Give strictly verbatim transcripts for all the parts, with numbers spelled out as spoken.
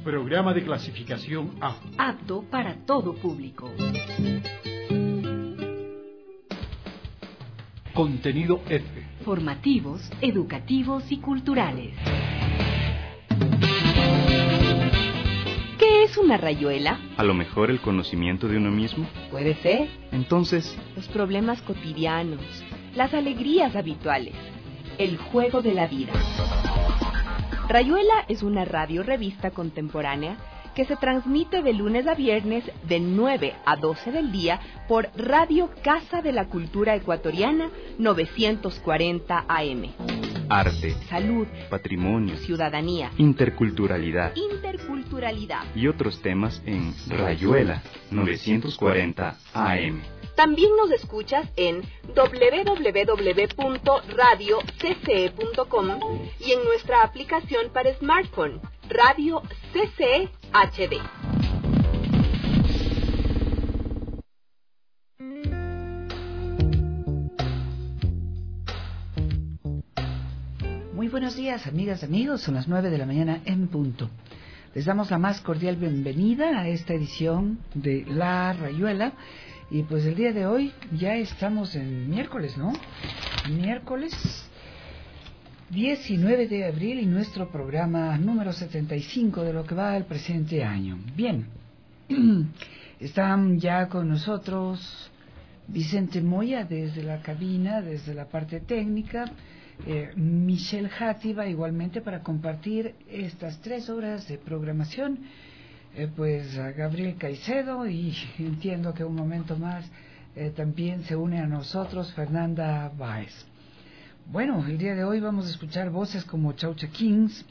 Programa de clasificación A. Apto para todo público. Contenido F. Formativos, educativos y culturales. ¿Qué es una rayuela? A lo mejor el conocimiento de uno mismo. Puede ser. Entonces, los problemas cotidianos, las alegrías habituales, el juego de la vida. Rayuela es una radio revista contemporánea que se transmite de lunes a viernes de nueve a doce del día por Radio Casa de la Cultura Ecuatoriana novecientos cuarenta A M. Arte, salud, patrimonio, ciudadanía, interculturalidad, interculturalidad y otros temas en Rayuela novecientos cuarenta A M. También nos escuchas en doble u doble u doble u punto radio c c e punto com y en nuestra aplicación para smartphone, Radio C C E H D. Muy buenos días, amigas y amigos, son las nueve de la mañana en punto. Les damos la más cordial bienvenida a esta edición de La Rayuela. Y pues el día de hoy ya estamos en miércoles, ¿no? Miércoles diecinueve de abril y nuestro programa número setenta y cinco de lo que va al presente año. Bien, están ya con nosotros Vicente Moya desde la cabina, desde la parte técnica, eh, Michelle Játiva igualmente para compartir estas tres horas de programación. Eh, pues a Gabriel Caicedo y entiendo que un momento más eh, también se une a nosotros Fernanda Báez. Bueno, el día de hoy vamos a escuchar voces como Chaucha Kings,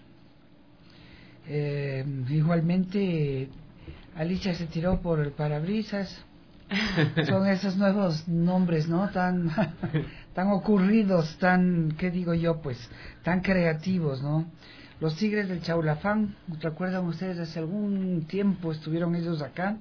eh, igualmente Alicia se tiró por el parabrisas, son esos nuevos nombres, ¿no? Tan, tan ocurridos, tan, ¿qué digo yo? Pues tan creativos, ¿no? Los Tigres del Chaulafán, ¿recuerdan ustedes? Hace algún tiempo estuvieron ellos acá.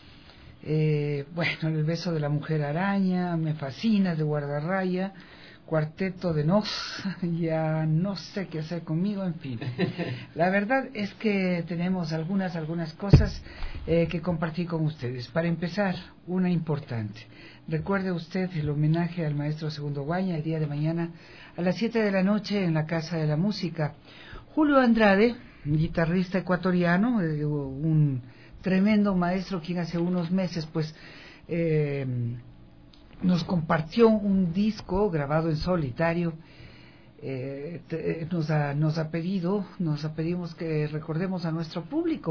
Eh, bueno, El beso de la mujer araña, Me fascina, de Guardarraya, Cuarteto de Nos, ya no sé qué hacer conmigo, en fin. La verdad es que tenemos algunas, algunas cosas eh, que compartir con ustedes. Para empezar, una importante. Recuerde usted el homenaje al maestro Segundo Guaña el día de mañana a las siete de la noche en la Casa de la Música. Julio Andrade, guitarrista ecuatoriano, eh, un tremendo maestro quien hace unos meses pues eh, nos compartió un disco grabado en solitario. Eh, te, nos, ha, nos ha pedido, nos ha pedido que recordemos a nuestro público.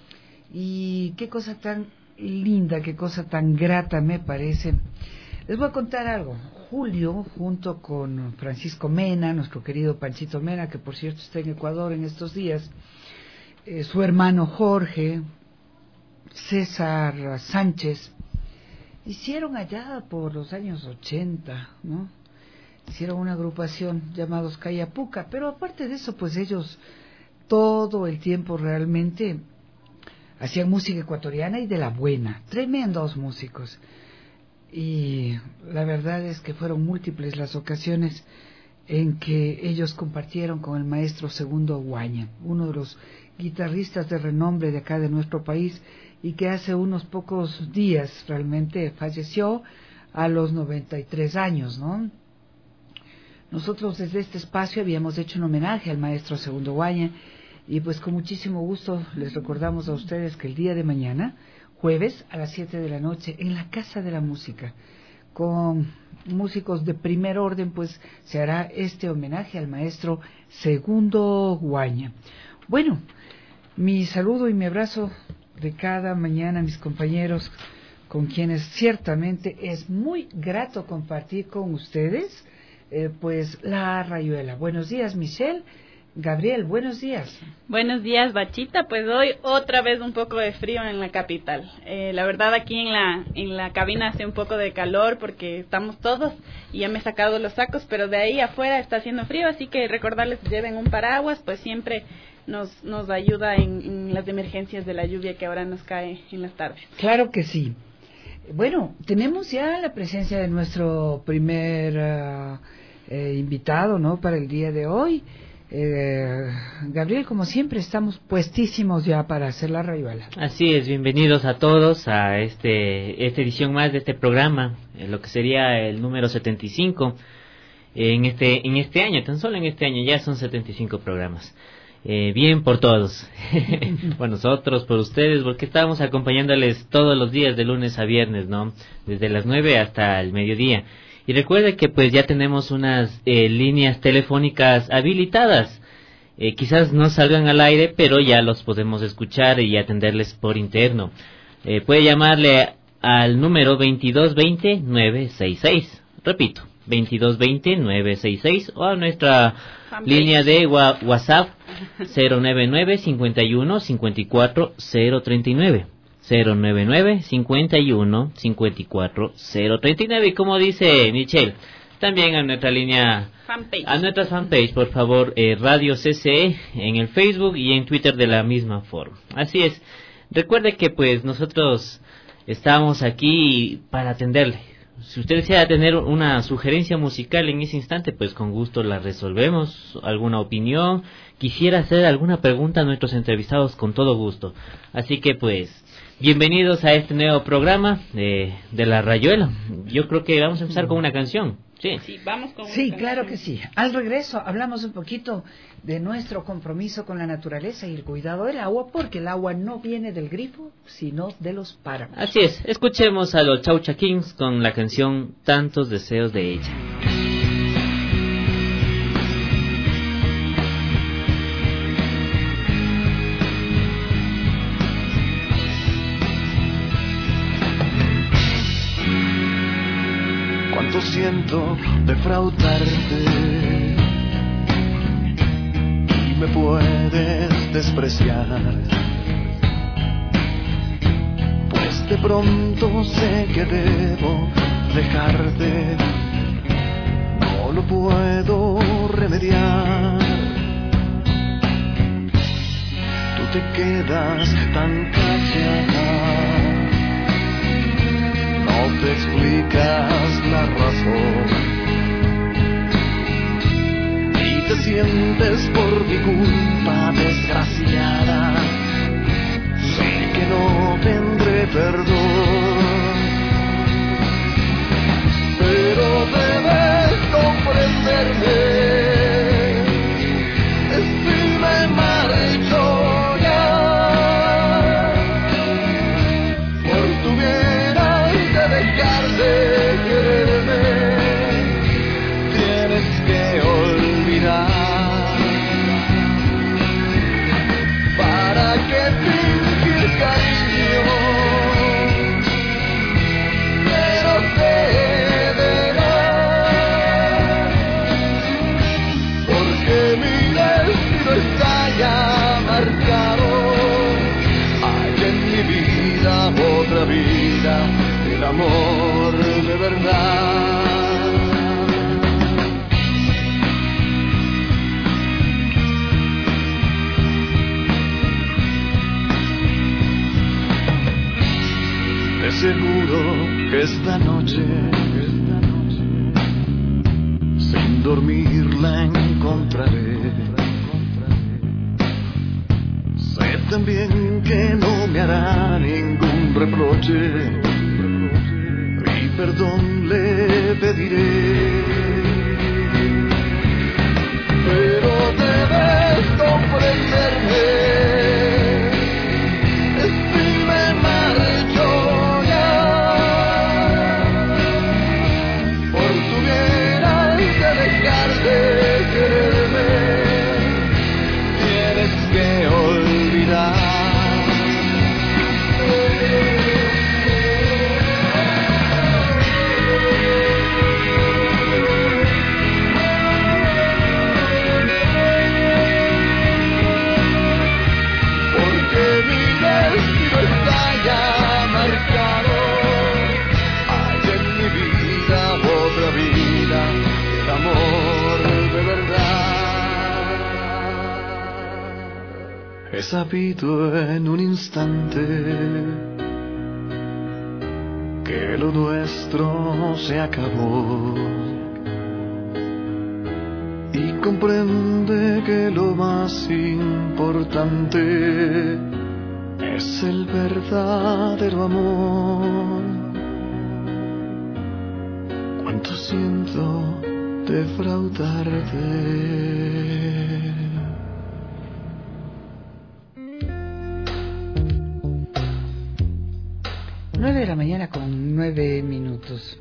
Y qué cosa tan linda, qué cosa tan grata me parece. Les voy a contar algo. Julio, junto con Francisco Mena, nuestro querido Panchito Mena, que por cierto está en Ecuador en estos días, eh, su hermano Jorge, César Sánchez, hicieron allá por los años ochenta, ¿no? Hicieron una agrupación llamados Cayapuca, pero aparte de eso, pues ellos todo el tiempo realmente hacían música ecuatoriana y de la buena, tremendos músicos. Y la verdad es que fueron múltiples las ocasiones en que ellos compartieron con el maestro Segundo Guaña, uno de los guitarristas de renombre de acá de nuestro país y que hace unos pocos días realmente falleció a los noventa y tres años, ¿no? Nosotros desde este espacio habíamos hecho un homenaje al maestro Segundo Guaña y pues con muchísimo gusto les recordamos a ustedes que el día de mañana, jueves a las siete de la noche, en la Casa de la Música, con músicos de primer orden, pues se hará este homenaje al maestro Segundo Guaña. Bueno, mi saludo y mi abrazo de cada mañana a mis compañeros, con quienes ciertamente es muy grato compartir con ustedes, eh, pues La Rayuela. Buenos días, Michelle. Gabriel, buenos días. Buenos días, Bachita. Pues hoy otra vez un poco de frío en la capital. Eh, la verdad aquí en la en la cabina hace un poco de calor porque estamos todos y ya me he sacado los sacos, pero de ahí afuera está haciendo frío, así que recordarles que lleven un paraguas, pues siempre nos nos ayuda en, en las emergencias de la lluvia que ahora nos cae en las tardes. Claro que sí. Bueno, tenemos ya la presencia de nuestro primer uh, eh, invitado, ¿no? Para el día de hoy. Eh, Gabriel, como siempre, estamos puestísimos ya para hacer la rayuela. Así es, bienvenidos a todos a este esta edición más de este programa, eh, lo que sería el número setenta y cinco en este en este año, tan solo en este año ya son setenta y cinco programas. Eh, bien por todos, por nosotros, por ustedes, porque estamos acompañándoles todos los días de lunes a viernes, ¿no? Desde las nueve hasta el mediodía. Y recuerde que pues ya tenemos unas eh, líneas telefónicas habilitadas. Eh, quizás no salgan al aire, pero ya los podemos escuchar y atenderles por interno. Eh, puede llamarle al número veintidós veinte nueve sesenta y seis. Repito, veintidós veinte nueve sesenta y seis, o a nuestra fanpage, línea de wa- WhatsApp cero noventa y nueve cincuenta y uno cincuenta y cuatro cero treinta y nueve. cero noventa y nueve cincuenta y uno cincuenta y cuatro cero treinta y nueve. Y como dice Michelle, también a nuestra línea fanpage. A nuestra fanpage, por favor, eh, Radio C C E en el Facebook y en Twitter de la misma forma. Así es. Recuerde que pues nosotros estamos aquí para atenderle. Si usted desea tener una sugerencia musical en ese instante, pues con gusto la resolvemos. Alguna opinión, quisiera hacer alguna pregunta a nuestros entrevistados, con todo gusto. Así que pues bienvenidos a este nuevo programa de, de La Rayuela. Yo creo que vamos a empezar con una canción. Sí, sí, vamos con sí, una claro canción. que sí. Al regreso hablamos un poquito de nuestro compromiso con la naturaleza y el cuidado del agua, porque el agua no viene del grifo, sino de los páramos. Así es, escuchemos a los Chaucha Kings con la canción Tantos Deseos de Ella. Cuánto siento defraudarte y me puedes despreciar, pues de pronto sé que debo dejarte, no lo puedo remediar. Tú te quedas tan callada, no te explicas la razón y te sientes por mi culpa desgraciada. Sé que no tendré perdón, pero debes comprenderme. Si me marcho ya, por tu bien dejar de quererme, tienes que olvidar. ¿Para qué fingir cariño? Pero te verás, porque mi destino está ya marcado. Hay en mi vida otra vida, el amor de verdad. Te aseguro que esta noche, esta noche, sin dormir la encontraré. Sé también que no me hará ningún reproche, perdón le pediré, pero debes comprenderme. Si me marcho ya, por tu bien has de dejar de quererme, tienes que olvidar. He sabido en un instante que lo nuestro se acabó, y comprende que lo más importante es el verdadero amor. Cuánto siento defraudarte. Nueve de la mañana con nueve minutos.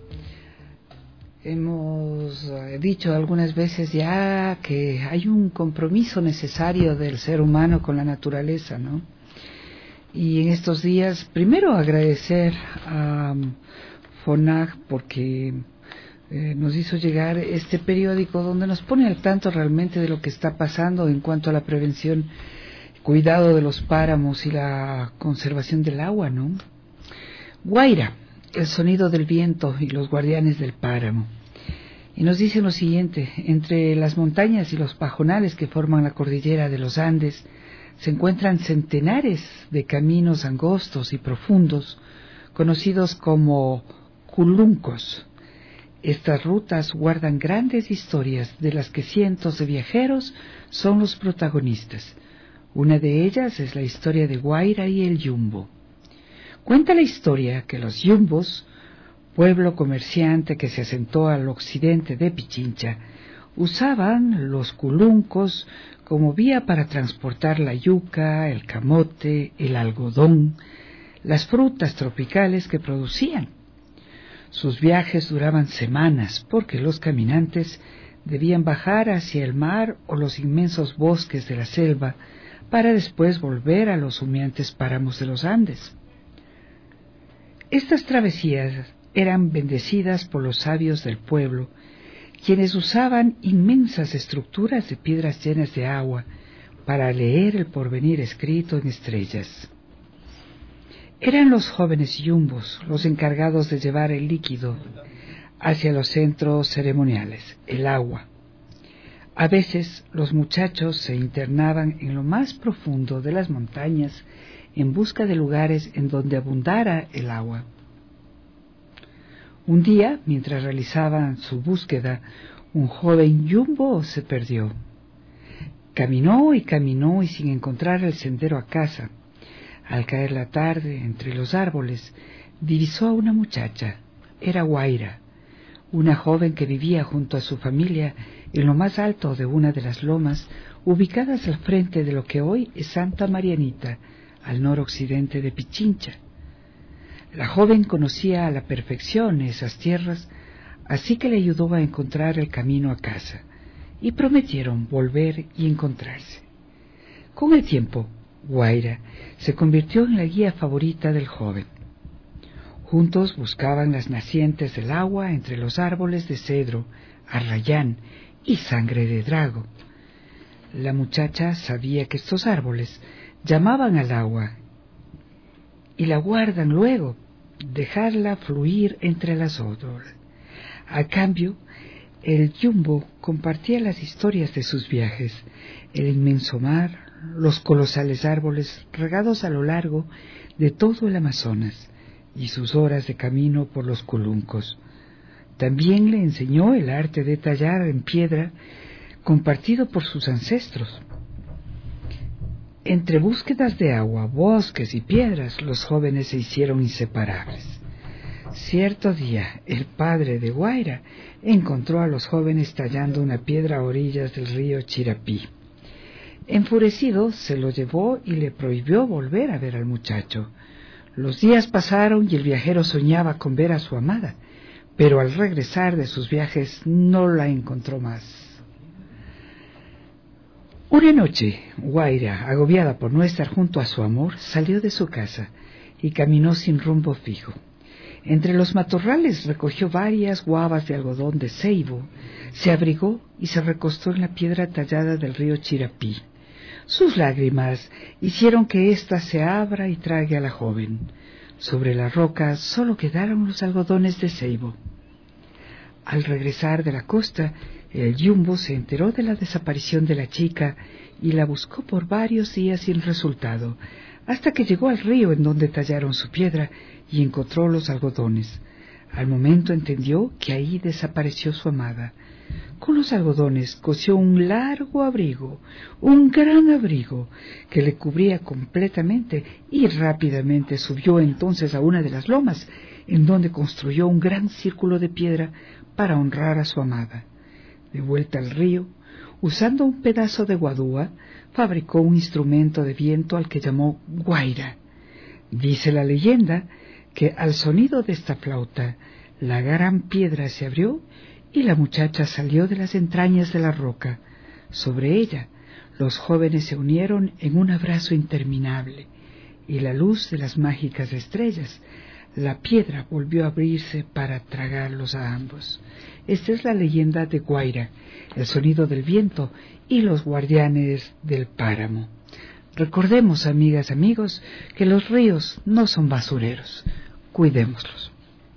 Hemos eh, dicho algunas veces ya que hay un compromiso necesario del ser humano con la naturaleza, ¿no? Y en estos días, primero agradecer a um, FONAC porque eh, nos hizo llegar este periódico donde nos pone al tanto realmente de lo que está pasando en cuanto a la prevención, cuidado de los páramos y la conservación del agua, ¿no? Guaira, el sonido del viento y los guardianes del páramo. Y nos dice lo siguiente: entre las montañas y los pajonales que forman la cordillera de los Andes se encuentran centenares de caminos angostos y profundos, conocidos como culuncos. Estas rutas guardan grandes historias de las que cientos de viajeros son los protagonistas. Una de ellas es la historia de Guaira y el Yumbo. Cuenta la historia que los Yumbos, pueblo comerciante que se asentó al occidente de Pichincha, usaban los culuncos como vía para transportar la yuca, el camote, el algodón, las frutas tropicales que producían. Sus viajes duraban semanas porque los caminantes debían bajar hacia el mar o los inmensos bosques de la selva para después volver a los humeantes páramos de los Andes. Estas travesías eran bendecidas por los sabios del pueblo, quienes usaban inmensas estructuras de piedras llenas de agua para leer el porvenir escrito en estrellas. Eran los jóvenes yumbos los encargados de llevar el líquido hacia los centros ceremoniales, el agua. A veces los muchachos se internaban en lo más profundo de las montañas en busca de lugares en donde abundara el agua. Un día, mientras realizaban su búsqueda, un joven yumbo se perdió. Caminó y caminó y sin encontrar el sendero a casa. Al caer la tarde, entre los árboles, divisó a una muchacha. Era Guaira, una joven que vivía junto a su familia en lo más alto de una de las lomas ubicadas al frente de lo que hoy es Santa Marianita, al noroccidente de Pichincha. La joven conocía a la perfección esas tierras, así que le ayudó a encontrar el camino a casa, y prometieron volver y encontrarse. Con el tiempo, Guaira se convirtió en la guía favorita del joven. Juntos buscaban las nacientes del agua entre los árboles de cedro, arrayán y sangre de drago. La muchacha sabía que estos árboles llamaban al agua y la guardan luego, dejarla fluir entre las otras. A cambio, el yumbo compartía las historias de sus viajes, el inmenso mar, los colosales árboles regados a lo largo de todo el Amazonas y sus horas de camino por los culuncos. También le enseñó el arte de tallar en piedra compartido por sus ancestros. Entre búsquedas de agua, bosques y piedras, los jóvenes se hicieron inseparables. Cierto día, el padre de Guaira encontró a los jóvenes tallando una piedra a orillas del río Chirapí. Enfurecido, se lo llevó y le prohibió volver a ver al muchacho. Los días pasaron y el viajero soñaba con ver a su amada, pero al regresar de sus viajes no la encontró más. Una noche, Guaira, agobiada por no estar junto a su amor, salió de su casa y caminó sin rumbo fijo. Entre los matorrales recogió varias guavas de algodón de ceibo, se abrigó y se recostó en la piedra tallada del río Chirapí. Sus lágrimas hicieron que ésta se abra y trague a la joven. Sobre la roca solo quedaron los algodones de ceibo. Al regresar de la costa, el yumbo se enteró de la desaparición de la chica y la buscó por varios días sin resultado, hasta que llegó al río en donde tallaron su piedra y encontró los algodones. Al momento entendió que ahí desapareció su amada. Con los algodones cosió un largo abrigo, un gran abrigo, que le cubría completamente, y rápidamente subió entonces a una de las lomas, en donde construyó un gran círculo de piedra para honrar a su amada. De vuelta al río, usando un pedazo de guadúa, fabricó un instrumento de viento al que llamó guaira. Dice la leyenda que al sonido de esta flauta, la gran piedra se abrió y la muchacha salió de las entrañas de la roca. Sobre ella, los jóvenes se unieron en un abrazo interminable, y la luz de las mágicas estrellas, la piedra volvió a abrirse para tragarlos a ambos. Esta es la leyenda de Guaira, el sonido del viento y los guardianes del páramo. Recordemos, amigas, amigos, que los ríos no son basureros. Cuidémoslos.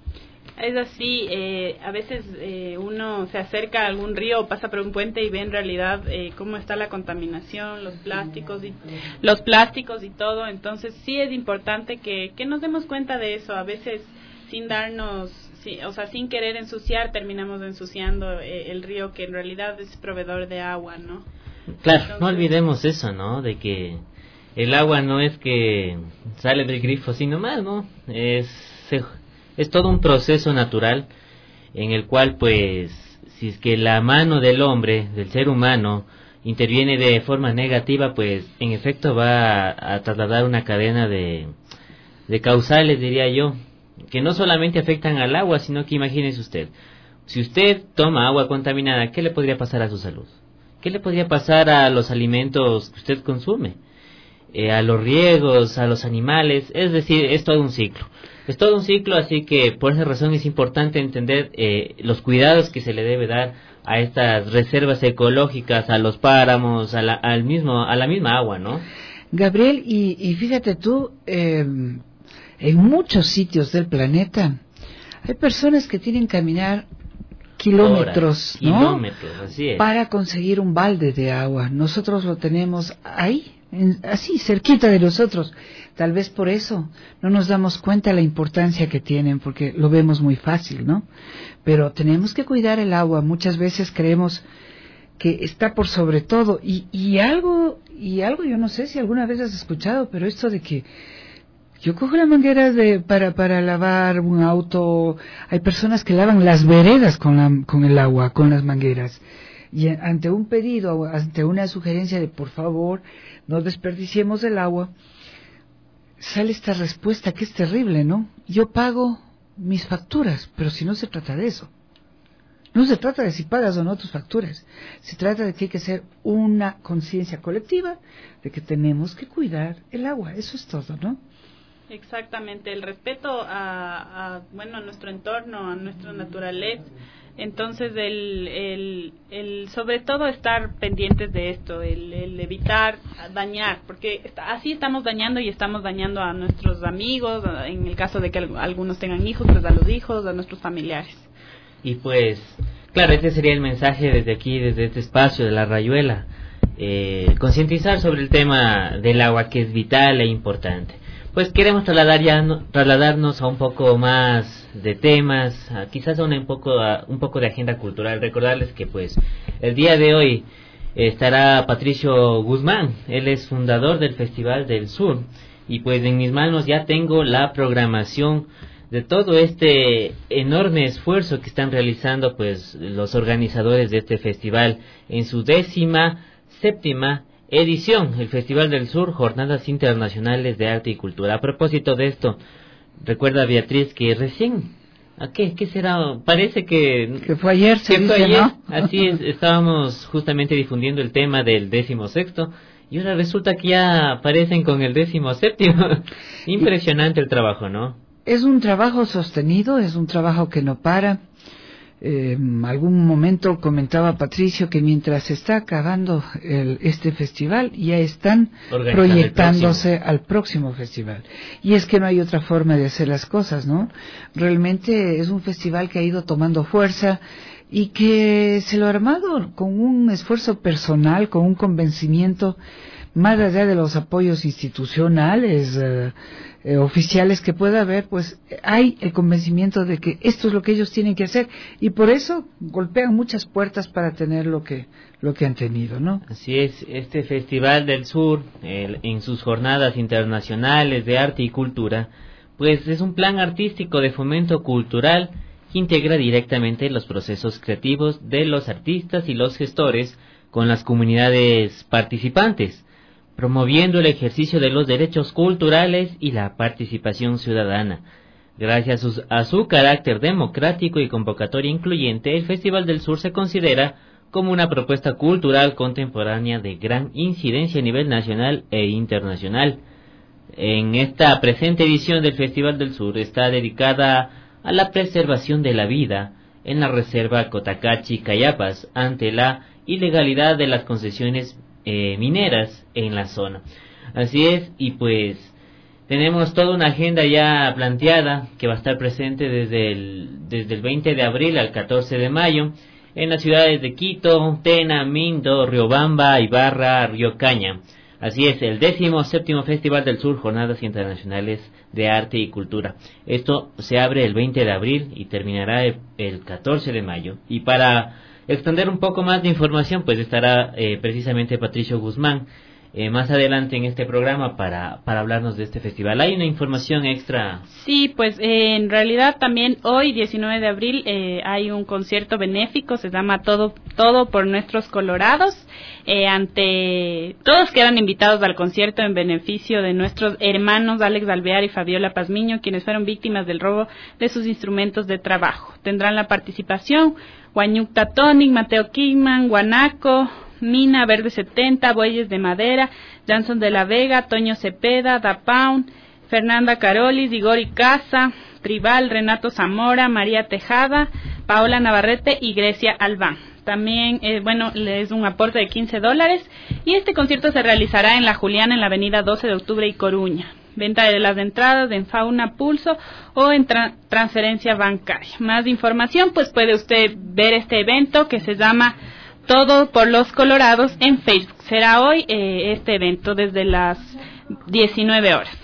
Es así, eh, a veces eh, uno se acerca a algún río o pasa por un puente y ve en realidad eh, cómo está la contaminación, los plásticos y los plásticos y todo. Entonces sí es importante que, que nos demos cuenta de eso. A veces sin darnos, sí, o sea, sin querer ensuciar, terminamos ensuciando eh, el río, que en realidad es proveedor de agua, ¿no? Claro, Entonces, no olvidemos eso, ¿no? De que el agua no es que sale del grifo así nomás, ¿no? Es se, Es todo un proceso natural en el cual, pues, si es que la mano del hombre, del ser humano, interviene de forma negativa, pues, en efecto va a, a trasladar una cadena de, de causales, diría yo, que no solamente afectan al agua, sino que imagínese usted, si usted toma agua contaminada, ¿qué le podría pasar a su salud? ¿Qué le podría pasar a los alimentos que usted consume? Eh, a los riegos, a los animales, es decir, es todo un ciclo. Es todo un ciclo, así que por esa razón es importante entender eh, los cuidados que se le debe dar a estas reservas ecológicas, a los páramos, a la, al mismo, a la misma agua, ¿no? Gabriel, y, y fíjate tú, eh, en muchos sitios del planeta hay personas que tienen que caminar kilómetros, Horas, ¿no? Kilómetros, así es. Para conseguir un balde de agua. Nosotros lo tenemos ahí, en, así, cerquita de nosotros. Tal vez por eso no nos damos cuenta de la importancia que tienen, porque lo vemos muy fácil, ¿no? Pero tenemos que cuidar el agua. Muchas veces creemos que está por sobre todo. Y, y algo, y algo, yo no sé si alguna vez has escuchado, pero esto de que yo cojo la manguera de, para, para lavar un auto. Hay personas que lavan las veredas con, la, con el agua, con las mangueras. Y ante un pedido, ante una sugerencia de por favor, no desperdiciemos el agua, sale esta respuesta que es terrible, ¿no? Yo pago mis facturas, pero si no se trata de eso. No se trata de si pagas o no tus facturas. Se trata de que hay que hacer una conciencia colectiva de que tenemos que cuidar el agua. Eso es todo, ¿no? Exactamente, el respeto a, a bueno, a nuestro entorno, a nuestra naturaleza. Entonces, el, el, el sobre todo estar pendientes de esto, el, el evitar dañar, porque está, así estamos dañando y estamos dañando a nuestros amigos, en el caso de que algunos tengan hijos, pues a los hijos, a nuestros familiares. Y pues, claro, este sería el mensaje desde aquí, desde este espacio de la Rayuela, eh, concientizar sobre el tema del agua, que es vital e importante. Pues queremos trasladar ya, no, trasladarnos a un poco más de temas, a, quizás a, una, un, poco, a un poco de agenda cultural. Recordarles que pues el día de hoy estará Patricio Guzmán, él es fundador del Festival del Sur, y pues en mis manos ya tengo la programación de todo este enorme esfuerzo que están realizando pues los organizadores de este festival en su décima séptima edición, el Festival del Sur, Jornadas Internacionales de Arte y Cultura. A propósito de esto, recuerda Beatriz que recién, ¿a qué, qué será? Parece que... Que fue ayer, se que fue dice, ayer, ¿no? Así es, estábamos justamente difundiendo el tema del décimo sexto, y ahora resulta que ya aparecen con el décimo séptimo. Impresionante el trabajo, ¿no? Es un trabajo sostenido, es un trabajo que no para. Eh, algún momento comentaba Patricio que mientras se está acabando el, este festival ya están proyectándose al próximo festival, y es que no hay otra forma de hacer las cosas, ¿no? Realmente es un festival que ha ido tomando fuerza y que se lo ha armado con un esfuerzo personal, con un convencimiento más allá de los apoyos institucionales, eh, eh, oficiales que pueda haber, pues hay el convencimiento de que esto es lo que ellos tienen que hacer y por eso golpean muchas puertas para tener lo que lo que han tenido, ¿no? Así es, este Festival del Sur, el, en sus jornadas internacionales de arte y cultura, pues es un plan artístico de fomento cultural que integra directamente los procesos creativos de los artistas y los gestores con las comunidades participantes, promoviendo el ejercicio de los derechos culturales y la participación ciudadana. Gracias a su, a su carácter democrático y convocatoria incluyente, el Festival del Sur se considera como una propuesta cultural contemporánea de gran incidencia a nivel nacional e internacional. En esta presente edición del Festival del Sur está dedicada a la preservación de la vida en la reserva Cotacachi-Cayapas ante la ilegalidad de las concesiones eh, mineras en la zona. Así es, y pues tenemos toda una agenda ya planteada que va a estar presente desde el, desde el veinte de abril al catorce de mayo en las ciudades de Quito, Tena, Mindo, Riobamba, Ibarra, Río Caña. Así es, el décimo séptimo Festival del Sur, Jornadas Internacionales de Arte y Cultura. Esto se abre el veinte de abril y terminará el, el catorce de mayo. Y para extender un poco más de información, pues estará eh, precisamente Patricio Guzmán eh, más adelante en este programa para, para hablarnos de este festival. ¿Hay una información extra? Sí, pues eh, en realidad también hoy, diecinueve de abril, eh, hay un concierto benéfico, se llama Todo, Todo por Nuestros Colorados. Eh, ante todos quedan invitados al concierto en beneficio de nuestros hermanos Alex Alvear y Fabiola Pazmiño, quienes fueron víctimas del robo de sus instrumentos de trabajo. Tendrán la participación Guanyucta Tonic, Mateo Kingman, Guanaco, Mina, Verde setenta, Bueyes de Madera, Janson de la Vega, Toño Cepeda, Da Pound, Fernanda Carolis, Igor Casa, Tribal, Renato Zamora, María Tejada, Paola Navarrete y Grecia Albán. También, eh, bueno, es un aporte de quince dólares y este concierto se realizará en La Juliana, en la avenida doce de octubre y Coruña. Venta de las entradas en Fauna Pulso o en tra- transferencia bancaria. Más información, pues puede usted ver este evento que se llama Todo por los Colorados en Facebook. Será hoy eh, este evento desde las diecinueve horas.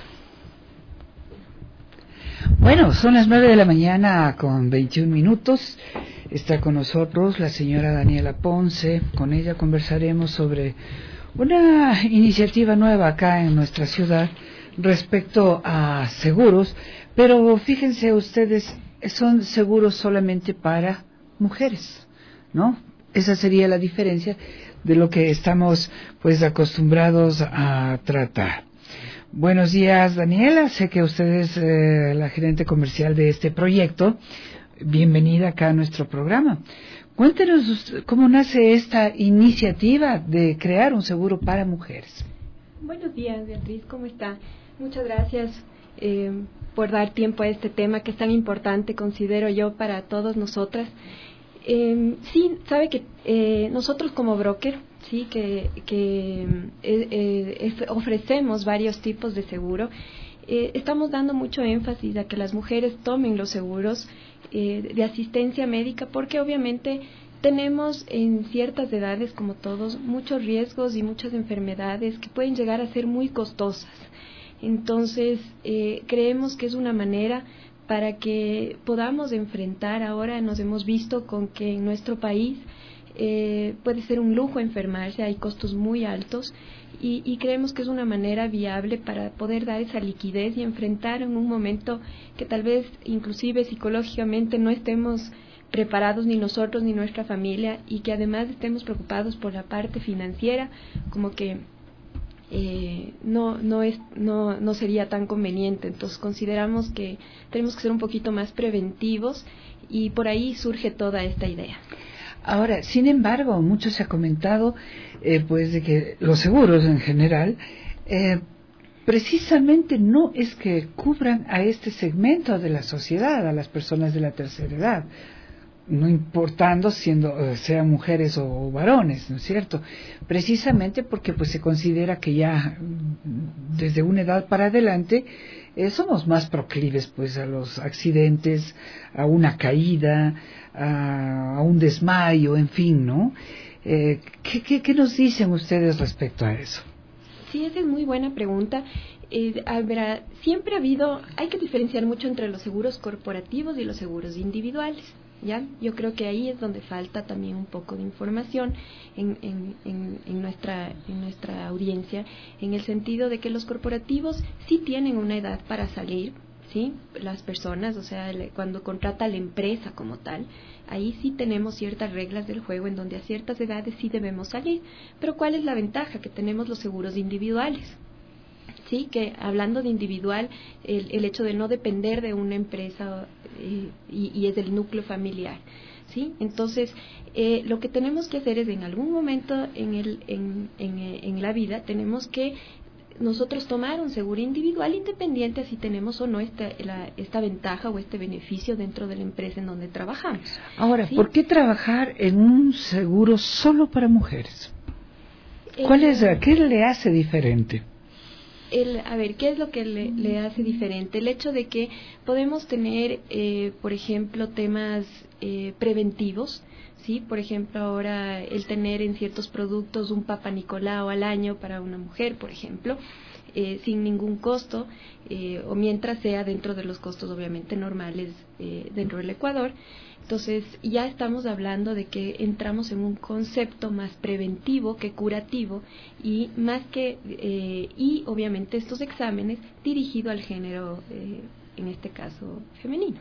Bueno, son las nueve de la mañana con veintiún minutos. Está con nosotros la señora Daniela Ponce. Con ella conversaremos sobre una iniciativa nueva acá en nuestra ciudad respecto a seguros, pero fíjense ustedes, son seguros solamente para mujeres, ¿no? Esa sería la diferencia de lo que estamos pues acostumbrados a tratar. Buenos días, Daniela, sé que usted es eh, la gerente comercial de este proyecto. Bienvenida acá a nuestro programa. Cuéntenos cómo nace esta iniciativa de crear un seguro para mujeres. Buenos días, Beatriz, ¿cómo está? Muchas gracias eh, por dar tiempo a este tema que es tan importante, considero yo, para todas nosotras. Eh, sí, sabe que eh, nosotros como broker, sí, que, que eh, eh, ofrecemos varios tipos de seguro, eh, estamos dando mucho énfasis a que las mujeres tomen los seguros eh, de asistencia médica, porque obviamente tenemos en ciertas edades, como todos, muchos riesgos y muchas enfermedades que pueden llegar a ser muy costosas. Entonces, eh, creemos que es una manera para que podamos enfrentar. Ahora nos hemos visto con que en nuestro país eh, puede ser un lujo enfermarse, hay costos muy altos y, y creemos que es una manera viable para poder dar esa liquidez y enfrentar en un momento que tal vez inclusive psicológicamente no estemos preparados ni nosotros ni nuestra familia y que además estemos preocupados por la parte financiera, como que Eh, no no es no no sería tan conveniente. Entonces consideramos que tenemos que ser un poquito más preventivos y por ahí surge toda esta idea. Ahora, sin embargo, mucho se ha comentado eh, pues de que los seguros en general eh, precisamente no es que cubran a este segmento de la sociedad, a las personas de la tercera edad, no importando siendo sean mujeres o varones, ¿no es cierto? Precisamente porque pues se considera que ya desde una edad para adelante eh, somos más proclives pues a los accidentes, a una caída, a, a un desmayo, en fin, ¿no? Eh, ¿qué, qué, ¿Qué nos dicen ustedes respecto a eso? Sí, esa es muy buena pregunta. Eh, a ver, siempre ha habido, hay que diferenciar mucho entre los seguros corporativos y los seguros individuales. ¿Ya? Yo creo que ahí es donde falta también un poco de información en, en, en, en, nuestra, en nuestra audiencia, en el sentido de que los corporativos sí tienen una edad para salir, ¿sí? Las personas, o sea, cuando contrata la empresa como tal, ahí sí tenemos ciertas reglas del juego en donde a ciertas edades sí debemos salir. Pero ¿cuál es la ventaja? Que tenemos los seguros individuales. Sí, que hablando de individual, el, el hecho de no depender de una empresa eh, y, y es del núcleo familiar, ¿sí? Entonces, eh, lo que tenemos que hacer es en algún momento en, el, en, en, en la vida, tenemos que nosotros tomar un seguro individual independiente si tenemos o no esta, la, esta ventaja o este beneficio dentro de la empresa en donde trabajamos. Ahora, ¿sí? ¿por qué trabajar en un seguro solo para mujeres? ¿Cuál es, qué le hace diferente? El, a ver, ¿qué es lo que le, le hace diferente? El hecho de que podemos tener, eh, por ejemplo, temas eh, preventivos, ¿sí? Por ejemplo, ahora el tener en ciertos productos un Papa Nicolau al año para una mujer, por ejemplo, eh, sin ningún costo, eh, o mientras sea dentro de los costos obviamente normales eh, dentro del Ecuador. Entonces ya estamos hablando de que entramos en un concepto más preventivo que curativo y más que eh, y obviamente estos exámenes dirigido al género, eh, en este caso femenino.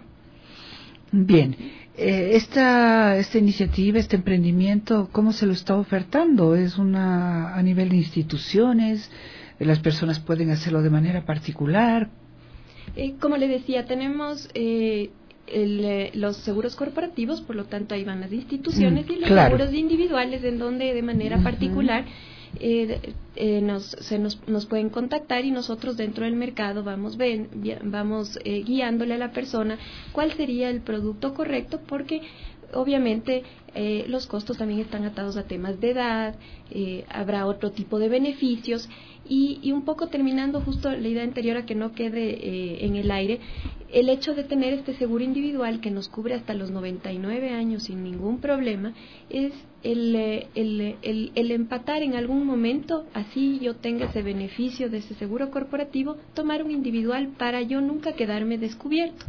Bien, eh, esta esta iniciativa, este emprendimiento, ¿cómo se lo está ofertando? ¿Es una a nivel de instituciones? ¿Las personas pueden hacerlo de manera particular? Eh, como le decía, tenemos eh, El, eh, los seguros corporativos, por lo tanto ahí van las instituciones, mm, y los claro. seguros individuales en donde de manera uh-huh. particular eh, eh, nos, se nos, nos pueden contactar y nosotros dentro del mercado vamos, ven, vamos eh, guiándole a la persona cuál sería el producto correcto, porque obviamente eh, los costos también están atados a temas de edad, eh, habrá otro tipo de beneficios y, y un poco terminando justo la idea anterior a que no quede eh, en el aire, el hecho de tener este seguro individual que nos cubre hasta los noventa y nueve años sin ningún problema es el, el, el, el empatar en algún momento, así yo tenga ese beneficio de ese seguro corporativo, tomar un individual para yo nunca quedarme descubierto.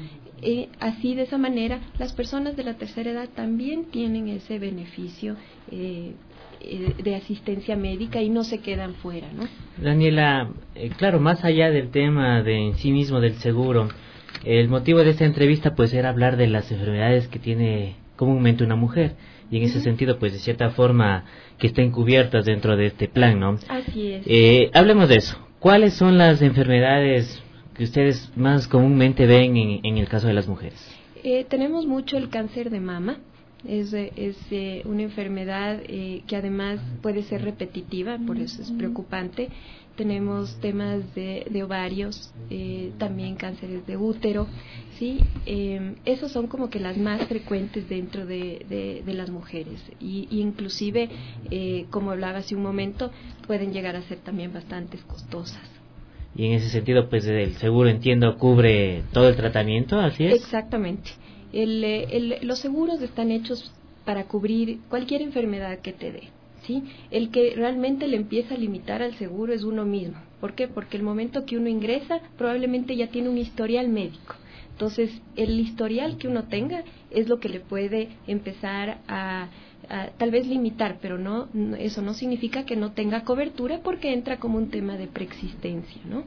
Eh, así de esa manera las personas de la tercera edad también tienen ese beneficio eh, eh, de asistencia médica y no se quedan fuera, ¿no? Daniela, eh, claro, más allá del tema de en sí mismo del seguro, el motivo de esta entrevista pues era hablar de las enfermedades que tiene comúnmente una mujer y en ese uh-huh. sentido pues de cierta forma que estén cubiertas dentro de este plan, ¿no? Así es. Eh, hablemos de eso. ¿Cuáles son las enfermedades que ustedes más comúnmente ven en, en el caso de las mujeres? Eh, tenemos mucho el cáncer de mama. Es, es eh, una enfermedad eh, que además puede ser repetitiva, por eso es preocupante. Tenemos temas de, de ovarios, eh, también cánceres de útero, ¿sí? Eh, esos son como que las más frecuentes dentro de, de, de las mujeres. Y, y inclusive, eh, como hablaba hace un momento, pueden llegar a ser también bastante costosas. Y en ese sentido, pues el seguro, entiendo, cubre todo el tratamiento, ¿así es? Exactamente. El, el, los seguros están hechos para cubrir cualquier enfermedad que te dé, ¿sí? El que realmente le empieza a limitar al seguro es uno mismo. ¿Por qué? Porque el momento que uno ingresa, probablemente ya tiene un historial médico. Entonces, el historial que uno tenga es lo que le puede empezar a... Uh, tal vez limitar, pero no, no eso no significa que no tenga cobertura porque entra como un tema de preexistencia, ¿no?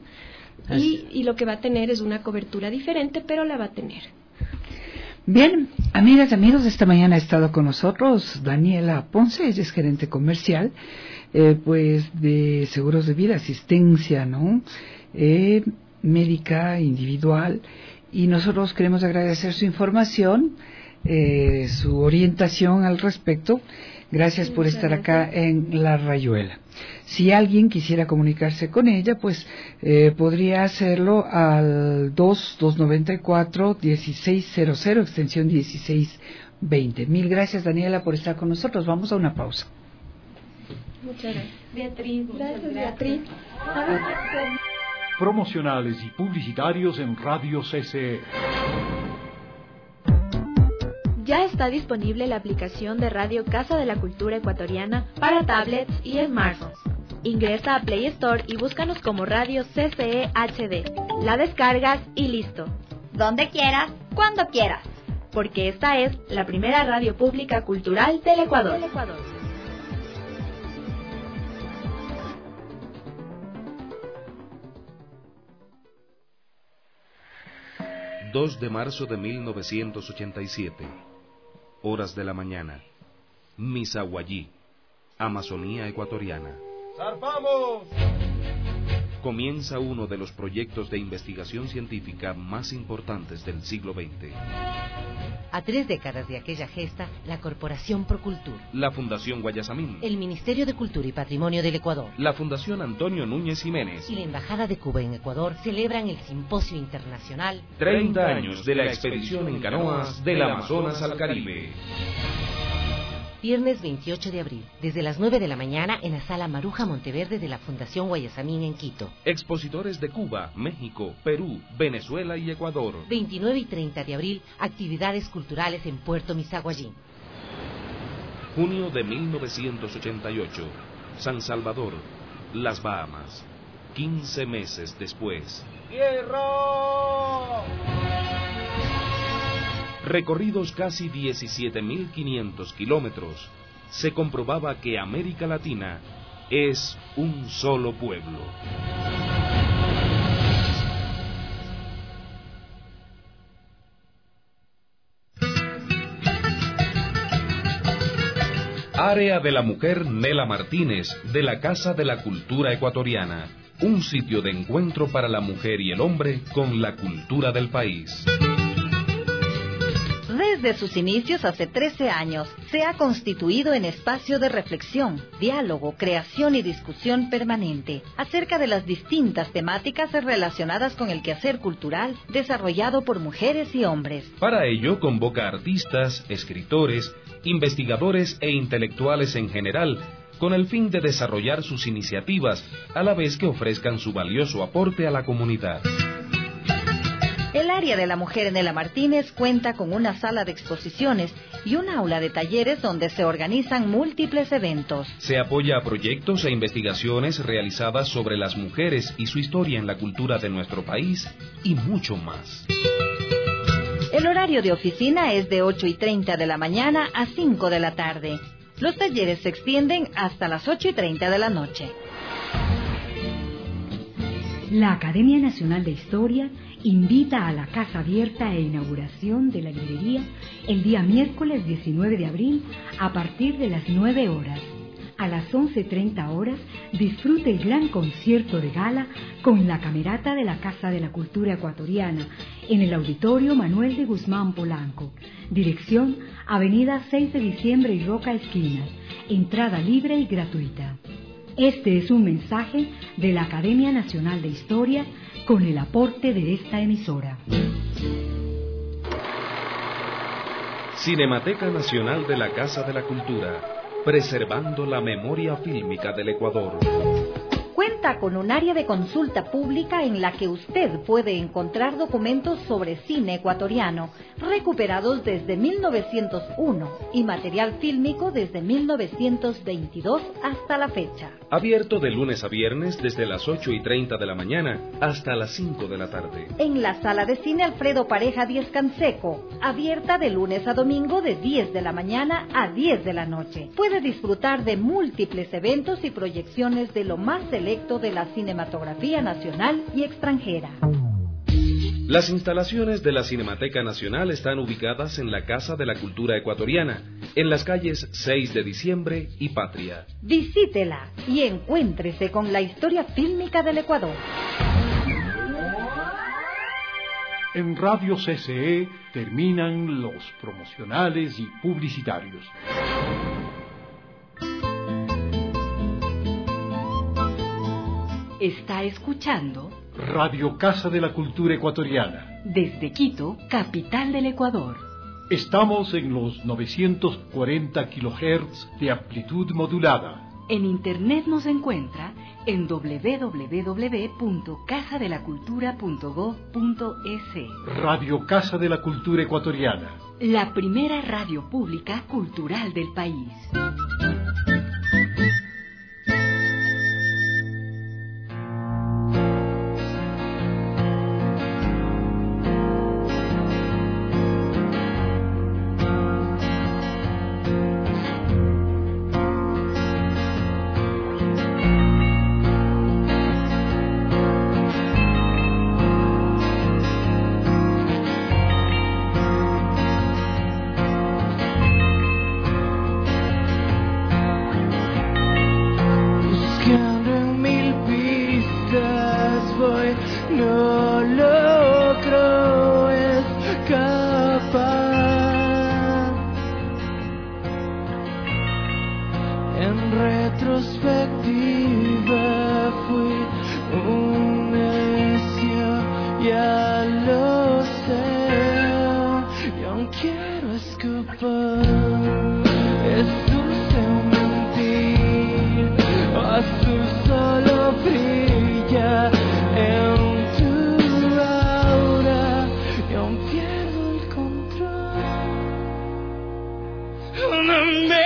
Y, y lo que va a tener es una cobertura diferente, pero la va a tener. Bien, amigas y amigos, esta mañana ha estado con nosotros Daniela Ponce, ella es gerente comercial, eh, pues de seguros de vida, asistencia, ¿no? Eh, médica, individual, y nosotros queremos agradecer su información, Eh, su orientación al respecto. Gracias por estar acá en La Rayuela. Si alguien quisiera comunicarse con ella, pues eh, podría hacerlo al dos dos nueve cuatro uno seis cero cero, extensión dieciséis veinte. Mil gracias, Daniela, por estar con nosotros. Vamos a una pausa. Muchas gracias. Beatriz, gracias, Beatriz. Promocionales y publicitarios en Radio C C E. Ya está disponible la aplicación de Radio Casa de la Cultura Ecuatoriana para tablets y smartphones. Ingresa a Play Store y búscanos como Radio C C E H D. La descargas y listo. Donde quieras, cuando quieras. Porque esta es la primera radio pública cultural del Ecuador. Del Ecuador. dos de marzo de mil novecientos ochenta y siete. Horas de la mañana. Misahuallí, Amazonía ecuatoriana. ¡Zarpamos! Comienza uno de los proyectos de investigación científica más importantes del siglo veinte. A tres décadas de aquella gesta, la Corporación Procultur, La Fundación Guayasamín, el Ministerio de Cultura y Patrimonio del Ecuador, la Fundación Antonio Núñez Jiménez y la Embajada de Cuba en Ecuador celebran el Simposio Internacional treinta años de la expedición en canoas del Amazonas al Caribe. Viernes veintiocho de abril, desde las nueve de la mañana en la Sala Maruja Monteverde de la Fundación Guayasamín en Quito. Expositores de Cuba, México, Perú, Venezuela y Ecuador. veintinueve y treinta de abril, actividades culturales en Puerto Misahuallín. Junio de mil novecientos ochenta y ocho, San Salvador, Las Bahamas. quince meses después. ¡Hierro! Recorridos casi diecisiete mil quinientos kilómetros, se comprobaba que América Latina es un solo pueblo. Área de la Mujer Nela Martínez, de la Casa de la Cultura Ecuatoriana. Un sitio de encuentro para la mujer y el hombre con la cultura del país. Desde sus inicios hace trece años, se ha constituido en espacio de reflexión, diálogo, creación y discusión permanente acerca de las distintas temáticas relacionadas con el quehacer cultural desarrollado por mujeres y hombres. Para ello convoca artistas, escritores, investigadores e intelectuales en general, con el fin de desarrollar sus iniciativas, a la vez que ofrezcan su valioso aporte a la comunidad. El área de la mujer Nela Martínez cuenta con una sala de exposiciones y un aula de talleres donde se organizan múltiples eventos. Se apoya a proyectos e investigaciones realizadas sobre las mujeres y su historia en la cultura de nuestro país y mucho más. El horario de oficina es de ocho y treinta de la mañana a cinco de la tarde. Los talleres se extienden hasta las ocho y treinta de la noche. La Academia Nacional de Historia invita a la casa abierta e inauguración de la librería el día miércoles diecinueve de abril a partir de las nueve horas. A las once treinta horas disfrute el gran concierto de gala con la Camerata de la Casa de la Cultura Ecuatoriana en el Auditorio Manuel de Guzmán Polanco. Dirección Avenida seis de diciembre y Roca Esquinas. Entrada libre y gratuita. Este es un mensaje de la Academia Nacional de Historia con el aporte de esta emisora. Cinemateca Nacional de la Casa de la Cultura, preservando la memoria fílmica del Ecuador. Cuenta con un área de consulta pública en la que usted puede encontrar documentos sobre cine ecuatoriano recuperados desde mil novecientos uno y material fílmico desde mil novecientos veintidós hasta la fecha. Abierto de lunes a viernes desde las ocho y treinta de la mañana hasta las cinco de la tarde. En la sala de cine Alfredo Pareja Díez Canseco, abierta de lunes a domingo de diez de la mañana a diez de la noche. Puede disfrutar de múltiples eventos y proyecciones de lo más selecto de la cinematografía nacional y extranjera. Las instalaciones de la Cinemateca Nacional están ubicadas en la Casa de la Cultura Ecuatoriana, en las calles seis de diciembre y Patria. Visítela y encuéntrese con la historia fílmica del Ecuador. En Radio C C E terminan los promocionales y publicitarios. Está escuchando Radio Casa de la Cultura Ecuatoriana. Desde Quito, capital del Ecuador. Estamos en los novecientos cuarenta kilohertz de amplitud modulada. En internet nos encuentra en doble u doble u doble u punto casa de la cultura punto gob punto es. Radio Casa de la Cultura Ecuatoriana. La primera radio pública cultural del país. no logro escapar. En retrospectiva fui un necio, ya lo sé, y aún quiero escapar. Es dulce mentir, azul solo brilla en tu aura, y aún pierdo el control. Una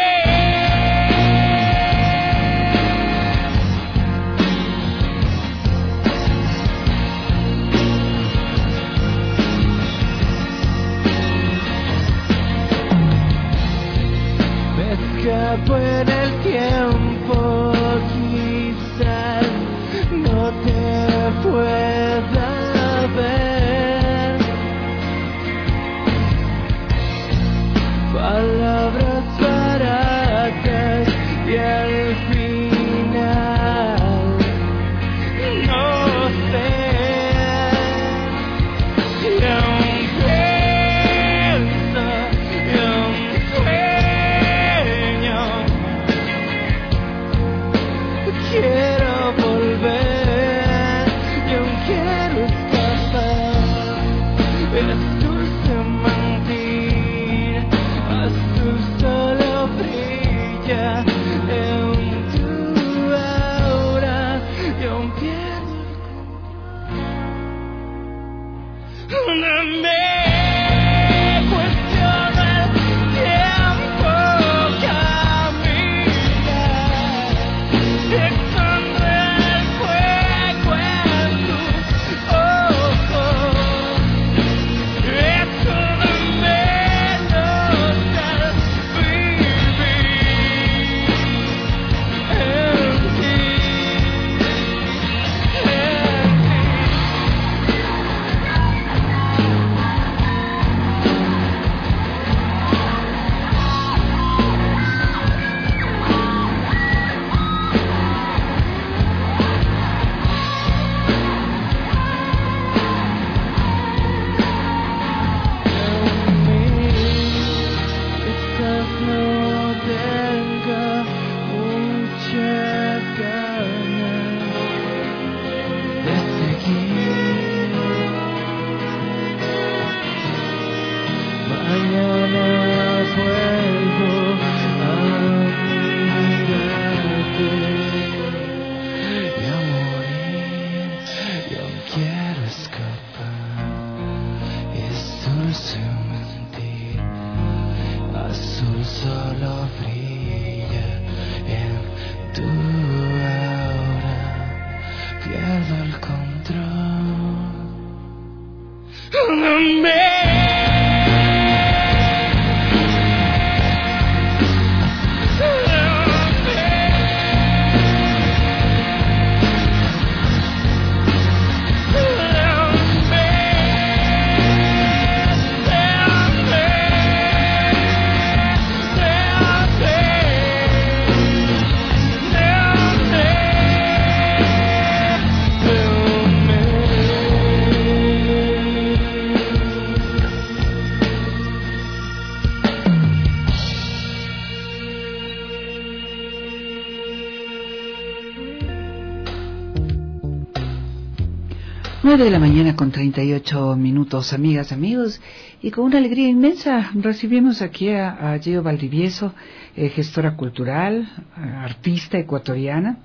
escapo en el tiempo, quizás no te pueda ver. Palabras baratas y al final no sé. Y aún pienso, y aún quiero volver, yo quiero escapar. Es dulce mentir, azul solo brilla en tu aura, yo pierdo el control. Me cuestiono el tiempo, nueve de la mañana con treinta y ocho minutos, amigas, amigos, y con una alegría inmensa recibimos aquí a, a Gio Valdivieso, eh, gestora cultural, artista ecuatoriana,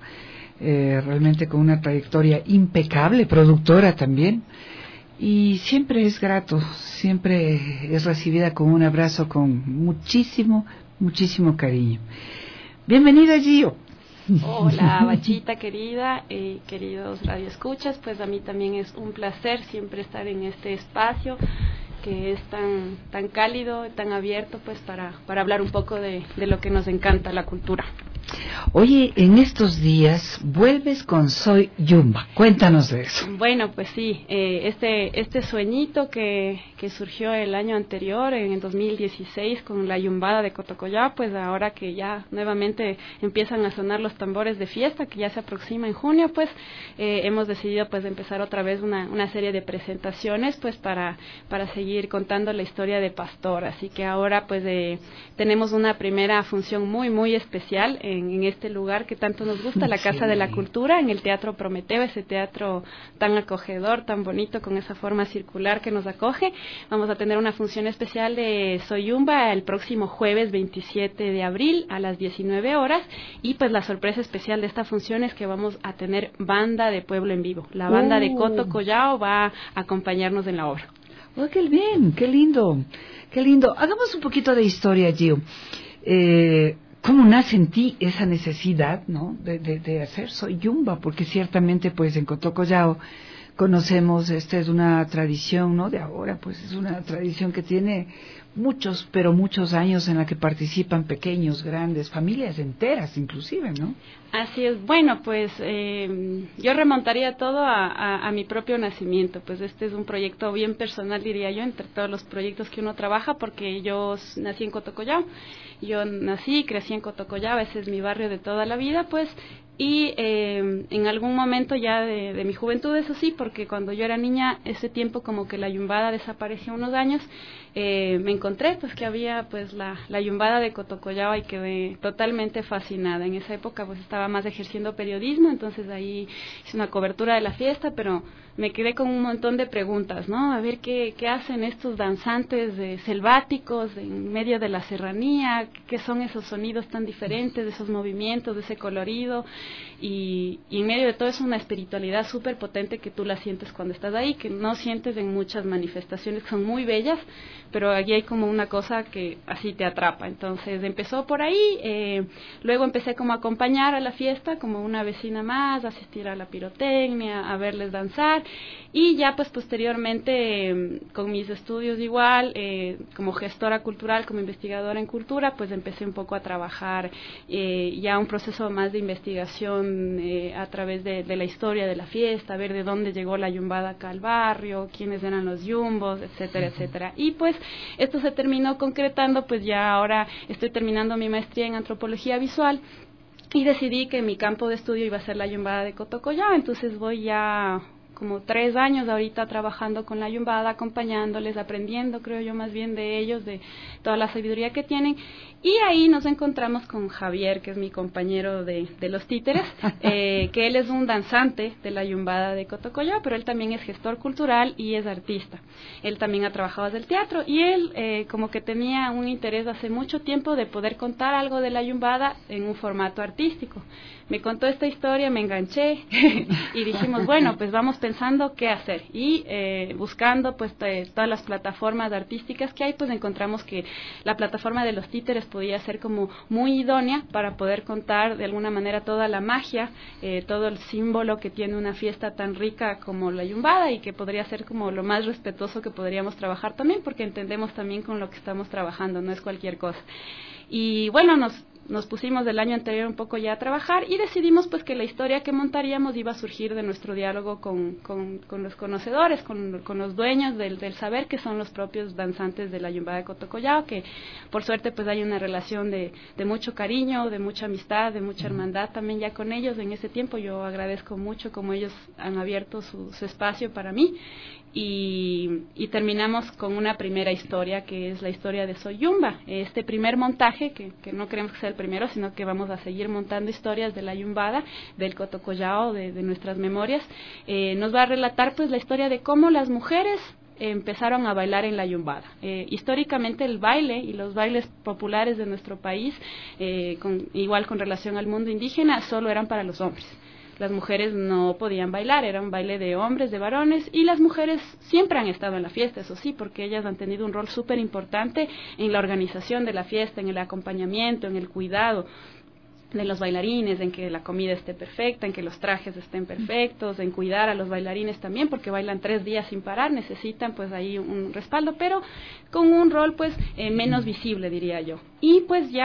eh, realmente con una trayectoria impecable, productora también, y siempre es grato, siempre es recibida con un abrazo con muchísimo, muchísimo cariño. Bienvenida, Gio. Hola, Bachita querida, eh, queridos radioescuchas, pues a mí también es un placer siempre estar en este espacio que es tan tan cálido, tan abierto, pues para para hablar un poco de, de lo que nos encanta, la cultura. Oye, en estos días vuelves con Soy Yumba. Cuéntanos de eso. Bueno, pues sí, eh, este este sueñito que, que surgió el año anterior, en el dos mil dieciséis, con la Yumbada de Cotocollao, pues ahora que ya nuevamente empiezan a sonar los tambores de fiesta, que ya se aproxima en junio, pues eh, hemos decidido pues empezar otra vez una, una serie de presentaciones, pues para, para seguir contando la historia de Pastor. Así que ahora pues eh, tenemos una primera función muy, muy especial en, en este lugar que tanto nos gusta, la Casa sí. de la Cultura, en el Teatro Prometeo, ese teatro tan acogedor, tan bonito, con esa forma circular que nos acoge. Vamos a tener una función especial de Soy Yumba el próximo jueves veintisiete de abril a las diecinueve horas, y pues la sorpresa especial de esta función es que vamos a tener banda de pueblo en vivo. La banda uh. de Cotocollao va a acompañarnos en la obra. Oh, qué bien, qué lindo, qué lindo. Hagamos un poquito de historia, Gio. Eh, ¿Cómo nace en ti esa necesidad, no, de, de, de hacer Soy Yumba? Porque ciertamente, pues, en Cotocollao conocemos, esta es una tradición, ¿no?, de ahora, pues es una tradición que tiene muchos, pero muchos años, en la que participan pequeños, grandes, familias enteras inclusive, ¿no? Así es. Bueno, pues eh, yo remontaría todo a, a, a mi propio nacimiento. Pues este es un proyecto bien personal, diría yo, entre todos los proyectos que uno trabaja, porque yo nací en Cotocollao. Yo nací y crecí en Cotocollao, ese es mi barrio de toda la vida, pues. Y eh, en algún momento ya de, de mi juventud, eso sí, porque cuando yo era niña, ese tiempo como que la Yumbada desapareció unos años, eh, me encontré pues que había pues la, la Yumbada de Cotocollao y quedé totalmente fascinada. En esa época pues estaba más ejerciendo periodismo, entonces ahí hice una cobertura de la fiesta, pero me quedé con un montón de preguntas, ¿no? A ver qué, qué hacen estos danzantes de selváticos en medio de la serranía, qué son esos sonidos tan diferentes, de esos movimientos, de ese colorido. Y, y en medio de todo es una espiritualidad súper potente que tú la sientes cuando estás ahí, que no sientes en muchas manifestaciones, que son muy bellas, pero aquí hay como una cosa que así te atrapa. Entonces empezó por ahí, eh, luego empecé como a acompañar a la fiesta como una vecina más, a asistir a la pirotecnia, a verles danzar, y ya pues posteriormente eh, con mis estudios igual, eh, como gestora cultural, como investigadora en cultura, pues empecé un poco a trabajar eh, ya un proceso más de investigación eh, a través de, de la historia de la fiesta, ver de dónde llegó la yumbada acá al barrio, quiénes eran los yumbos, etcétera, uh-huh. etcétera. Y pues esto se terminó concretando, pues ya ahora estoy terminando mi maestría en antropología visual y decidí que mi campo de estudio iba a ser la yumbada de Cotocollao, entonces voy ya como tres años ahorita trabajando con la yumbada, acompañándoles, aprendiendo, creo yo, más bien de ellos, de toda la sabiduría que tienen. Y ahí nos encontramos con Javier, que es mi compañero de, de los títeres, eh, que él es un danzante de la yumbada de Cotocollao, pero él también es gestor cultural y es artista. Él también ha trabajado desde el teatro y él eh, como que tenía un interés hace mucho tiempo de poder contar algo de la yumbada en un formato artístico. Me contó esta historia, me enganché y dijimos, bueno, pues vamos pensando qué hacer. Y eh, buscando pues t- todas las plataformas artísticas que hay, pues encontramos que la plataforma de los títeres podía ser como muy idónea para poder contar de alguna manera toda la magia, eh, todo el símbolo que tiene una fiesta tan rica como la yumbada, y que podría ser como lo más respetuoso que podríamos trabajar también, porque entendemos también con lo que estamos trabajando, no es cualquier cosa. Y bueno, nos nos pusimos del año anterior un poco ya a trabajar y decidimos pues que la historia que montaríamos iba a surgir de nuestro diálogo con, con, con los conocedores, con, con los dueños del, del saber, que son los propios danzantes de la yumbada de Cotocollao, que por suerte pues hay una relación de, de mucho cariño, de mucha amistad, de mucha hermandad también ya con ellos en ese tiempo. Yo agradezco mucho como ellos han abierto su, su espacio para mí. Y, y terminamos con una primera historia, que es la historia de Soy Yumba. Este primer montaje, que, que no queremos que sea el primero, sino que vamos a seguir montando historias de la yumbada, del Cotocollao, de, de nuestras memorias, eh, nos va a relatar pues la historia de cómo las mujeres empezaron a bailar en la yumbada. Eh, históricamente el baile y los bailes populares de nuestro país, eh, con, igual con relación al mundo indígena, solo eran para los hombres. Las mujeres no podían bailar, era un baile de hombres, de varones, y las mujeres siempre han estado en la fiesta, eso sí, porque ellas han tenido un rol súper importante en la organización de la fiesta, en el acompañamiento, en el cuidado de los bailarines, en que la comida esté perfecta, en que los trajes estén perfectos, en cuidar a los bailarines también, porque bailan tres días sin parar, necesitan pues ahí un respaldo, pero con un rol pues eh, menos visible, diría yo. Y pues ya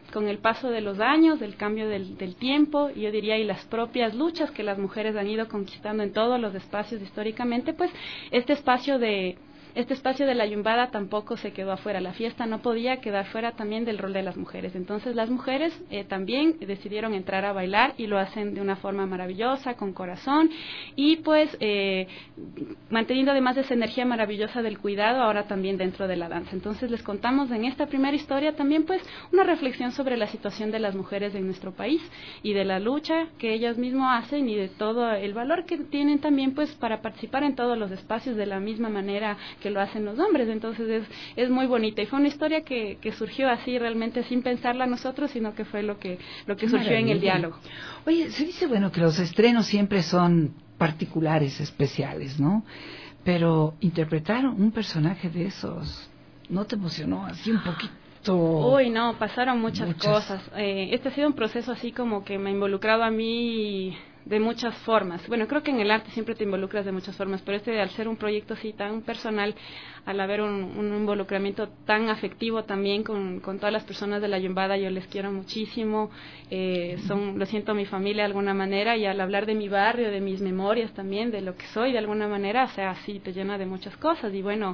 con el paso de los años, del cambio del, del tiempo, yo diría, y las propias luchas que las mujeres han ido conquistando en todos los espacios históricamente, pues este espacio de Este espacio de la Yumbada tampoco se quedó afuera. La fiesta no podía quedar fuera también del rol de las mujeres. Entonces las mujeres eh, también decidieron entrar a bailar y lo hacen de una forma maravillosa, con corazón y pues eh, manteniendo además esa energía maravillosa del cuidado ahora también dentro de la danza. Entonces les contamos en esta primera historia también pues una reflexión sobre la situación de las mujeres en nuestro país y de la lucha que ellas mismas hacen y de todo el valor que tienen también pues para participar en todos los espacios de la misma manera que lo hacen los hombres. Entonces es, es muy bonita y fue una historia que, que surgió así realmente sin pensarla nosotros, sino que fue lo que lo que surgió en el diálogo. Oye, se dice bueno que los estrenos siempre son particulares, especiales, ¿no? Pero interpretar un personaje de esos, ¿no te emocionó así un poquito? Uy, no, pasaron muchas, muchas. cosas. Eh, este ha sido un proceso así como que me ha involucrado a mí de muchas formas. Bueno, creo que en el arte siempre te involucras de muchas formas, pero este al ser un proyecto así tan personal, al haber un, un involucramiento tan afectivo también con, con todas las personas de la Yumbada, yo les quiero muchísimo, eh, son, lo siento mi familia de alguna manera, y al hablar de mi barrio, de mis memorias también, de lo que soy de alguna manera, o sea, sí te llena de muchas cosas. Y bueno,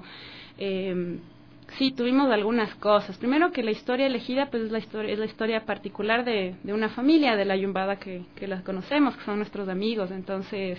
eh, sí, tuvimos algunas cosas. Primero que la historia elegida pues es la historia, es la historia particular de, de una familia de la Yumbada que, que las conocemos, que son nuestros amigos. Entonces,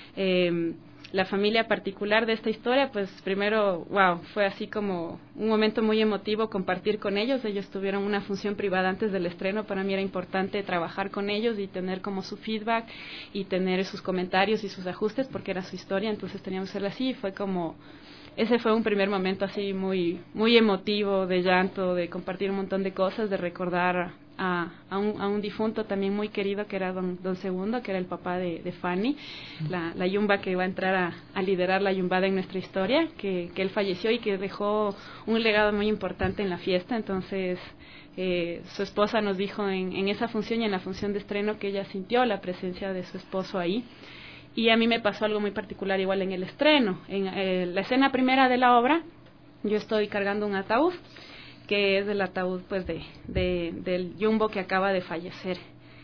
eh, la familia particular de esta historia, pues primero, wow, fue así como un momento muy emotivo compartir con ellos. Ellos tuvieron una función privada antes del estreno. Para mí era importante trabajar con ellos y tener como su feedback y tener sus comentarios y sus ajustes porque era su historia, entonces teníamos que hacerlo así y fue como... Ese fue un primer momento así muy muy emotivo, de llanto, de compartir un montón de cosas, de recordar a, a, un, a un difunto también muy querido que era don, don Segundo, que era el papá de, de Fanny, la, la yumba que iba a entrar a, a liderar la yumbada en nuestra historia, que, que él falleció y que dejó un legado muy importante en la fiesta. Entonces eh, su esposa nos dijo en, en esa función y en la función de estreno que ella sintió la presencia de su esposo ahí. Y a mí me pasó algo muy particular igual en el estreno. En eh, la escena primera de la obra, yo estoy cargando un ataúd, que es el ataúd pues de, de del Yumbo que acaba de fallecer.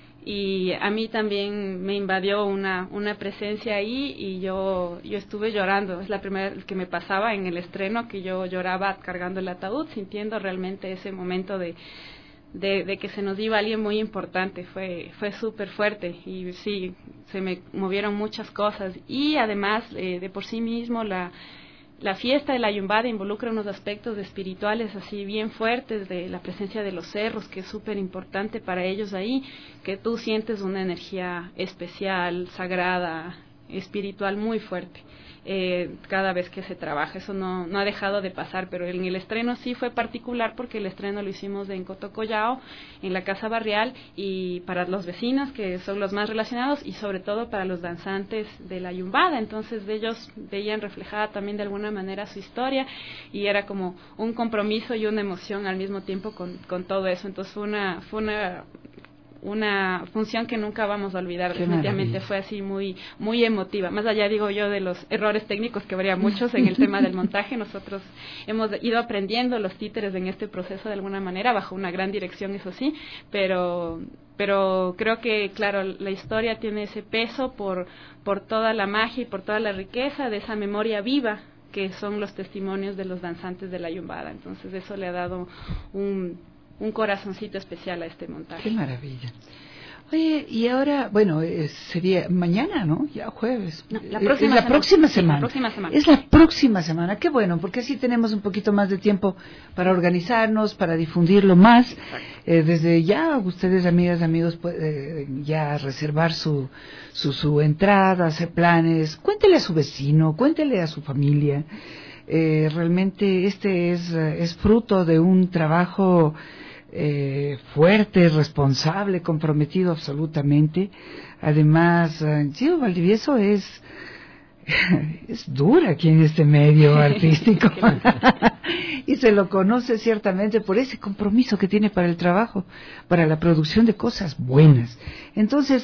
Y a mí también me invadió una una presencia ahí y yo yo estuve llorando. Es la primera vez que me pasaba en el estreno, que yo lloraba cargando el ataúd, sintiendo realmente ese momento de... De, de que se nos iba alguien muy importante. Fue fue súper fuerte y sí, se me movieron muchas cosas. Y además, eh, de por sí mismo, la, la fiesta de la Yumbada involucra unos aspectos espirituales así bien fuertes, de la presencia de los cerros, que es súper importante para ellos ahí, que tú sientes una energía especial, sagrada, espiritual muy fuerte. Eh, cada vez que se trabaja, eso no, no ha dejado de pasar, pero en el estreno sí fue particular porque el estreno lo hicimos en Cotocollao, en la Casa Barrial, y para los vecinos que son los más relacionados y sobre todo para los danzantes de la Yumbada. Entonces ellos veían reflejada también de alguna manera su historia y era como un compromiso y una emoción al mismo tiempo con, con todo eso. Entonces fue una, fue una una función que nunca vamos a olvidar. Qué definitivamente maravilla. Fue así muy muy emotiva. Más allá, digo yo, de los errores técnicos que habría muchos en el tema del montaje, nosotros hemos ido aprendiendo los títeres en este proceso de alguna manera, bajo una gran dirección, eso sí, pero pero creo que, claro, la historia tiene ese peso por por toda la magia y por toda la riqueza de esa memoria viva que son los testimonios de los danzantes de la Yumbada. Entonces eso le ha dado un un corazoncito especial a este montaje. Qué maravilla. Oye, y ahora, bueno, eh, sería mañana, ¿no? Ya jueves. No, la próxima, es la semana. próxima semana. Sí, la próxima semana. Es la próxima semana. Qué bueno, porque así tenemos un poquito más de tiempo para organizarnos, para difundirlo más. Eh, desde ya, ustedes, amigas, amigos, pueden ya reservar su, su, su entrada, hacer planes. Cuéntele a su vecino, cuéntele a su familia. Eh, realmente este es, es fruto de un trabajo eh, fuerte, responsable, comprometido absolutamente. Además, eh, Gio Valdivieso es es dura aquí en este medio artístico y se lo conoce ciertamente por ese compromiso que tiene para el trabajo, para la producción de cosas buenas. Entonces,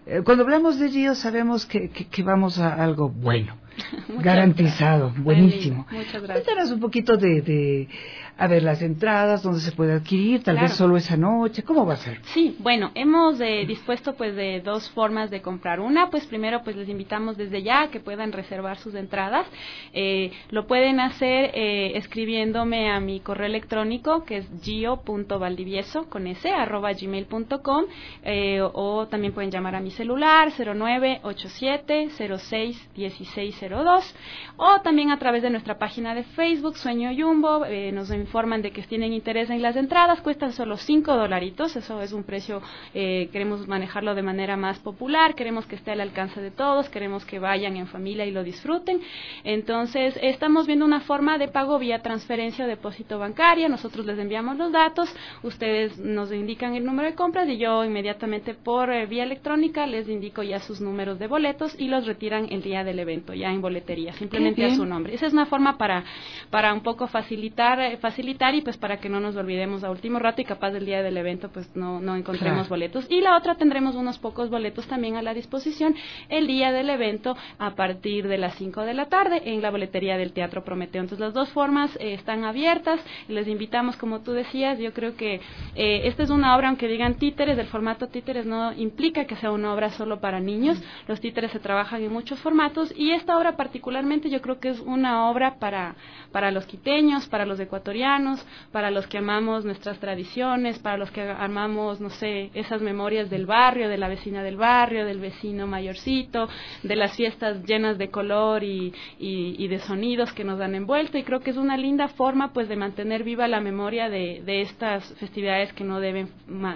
eh, cuando hablamos de Gio sabemos que, que, que vamos a algo bueno, garantizado, gracias. Buenísimo. Ay, muchas gracias. Cuéntanos un poquito de, de, a ver, las entradas, dónde se puede adquirir, tal claro. vez solo esa noche, ¿cómo va a ser? Sí, bueno, hemos eh, dispuesto pues de dos formas de comprar. Una, pues primero pues les invitamos desde ya a que puedan reservar sus entradas. Eh, lo pueden hacer eh, escribiéndome a mi correo electrónico que es gio punto valdivieso con s arroba gmail punto com eh, o también pueden llamar a mi celular cero nueve ocho siete cero seis dieciséis cero dos o también a través de nuestra página de Facebook Sueño Jumbo. Eh, nos informan de que tienen interés en las entradas, cuestan solo cinco dolaritos, eso es un precio, eh, queremos manejarlo de manera más popular, queremos que esté al alcance de todos, queremos que vayan en familia y lo disfruten. Entonces estamos viendo una forma de pago vía transferencia o depósito bancaria, nosotros les enviamos los datos, ustedes nos indican el número de compras y yo inmediatamente por eh, vía electrónica les indico ya sus números de boletos y los retiran el día del evento, ya en boletería, simplemente a su nombre. Esa es una forma para, para un poco facilitar, eh, facilitar y pues para que no nos olvidemos a último rato y capaz del día del evento pues no, no encontremos claro. boletos. Y la otra, tendremos unos pocos boletos también a la disposición el día del evento a partir de las cinco de la tarde en la boletería del Teatro Prometeo. Entonces las dos formas eh, están abiertas, les invitamos, como tú decías, yo creo que eh, esta es una obra, aunque digan títeres, el formato títeres no implica que sea una obra solo para niños, los títeres se trabajan en muchos formatos y esta obra particularmente yo creo que es una obra para, para los quiteños, para los ecuatorianos, para los que amamos nuestras tradiciones, para los que amamos, no sé, esas memorias del barrio, de la vecina del barrio, del vecino mayorcito, de las fiestas llenas de color y, y, y de sonidos que nos han envuelto, y creo que es una linda forma pues de mantener viva la memoria de, de estas festividades que no deben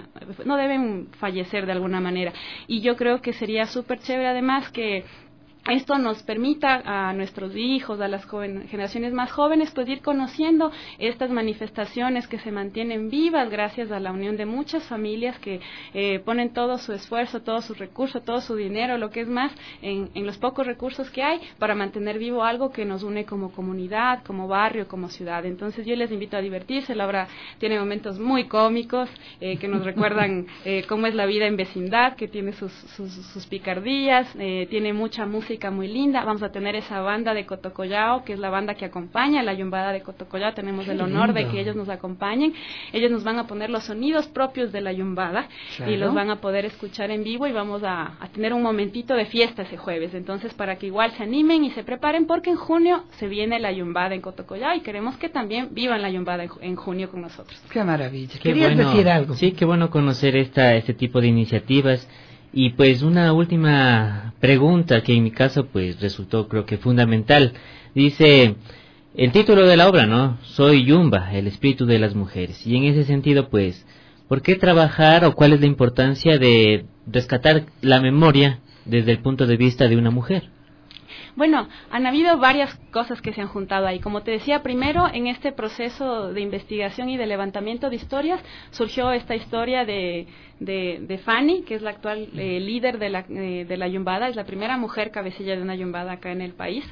no deben fallecer de alguna manera. Y yo creo que sería súper chévere además que esto nos permita a nuestros hijos, a las joven, generaciones más jóvenes, pues ir conociendo estas manifestaciones que se mantienen vivas gracias a la unión de muchas familias que eh, ponen todo su esfuerzo, todo su recurso, todo su dinero, lo que es más, en, en los pocos recursos que hay para mantener vivo algo que nos une como comunidad, como barrio, como ciudad. Entonces yo les invito a divertirse, la obra tiene momentos muy cómicos eh, que nos recuerdan eh, cómo es la vida en vecindad, que tiene sus, sus, sus picardías, eh, tiene mucha música muy linda. Vamos a tener esa banda de Cotocollao, que es la banda que acompaña a la Yumbada de Cotocollao. Tenemos el honor de que ellos nos acompañen. Ellos nos van a poner los sonidos propios de la Yumbada claro. y los van a poder escuchar en vivo y vamos a, a tener un momentito de fiesta ese jueves. Entonces, para que igual se animen y se preparen, porque en junio se viene la Yumbada en Cotocollao y queremos que también vivan la Yumbada en, en junio con nosotros. Qué maravilla. Qué ¿Querías bueno, decir algo? Sí, qué bueno conocer esta, este tipo de iniciativas. Y pues una última pregunta que en mi caso pues resultó creo que fundamental. Dice el título de la obra, ¿no? Soy Yumba, el espíritu de las mujeres. Y en ese sentido pues, ¿por qué trabajar o cuál es la importancia de rescatar la memoria desde el punto de vista de una mujer? Bueno, han habido varias cosas que se han juntado ahí. Como te decía, primero, en este proceso de investigación y de levantamiento de historias, surgió esta historia de, de, de Fanny, que es la actual eh, líder de la, eh, de la Yumbada, es la primera mujer cabecilla de una Yumbada acá en el país,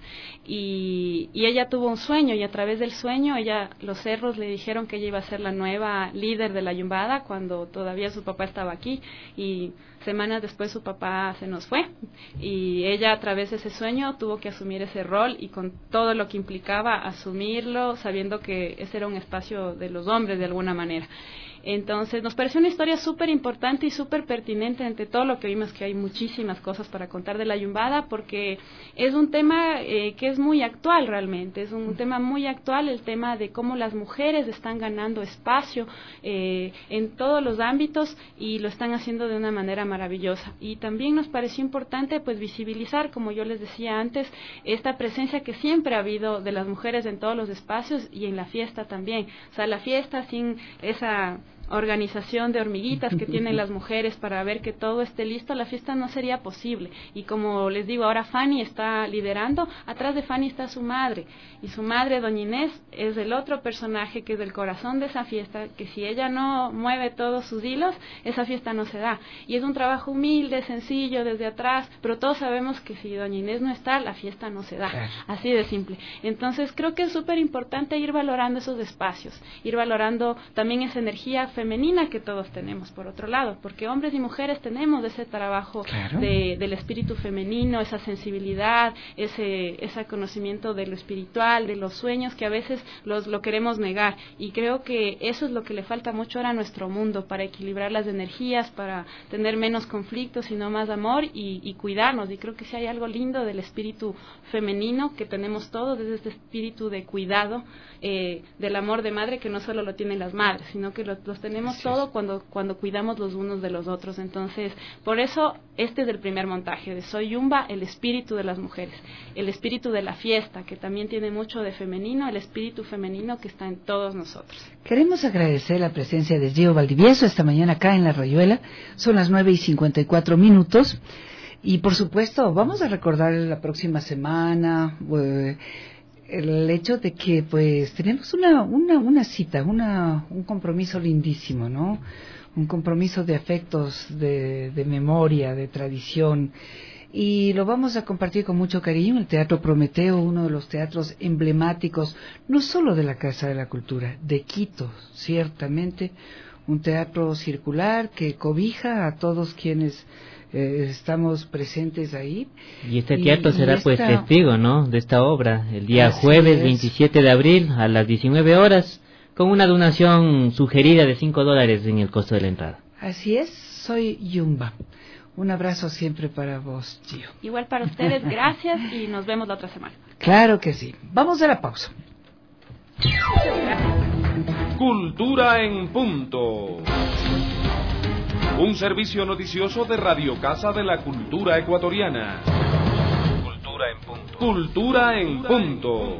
y, y ella tuvo un sueño, y a través del sueño, ella, los cerros le dijeron que ella iba a ser la nueva líder de la Yumbada, cuando todavía su papá estaba aquí, y semanas después su papá se nos fue, y ella a través de ese sueño tuvo que asumir ese rol y con todo lo que implicaba asumirlo, sabiendo que ese era un espacio de los hombres de alguna manera. Entonces nos pareció una historia súper importante y súper pertinente entre todo lo que vimos, que hay muchísimas cosas para contar de la Yumbada, porque es un tema eh, que es muy actual realmente, es un tema muy actual el tema de cómo las mujeres están ganando espacio eh, en todos los ámbitos y lo están haciendo de una manera maravillosa. Y también nos pareció importante pues visibilizar, como yo les decía antes, esta presencia que siempre ha habido de las mujeres en todos los espacios y en la fiesta también. O sea, la fiesta sin esa organización de hormiguitas que tienen las mujeres para ver que todo esté listo, la fiesta no sería posible. Y como les digo, ahora Fanny está liderando, atrás de Fanny está su madre, y su madre, doña Inés, es el otro personaje que es el corazón de esa fiesta, que si ella no mueve todos sus hilos, esa fiesta no se da. Y es un trabajo humilde, sencillo, desde atrás, pero todos sabemos que si doña Inés no está, la fiesta no se da, así de simple. Entonces creo que es súper importante ir valorando esos espacios, ir valorando también esa energía femenina que todos tenemos, por otro lado, porque hombres y mujeres tenemos ese trabajo claro. de, del espíritu femenino, esa sensibilidad, ese, ese conocimiento de lo espiritual, de los sueños que a veces los, lo queremos negar, y creo que eso es lo que le falta mucho ahora a nuestro mundo para equilibrar las energías, para tener menos conflictos y no más amor y, y cuidarnos, y creo que si hay algo lindo del espíritu femenino que tenemos todos, es este espíritu de cuidado, eh, del amor de madre que no solo lo tienen las madres, sino que lo, los tenemos sí. todo cuando, cuando cuidamos los unos de los otros. Entonces, por eso este es el primer montaje de Soy Yumba, el espíritu de las mujeres, el espíritu de la fiesta, que también tiene mucho de femenino, el espíritu femenino que está en todos nosotros. Queremos agradecer la presencia de Gio Valdivieso esta mañana acá en La Rayuela. Son las nueve y cincuenta y cuatro minutos. Y por supuesto, vamos a recordar la próxima semana eh, el hecho de que pues tenemos una una una cita, una un compromiso lindísimo, ¿no? Un compromiso de afectos, de, de memoria, de tradición. Y lo vamos a compartir con mucho cariño. El Teatro Prometeo, uno de los teatros emblemáticos, no solo de la Casa de la Cultura, de Quito, ciertamente. Un teatro circular que cobija a todos quienes eh, estamos presentes ahí. Y este teatro y, será y esta... pues testigo, ¿no?, de esta obra, el día Así jueves es. veintisiete de abril a las diecinueve horas, con una donación sugerida de cinco dólares en el costo de la entrada. Así es, soy Yumba. Un abrazo siempre para vos, Gio. Igual para ustedes, gracias y nos vemos la otra semana. Claro que sí. Vamos a la pausa. Cultura en punto. Un servicio noticioso de Radio Casa de la Cultura Ecuatoriana. Cultura en punto. Cultura en punto.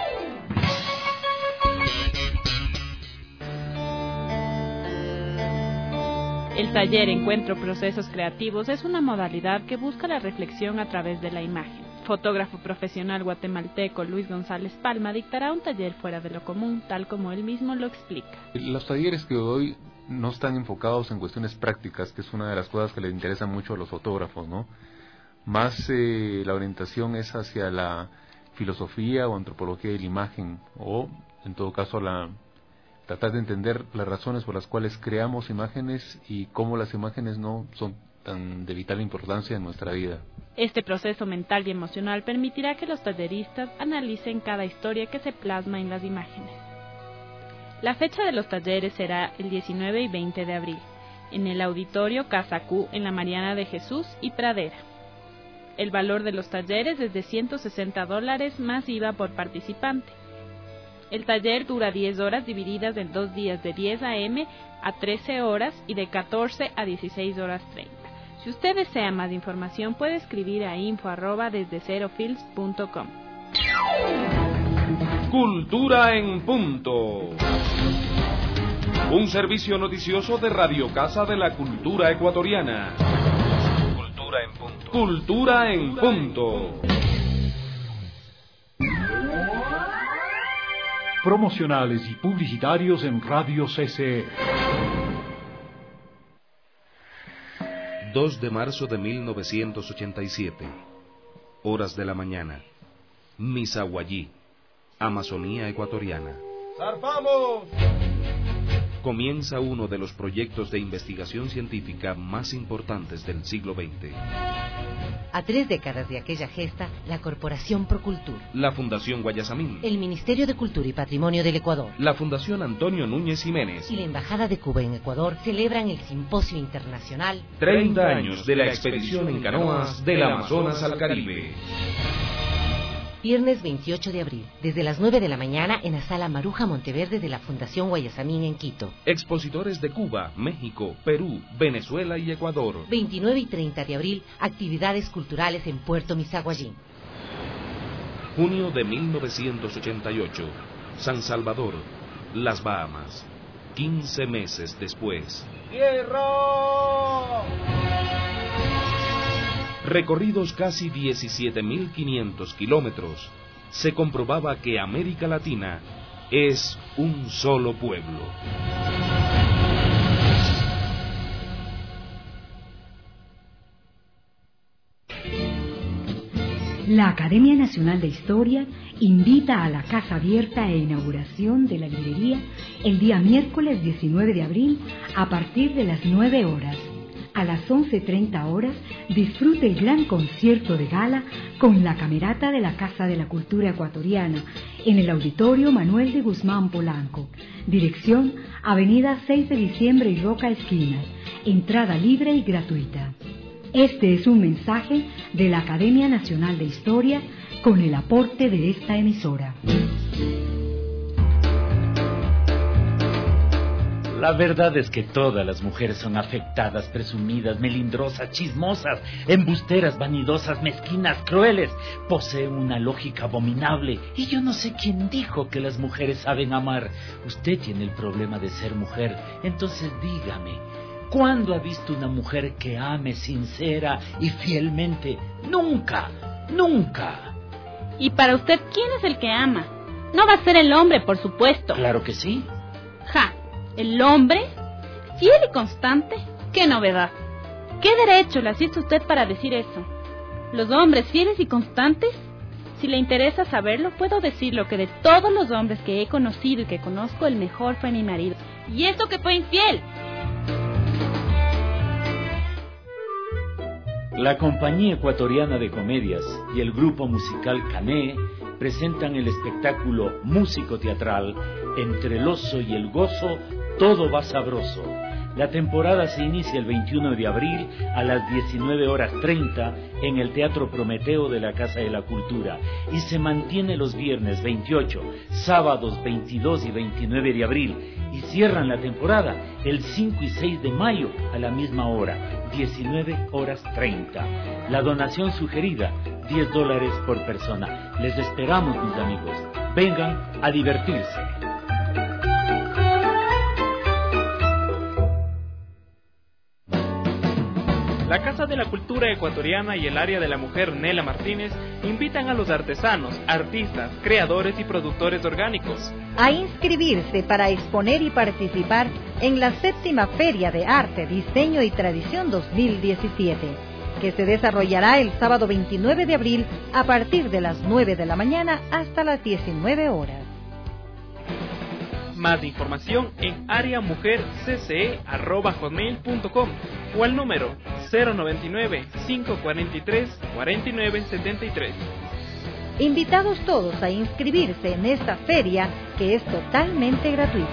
El taller Encuentro Procesos Creativos es una modalidad que busca la reflexión a través de la imagen. Fotógrafo profesional guatemalteco Luis González Palma dictará un taller fuera de lo común, tal como él mismo lo explica. Los talleres que doy no están enfocados en cuestiones prácticas, que es una de las cosas que les interesa mucho a los fotógrafos, ¿no? Más eh, la orientación es hacia la filosofía o antropología de la imagen, o en todo caso la tratar de entender las razones por las cuales creamos imágenes y cómo las imágenes no son tan de vital importancia en nuestra vida. Este proceso mental y emocional permitirá que los talleristas analicen cada historia que se plasma en las imágenes. La fecha de los talleres será el diecinueve y veinte de abril, en el auditorio Casa Q en la Mariana de Jesús y Pradera. El valor de los talleres es de ciento sesenta dólares más I V A por participante. El taller dura diez horas divididas en dos días de diez a eme a trece horas y de catorce a dieciséis horas treinta. Si usted desea más información puede escribir a info arroba desde cero films punto com. Cultura en punto. Un servicio noticioso de Radio Casa de la Cultura Ecuatoriana. Cultura en punto. Cultura en punto. Promocionales y publicitarios en Radio C C E. dos de marzo de mil novecientos ochenta y siete. Horas de la mañana. Misahuallí, Amazonía ecuatoriana. ¡Zarpamos! Comienza uno de los proyectos de investigación científica más importantes del siglo veinte. A tres décadas de aquella gesta, la Corporación Procultur, la Fundación Guayasamín, el Ministerio de Cultura y Patrimonio del Ecuador, la Fundación Antonio Núñez Jiménez y la Embajada de Cuba en Ecuador celebran el Simposio Internacional treinta años de la expedición en canoas del Amazonas al Caribe. Viernes veintiocho de abril, desde las nueve de la mañana en la Sala Maruja Monteverde de la Fundación Guayasamín en Quito. Expositores de Cuba, México, Perú, Venezuela y Ecuador. veintinueve y treinta de abril, actividades culturales en Puerto Misahuallín. Junio de mil novecientos ochenta y ocho, San Salvador, Las Bahamas. quince meses después. ¡Tierra! Recorridos casi diecisiete mil quinientos kilómetros, se comprobaba que América Latina es un solo pueblo. La Academia Nacional de Historia invita a la casa abierta e inauguración de la librería el día miércoles diecinueve de abril a partir de las nueve horas. A las once treinta horas disfrute el gran concierto de gala con la camerata de la Casa de la Cultura Ecuatoriana en el Auditorio Manuel de Guzmán Polanco. Dirección Avenida seis de diciembre y Roca Esquinas. Entrada libre y gratuita. Este es un mensaje de la Academia Nacional de Historia con el aporte de esta emisora. La verdad es que todas las mujeres son afectadas, presumidas, melindrosas, chismosas, embusteras, vanidosas, mezquinas, crueles. Poseen una lógica abominable. Y yo no sé quién dijo que las mujeres saben amar. Usted tiene el problema de ser mujer. Entonces dígame, ¿cuándo ha visto una mujer que ame sincera y fielmente? Nunca, nunca. Y para usted, ¿quién es el que ama? No va a ser el hombre, por supuesto. Claro que sí. Ja. ¿El hombre? ¿Fiel y constante? ¡Qué novedad! ¿Qué derecho le asiste usted para decir eso? ¿Los hombres fieles y constantes? Si le interesa saberlo, puedo decirlo que de todos los hombres que he conocido y que conozco, el mejor fue mi marido. ¿Y eso que fue infiel? La Compañía Ecuatoriana de Comedias y el grupo musical Cané presentan el espectáculo músico-teatral Entre el oso y el gozo, todo va sabroso. La temporada se inicia el veintiuno de abril a las diecinueve horas treinta en el Teatro Prometeo de la Casa de la Cultura y se mantiene los viernes veintiocho, sábados veintidós y veintinueve de abril y cierran la temporada el cinco y seis de mayo a la misma hora, diecinueve horas treinta. La donación sugerida, diez dólares por persona. Les esperamos, mis amigos. Vengan a divertirse. La Casa de la Cultura Ecuatoriana y el Área de la Mujer Nela Martínez invitan a los artesanos, artistas, creadores y productores orgánicos a inscribirse para exponer y participar en la séptima Feria de Arte, Diseño y Tradición dos mil diecisiete, que se desarrollará el sábado veintinueve de abril a partir de las nueve de la mañana hasta las diecinueve horas. Más información en areamujercce arroba hotmail punto com o al número cero noventa y nueve, cinco cuarenta y tres, cuarenta y nueve setenta y tres. Invitados todos a inscribirse en esta feria que es totalmente gratuita.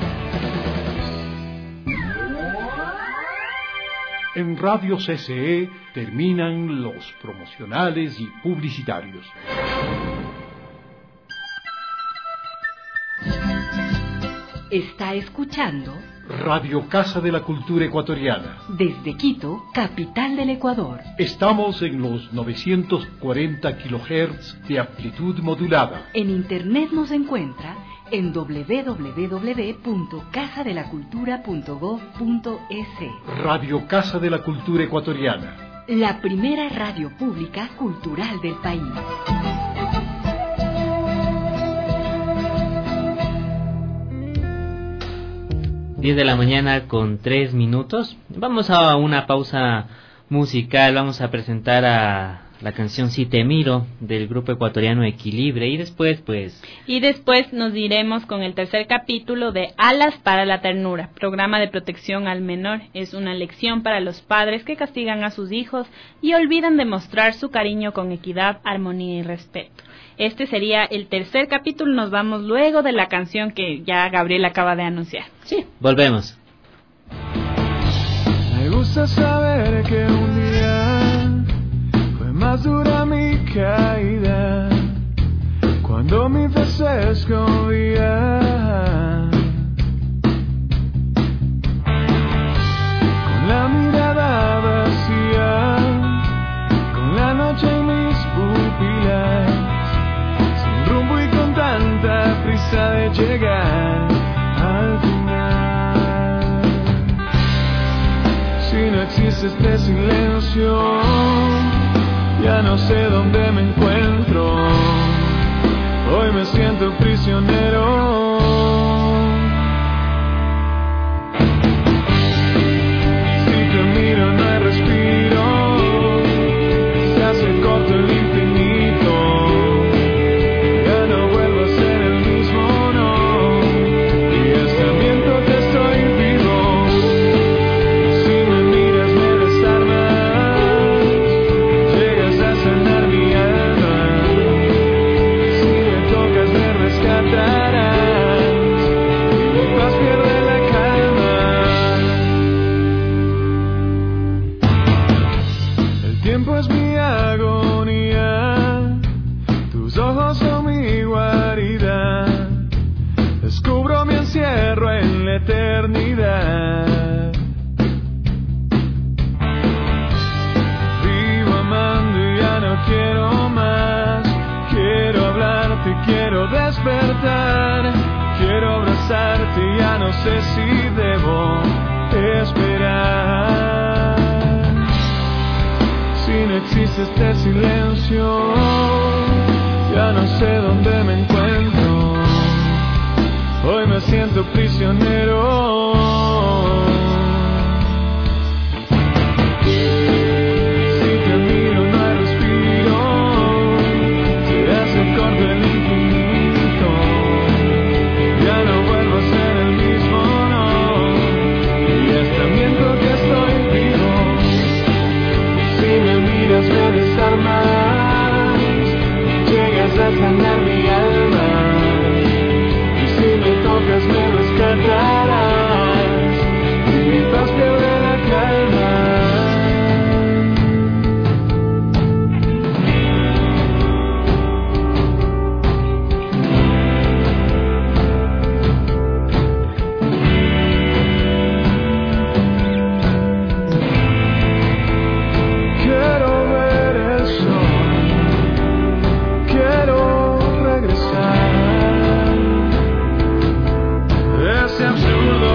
En Radio C C E terminan los promocionales y publicitarios. Está escuchando Radio Casa de la Cultura Ecuatoriana. Desde Quito, capital del Ecuador. Estamos en los novecientos cuarenta kilohertz de amplitud modulada. En internet nos encuentra en doble u doble u doble u punto casa de la cultura punto gob punto es. Radio Casa de la Cultura Ecuatoriana. La primera radio pública cultural del país. diez de la mañana con tres minutos. Vamos a una pausa musical. Vamos a presentar a la canción Si Te Miro del grupo ecuatoriano Equilibre y después pues... Y después nos iremos con el tercer capítulo de Alas para la Ternura, programa de protección al menor. Es una lección para los padres que castigan a sus hijos y olvidan demostrar su cariño con equidad, armonía y respeto. Este sería el tercer capítulo. Nos vamos luego de la canción que ya Gabriel acaba de anunciar. Sí, volvemos. Me gusta saber que un día fue más dura mi caída, cuando mi fe se escondía. Con la mirada vacía, con la noche en mis pupilas, rumbo y con tanta prisa de llegar al final. Si no existe este silencio, ya no sé dónde me encuentro. Hoy me siento prisionero. Si te miro no hay respiro, se hace corto el infinito. te quiero despertar, quiero abrazarte, ya no sé si debo esperar. Si no existe este silencio, ya no sé dónde me encuentro. Hoy me siento prisionero. Si te miro no hay respiro, se hace corto el infinito. Ya no vuelvo a ser el mismo, no. Y hasta miento que estoy vivo. Si me miras me desarmas, llegas a sanar mi alma. Me rescatarás y mi paz pierde la calma. Quiero ver el sol, quiero regresar. Es absurdo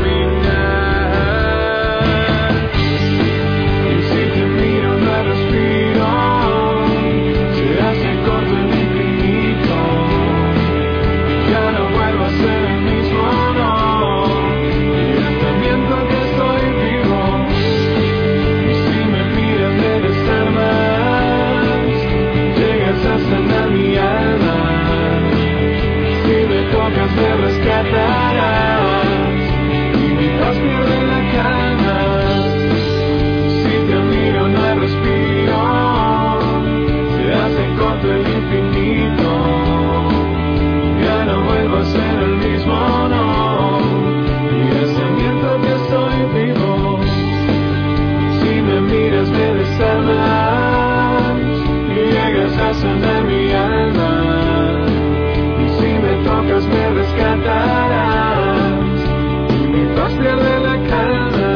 caminar, y si te miro no respiro, se hace corto el infinito. Ya no vuelvo a ser el mismo, no. Y hasta miento que estoy vivo. Y si me miras me desarmas, llegas a sanar mi alma. Si me tocas me rescatarás y mi paz pierde la calma. Si te miro no hay respiro, se hace corto el infinito. Ya no vuelvo a ser el mismo, no. Y hasta miento que estoy vivo. Si me miras me desarmas y llegas a sanar mi alma. Me rescatarás y mi paz pierde la calma.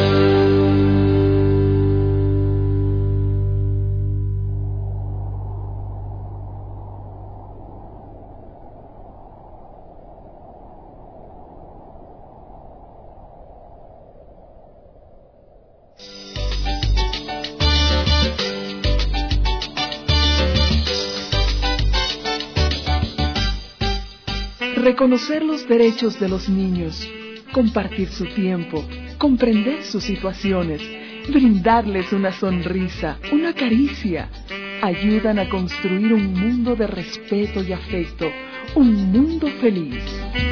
Reconocer los derechos de los niños, compartir su tiempo, comprender sus situaciones, brindarles una sonrisa, una caricia, ayudan a construir un mundo de respeto y afecto, un mundo feliz.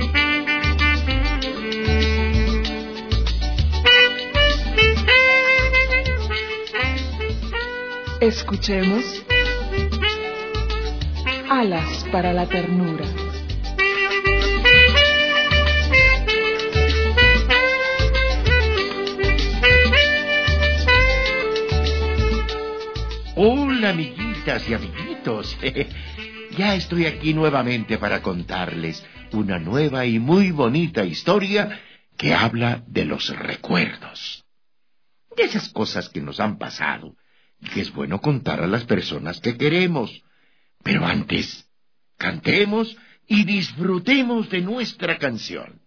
Escuchemos Alas para la ternura. Hola, amiguitas y amiguitos. Ya estoy aquí nuevamente para contarles una nueva y muy bonita historia que habla de los recuerdos. De esas cosas que nos han pasado y que es bueno contar a las personas que queremos. Pero antes, cantemos y disfrutemos de nuestra canción.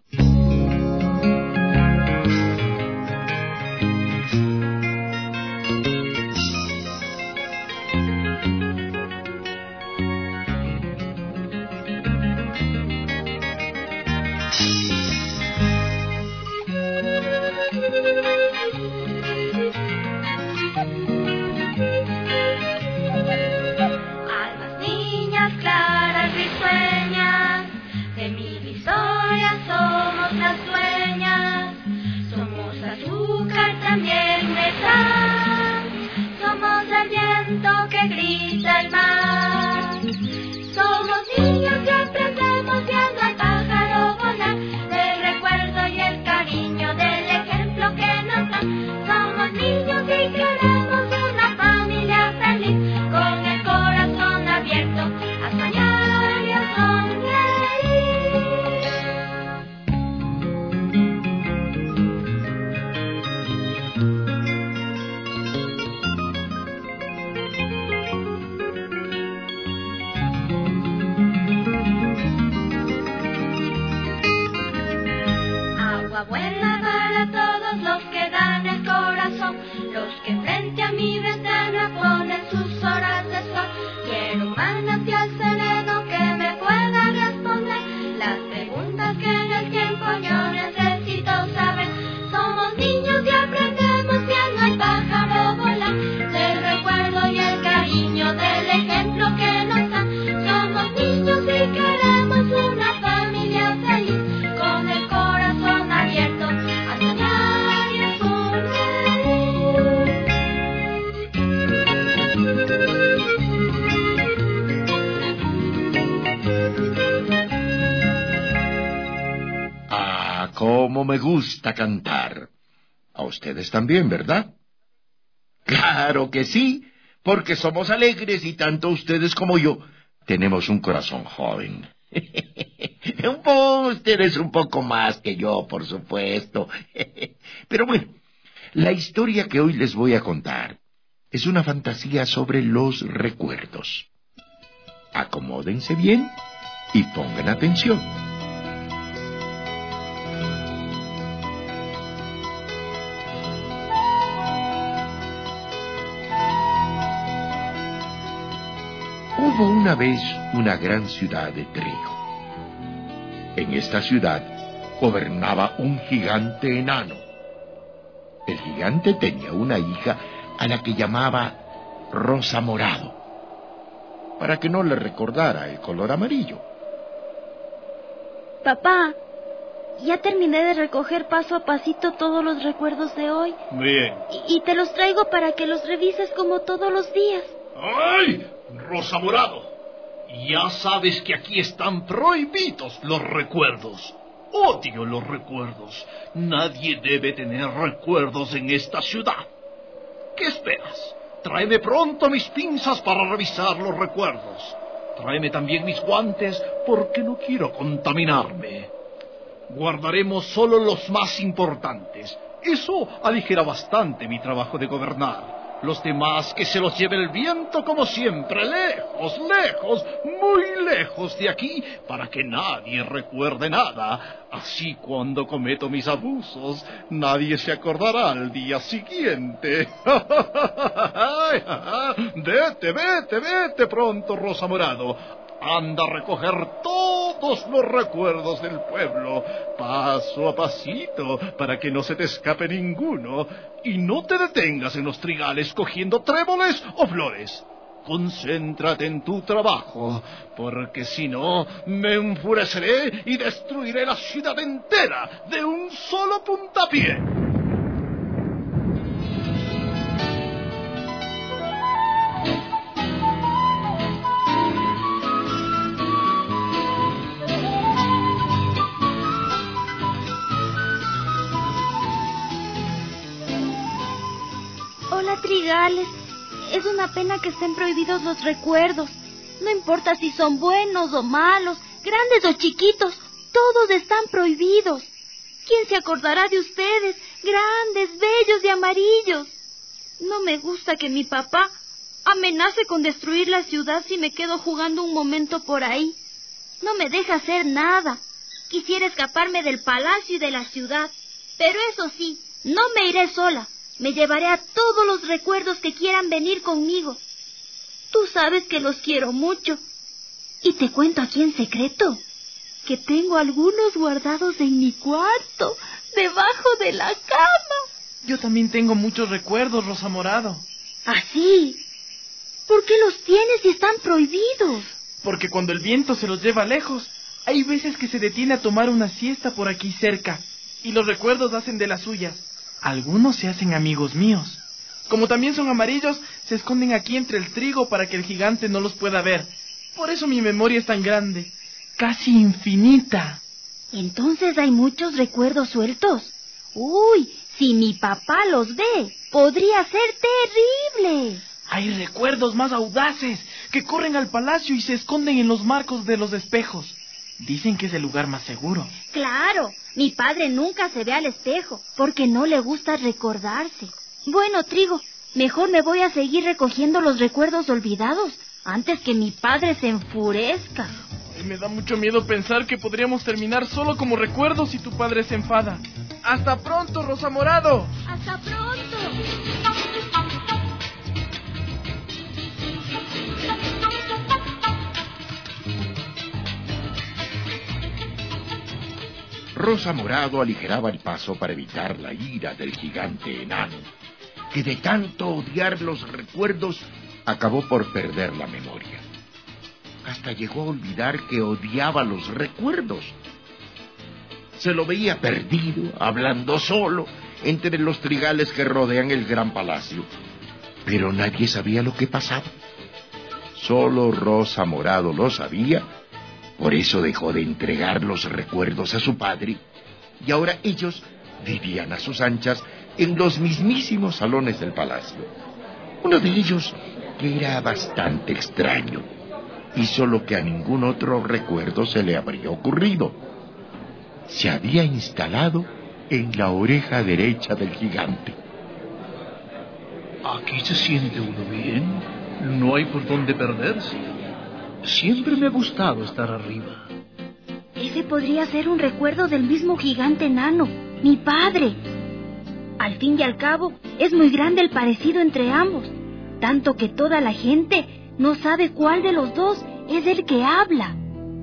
Almas niñas claras risueñas, de mil historias son. cómo me gusta cantar. A ustedes también, ¿verdad? Claro que sí, porque somos alegres y tanto ustedes como yo tenemos un corazón joven. un po, ustedes un poco más que yo, por supuesto. Pero bueno, la historia que hoy les voy a contar es una fantasía sobre los recuerdos. Acomódense bien y pongan atención. Hubo una vez una gran ciudad de trigo. En esta ciudad gobernaba un gigante enano. El gigante tenía una hija a la que llamaba Rosa Morado, para que no le recordara el color amarillo. Papá, ya terminé de recoger paso a pasito todos los recuerdos de hoy. Bien. Y, y te los traigo para que los revises como todos los días. ¡Ay! Rosa Morado, ya sabes que aquí están prohibidos los recuerdos. Odio los recuerdos. Nadie debe tener recuerdos en esta ciudad. ¿Qué esperas? Tráeme pronto mis pinzas para revisar los recuerdos. Tráeme también mis guantes porque no quiero contaminarme. Guardaremos solo los más importantes. Eso aligera bastante mi trabajo de gobernar. Los demás que se los lleve el viento como siempre, lejos, lejos, muy lejos de aquí, para que nadie recuerde nada. Así cuando cometo mis abusos, nadie se acordará al día siguiente. Vete, vete, vete pronto, Rosa Morado. Anda a recoger todos los recuerdos del pueblo, paso a pasito, para que no se te escape ninguno. Y no te detengas en los trigales cogiendo tréboles o flores. Concéntrate en tu trabajo, porque si no, me enfureceré y destruiré la ciudad entera de un solo puntapié. Trigales, es una pena que estén prohibidos los recuerdos. No importa si son buenos o malos, grandes o chiquitos, todos están prohibidos. ¿Quién se acordará de ustedes, grandes, bellos y amarillos? No me gusta que mi papá amenace con destruir la ciudad si me quedo jugando un momento por ahí. No me deja hacer nada. Quisiera escaparme del palacio y de la ciudad, pero eso sí, no me iré sola. Me llevaré a todos los recuerdos que quieran venir conmigo. Tú sabes que los quiero mucho. Y te cuento aquí en secreto que tengo algunos guardados en mi cuarto, debajo de la cama. Yo también tengo muchos recuerdos, Rosa Morado. ¿Ah, sí? ¿Por qué los tienes si están prohibidos? Porque cuando el viento se los lleva lejos, hay veces que se detiene a tomar una siesta por aquí cerca, y los recuerdos hacen de las suyas. Algunos se hacen amigos míos. Como también son amarillos, se esconden aquí entre el trigo para que el gigante no los pueda ver. Por eso mi memoria es tan grande, casi infinita. Entonces hay muchos recuerdos sueltos. Uy, si mi papá los ve, podría ser terrible. Hay recuerdos más audaces que corren al palacio y se esconden en los marcos de los espejos. Dicen que es el lugar más seguro. Claro, mi padre nunca se ve al espejo, porque no le gusta recordarse. Bueno, Trigo, mejor me voy a seguir recogiendo los recuerdos olvidados, antes que mi padre se enfurezca. Me da mucho miedo pensar que podríamos terminar solo como recuerdos si tu padre se enfada. ¡Hasta pronto, Rosa Morado! ¡Hasta pronto! Rosa Morado aligeraba el paso para evitar la ira del gigante enano, que de tanto odiar los recuerdos acabó por perder la memoria. Hasta llegó a olvidar que odiaba los recuerdos. Se lo veía perdido, hablando solo, entre los trigales que rodean el gran palacio. Pero nadie sabía lo que pasaba. Solo Rosa Morado lo sabía. Por eso dejó de entregar los recuerdos a su padre y ahora ellos vivían a sus anchas en los mismísimos salones del palacio. Uno de ellos, que era bastante extraño, hizo lo que a ningún otro recuerdo se le habría ocurrido. Se había instalado en la oreja derecha del gigante. Aquí se siente uno bien. No hay por dónde perderse. Siempre me ha gustado estar arriba. Ese podría ser un recuerdo del mismo gigante enano, mi padre. Al fin y al cabo, es muy grande el parecido entre ambos, tanto que toda la gente no sabe cuál de los dos es el que habla.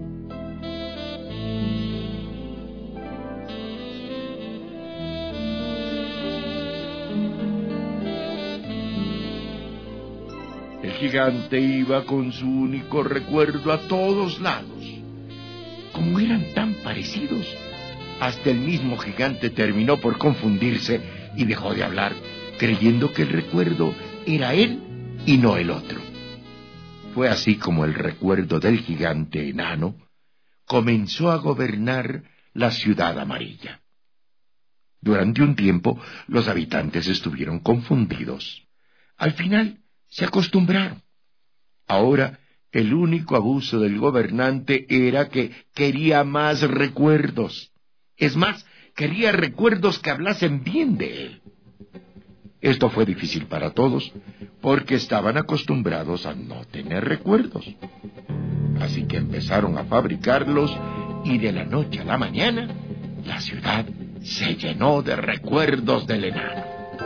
El gigante iba con su único recuerdo a todos lados. Como eran tan parecidos, hasta el mismo gigante terminó por confundirse y dejó de hablar, creyendo que el recuerdo era él y no el otro. Fue así como el recuerdo del gigante enano comenzó a gobernar la ciudad amarilla. Durante un tiempo, los habitantes estuvieron confundidos. Al final, se acostumbraron. Ahora, el único abuso del gobernante era que quería más recuerdos. Es más, quería recuerdos que hablasen bien de él. Esto fue difícil para todos, porque estaban acostumbrados a no tener recuerdos. Así que empezaron a fabricarlos, y de la noche a la mañana, la ciudad se llenó de recuerdos del enano.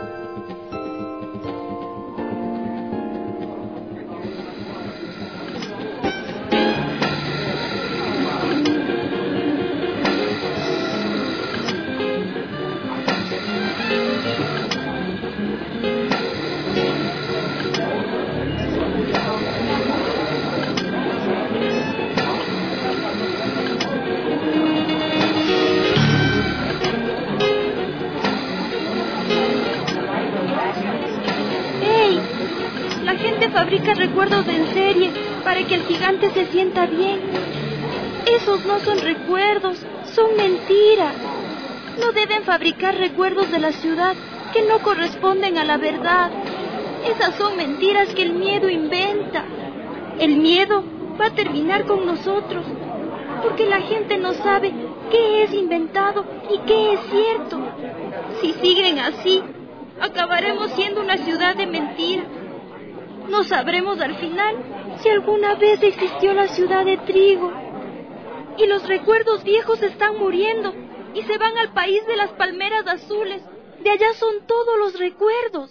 Fabrica recuerdos en serie para que el gigante se sienta bien. Esos no son recuerdos, son mentiras. No deben fabricar recuerdos de la ciudad que no corresponden a la verdad. Esas son mentiras que el miedo inventa. El miedo va a terminar con nosotros, porque la gente no sabe qué es inventado y qué es cierto. Si siguen así, acabaremos siendo una ciudad de mentiras. No sabremos al final si alguna vez existió la ciudad de trigo. Y los recuerdos viejos están muriendo y se van al país de las palmeras azules. De allá son todos los recuerdos.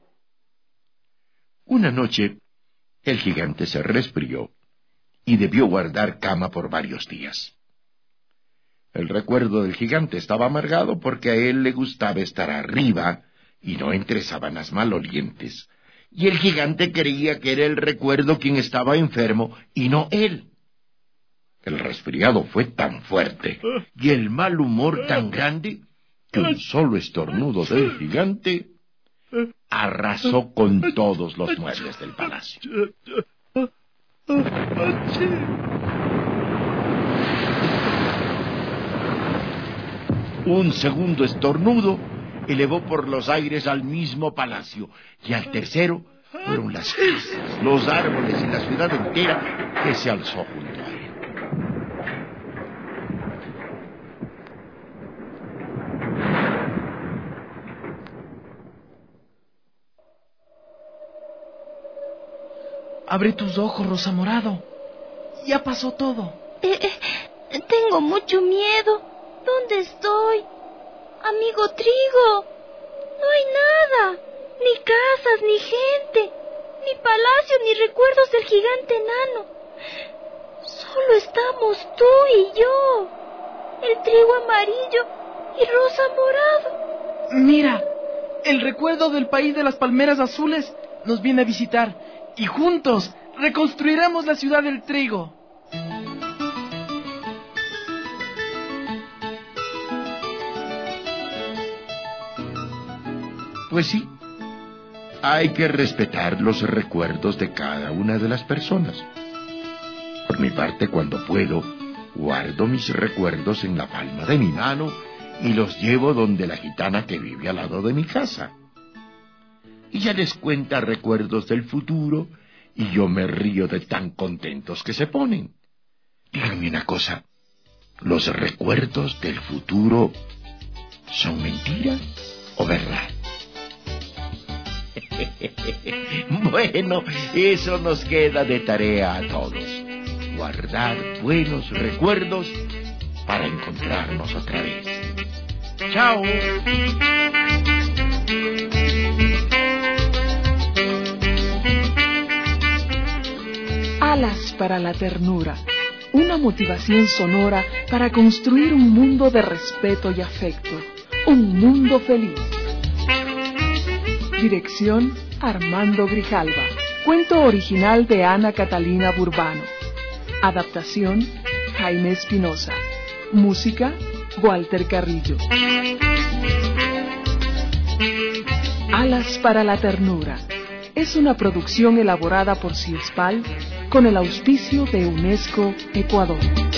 Una noche, el gigante se resfrió y debió guardar cama por varios días. El recuerdo del gigante estaba amargado porque a él le gustaba estar arriba y no entre sábanas malolientes. Y el gigante creía que era el recuerdo quien estaba enfermo y no él. El resfriado fue tan fuerte y el mal humor tan grande que un solo estornudo del gigante arrasó con todos los muebles del palacio. Un segundo estornudo elevó por los aires al mismo palacio, y al tercero fueron las casas, los árboles y la ciudad entera que se alzó junto a él. Abre tus ojos, Rosa Morado. Ya pasó todo. Eh, eh, tengo mucho miedo. ¿Dónde estoy? Amigo Trigo, no hay nada, ni casas, ni gente, ni palacio, ni recuerdos del gigante enano. Solo estamos tú y yo, el trigo amarillo y Rosa Morado. Mira, el recuerdo del país de las palmeras azules nos viene a visitar y juntos reconstruiremos la ciudad del trigo. Pues sí, hay que respetar los recuerdos de cada una de las personas. Por mi parte, cuando puedo, guardo mis recuerdos en la palma de mi mano y los llevo donde la gitana que vive al lado de mi casa. Ella les cuenta recuerdos del futuro y yo me río de tan contentos que se ponen. Díganme una cosa, ¿los recuerdos del futuro son mentira o verdad? Bueno, eso nos queda de tarea a todos. Guardar buenos recuerdos para encontrarnos otra vez. ¡Chao! Alas para la ternura. Una motivación sonora para construir un mundo de respeto y afecto. Un mundo feliz. Dirección: Armando Grijalva. Cuento original de Ana Catalina Burbano. Adaptación: Jaime Espinosa. Música: Walter Carrillo. Alas para la ternura. Es una producción elaborada por CIESPAL con el auspicio de UNESCO Ecuador.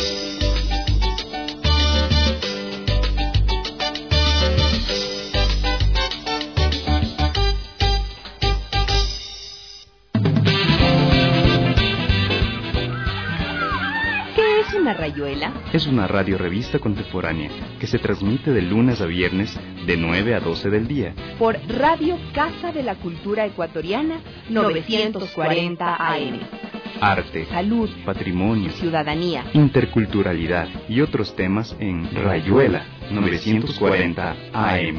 ¿Una rayuela? Es una radiorevista contemporánea que se transmite de lunes a viernes de nueve a doce del día. Por Radio Casa de la Cultura Ecuatoriana novecientos cuarenta A M. Arte, salud, patrimonio, ciudadanía, interculturalidad y otros temas en Rayuela novecientos cuarenta A M.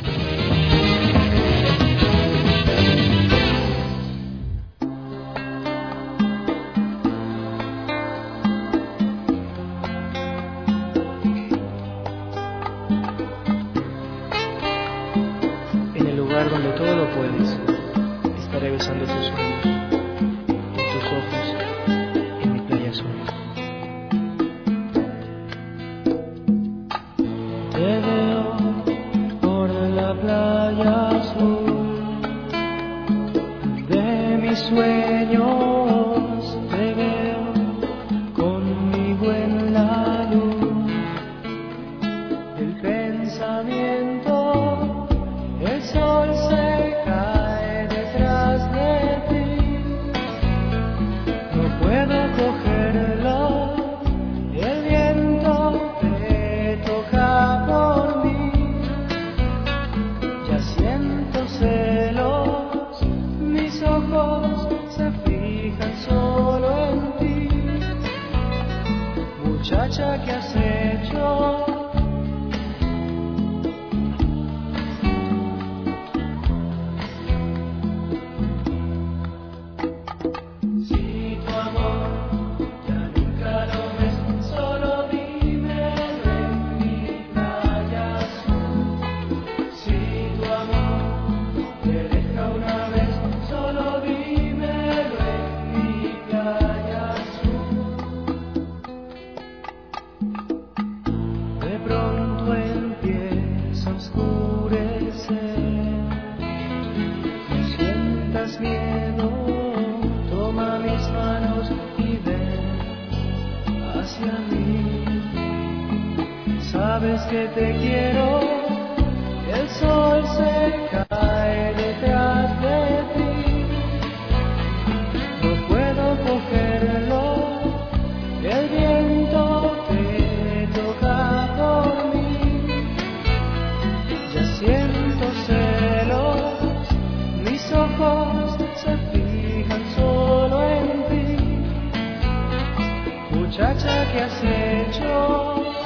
Donde todo lo puedes, estaré besando tus sueños, en tus ojos, en mi playa azul. Te veo por la playa azul de mis sueños, te veo conmigo en la luz del pensamiento. El sol se cae detrás de ti, no puedo cogerlo, el viento te toca por mí, ya siento celos, mis ojos se fijan solo en ti, muchacha, ¿qué has hecho? Sabes que te quiero, el sol se cae detrás de ti, no puedo cogerlo, el viento te toca por mí, ya siento celos, mis ojos se fijan solo en ti, muchacha, ¿qué has hecho?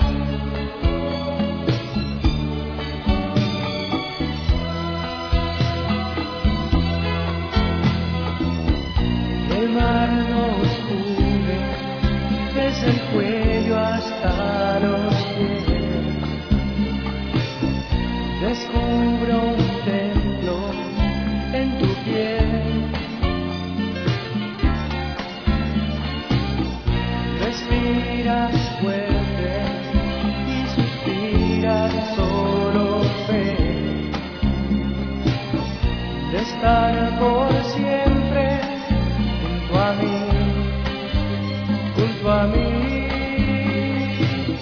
El mar nos cubre desde el cuello hasta los pies. Descubro un templo en tu piel. Respiras fuerte y suspiras solo fe de estar por siempre junto a mí, junto a mí.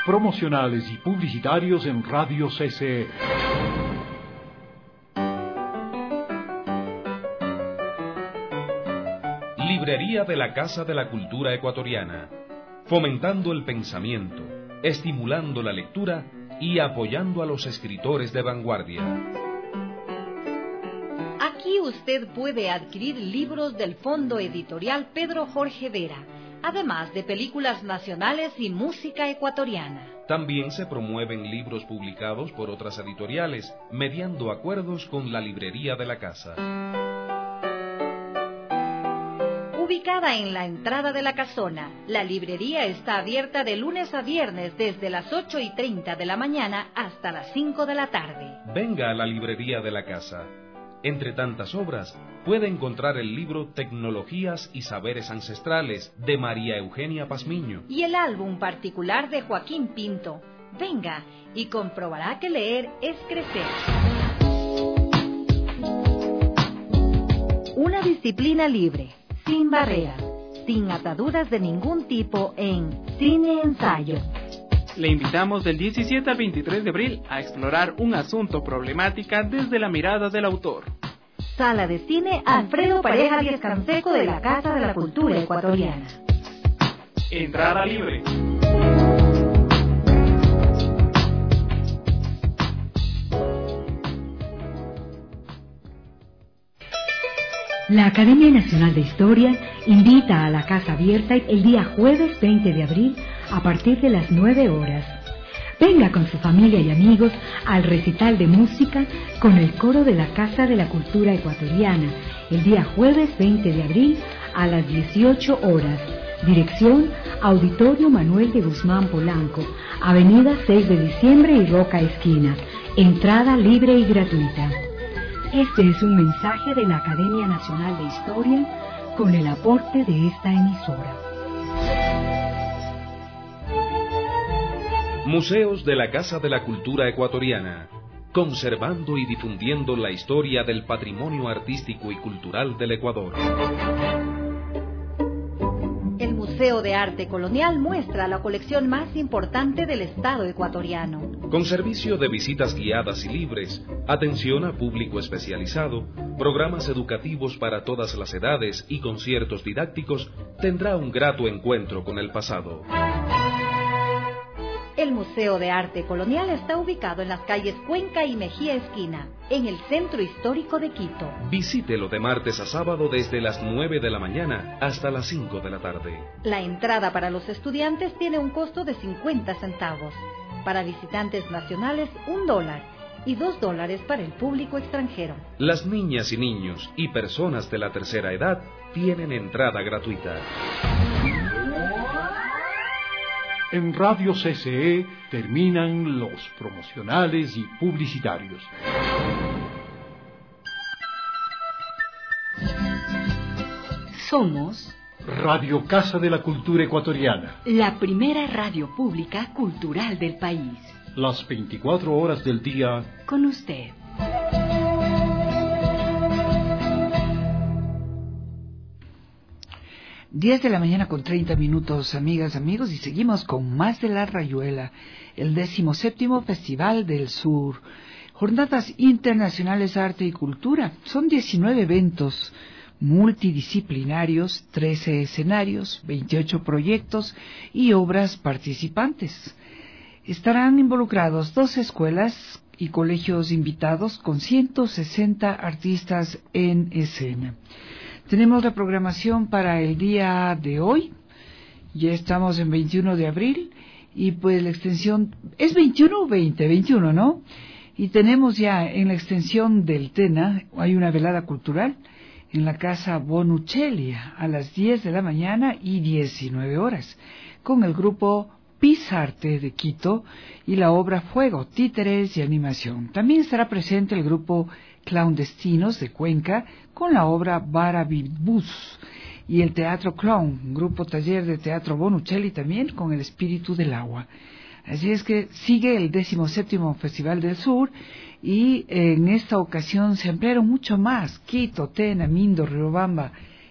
promocionales y publicitarios en Radio C C E. Librería de la Casa de la Cultura Ecuatoriana, fomentando el pensamiento, estimulando la lectura y apoyando a los escritores de vanguardia. Aquí usted puede adquirir libros del Fondo Editorial Pedro Jorge Vera, además de películas nacionales y música ecuatoriana. También se promueven libros publicados por otras editoriales, mediando acuerdos con la Librería de la Casa. Ubicada en la entrada de la casona, la librería está abierta de lunes a viernes desde las ocho y treinta de la mañana hasta las cinco de la tarde. Venga a la Librería de la Casa. Entre tantas obras, puede encontrar el libro Tecnologías y Saberes Ancestrales de María Eugenia Pazmiño y el álbum particular de Joaquín Pinto. Venga y comprobará que leer es crecer. Una disciplina libre, sin barreras, sin ataduras de ningún tipo en Cine Ensayo. Le invitamos del diecisiete al veintitrés de abril a explorar un asunto problemática desde la mirada del autor. Sala de Cine Alfredo Pareja Díaz Canseco de la Casa de la Cultura Ecuatoriana. Entrada libre. La Academia Nacional de Historia invita a la Casa Abierta el día jueves veinte de abril a partir de las nueve horas. Venga con su familia y amigos al recital de música con el coro de la Casa de la Cultura Ecuatoriana el día jueves veinte de abril a las dieciocho horas. Dirección Auditorio Manuel de Guzmán Polanco, Avenida seis de diciembre y Roca Esquina. Entrada libre y gratuita. Este es un mensaje de la Academia Nacional de Historia con el aporte de esta emisora. Museos de la Casa de la Cultura Ecuatoriana, conservando y difundiendo la historia del patrimonio artístico y cultural del Ecuador. El Museo de Arte Colonial muestra la colección más importante del Estado ecuatoriano. Con servicio de visitas guiadas y libres, atención a público especializado, programas educativos para todas las edades y conciertos didácticos, tendrá un grato encuentro con el pasado. El Museo de Arte Colonial está ubicado en las calles Cuenca y Mejía Esquina, en el centro histórico de Quito. Visítelo de martes a sábado desde las nueve de la mañana hasta las cinco de la tarde. La entrada para los estudiantes tiene un costo de cincuenta centavos. Para visitantes nacionales, un dólar. Y dos dólares para el público extranjero. Las niñas y niños y personas de la tercera edad tienen entrada gratuita. En Radio C C E terminan los promocionales y publicitarios. Somos Radio Casa de la Cultura Ecuatoriana, la primera radio pública cultural del país. Las veinticuatro horas del día con usted. diez de la mañana con treinta minutos, amigas, amigos, y seguimos con más de La Rayuela, el decimoséptimo Festival del Sur. Jornadas Internacionales Arte y Cultura. Son diecinueve eventos multidisciplinarios, trece escenarios, veintiocho proyectos y obras participantes. Estarán involucrados dos escuelas y colegios invitados con ciento sesenta artistas en escena. Tenemos la programación para el día de hoy. Ya estamos en veintiuno de abril y pues la extensión es veintiuno o veinte, veintiuno, ¿no? Y tenemos ya en la extensión del Tena, hay una velada cultural en la Casa Bonuccellia a las diez de la mañana y diecinueve horas con el grupo Pisarte de Quito y la obra Fuego, Títeres y Animación. También estará presente el grupo Clandestinos de Cuenca con la obra Barabibús y el Teatro Clown, grupo taller de Teatro Bonuccelli también con el Espíritu del Agua. Así es que sigue el decimoséptimo Festival del Sur y en esta ocasión se ampliaron mucho más Quito, Tena, Mindo, Riobamba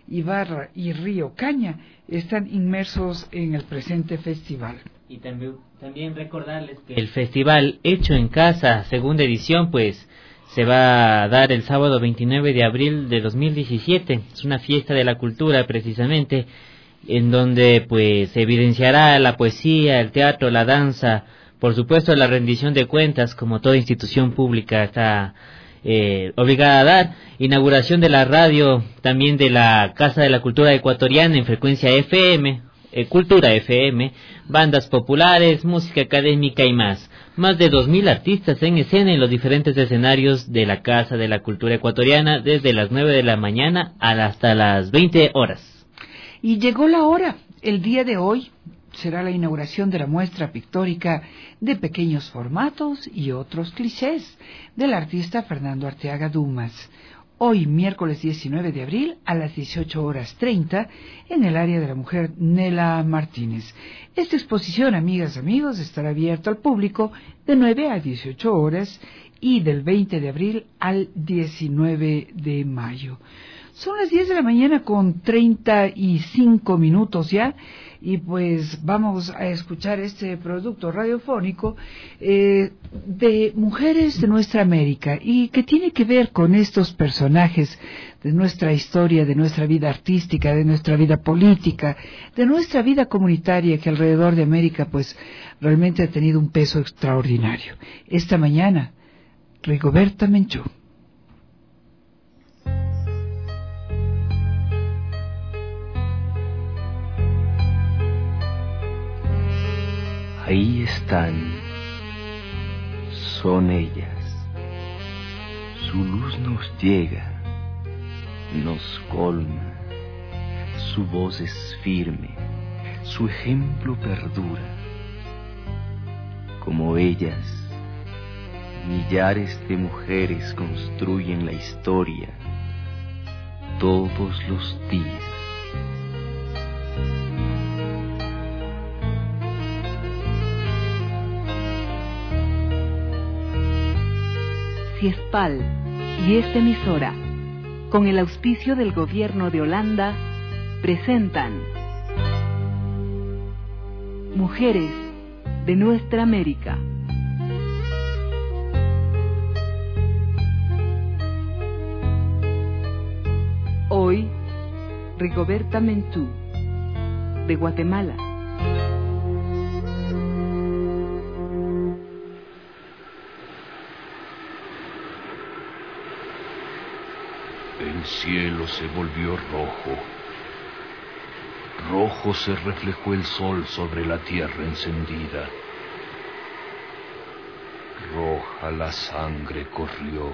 Ibarra y Río Caña están inmersos en el presente festival. Y también, también recordarles que el festival Hecho en Casa, segunda edición, pues se va a dar el sábado veintinueve de abril de dos mil diecisiete. Es una fiesta de la cultura, precisamente, en donde pues se evidenciará la poesía, el teatro, la danza, por supuesto la rendición de cuentas, como toda institución pública está eh, obligada a dar. Inauguración de la radio, también de la Casa de la Cultura Ecuatoriana en frecuencia F M, eh, Cultura F M, bandas populares, música académica y más. Más de dos mil artistas en escena en los diferentes escenarios de la Casa de la Cultura Ecuatoriana, desde las nueve de la mañana hasta las veinte horas. Y llegó la hora. El día de hoy será la inauguración de la muestra pictórica de pequeños formatos y otros clichés del artista Fernando Arteaga Dumas. Hoy, miércoles diecinueve de abril, a las dieciocho horas treinta, en el área de la mujer Nela Martínez. Esta exposición, amigas y amigos, estará abierta al público de nueve a dieciocho horas y del veinte de abril al diecinueve de mayo. Son las diez de la mañana con treinta y cinco minutos ya, y pues vamos a escuchar este producto radiofónico eh, de mujeres de nuestra América, y que tiene que ver con estos personajes de nuestra historia, de nuestra vida artística, de nuestra vida política, de nuestra vida comunitaria, que alrededor de América pues realmente ha tenido un peso extraordinario. Esta mañana, Rigoberta Menchú. Ahí están, son ellas. Su luz nos llega, nos colma. Su voz es firme, su ejemplo perdura. Como ellas, millares de mujeres construyen la historia todos los días. Ciespal y esta emisora, con el auspicio del Gobierno de Holanda, presentan Mujeres de Nuestra América. Hoy, Rigoberta Menchú, de Guatemala. El cielo se volvió rojo. Rojo se reflejó el sol sobre la tierra encendida. Roja la sangre corrió.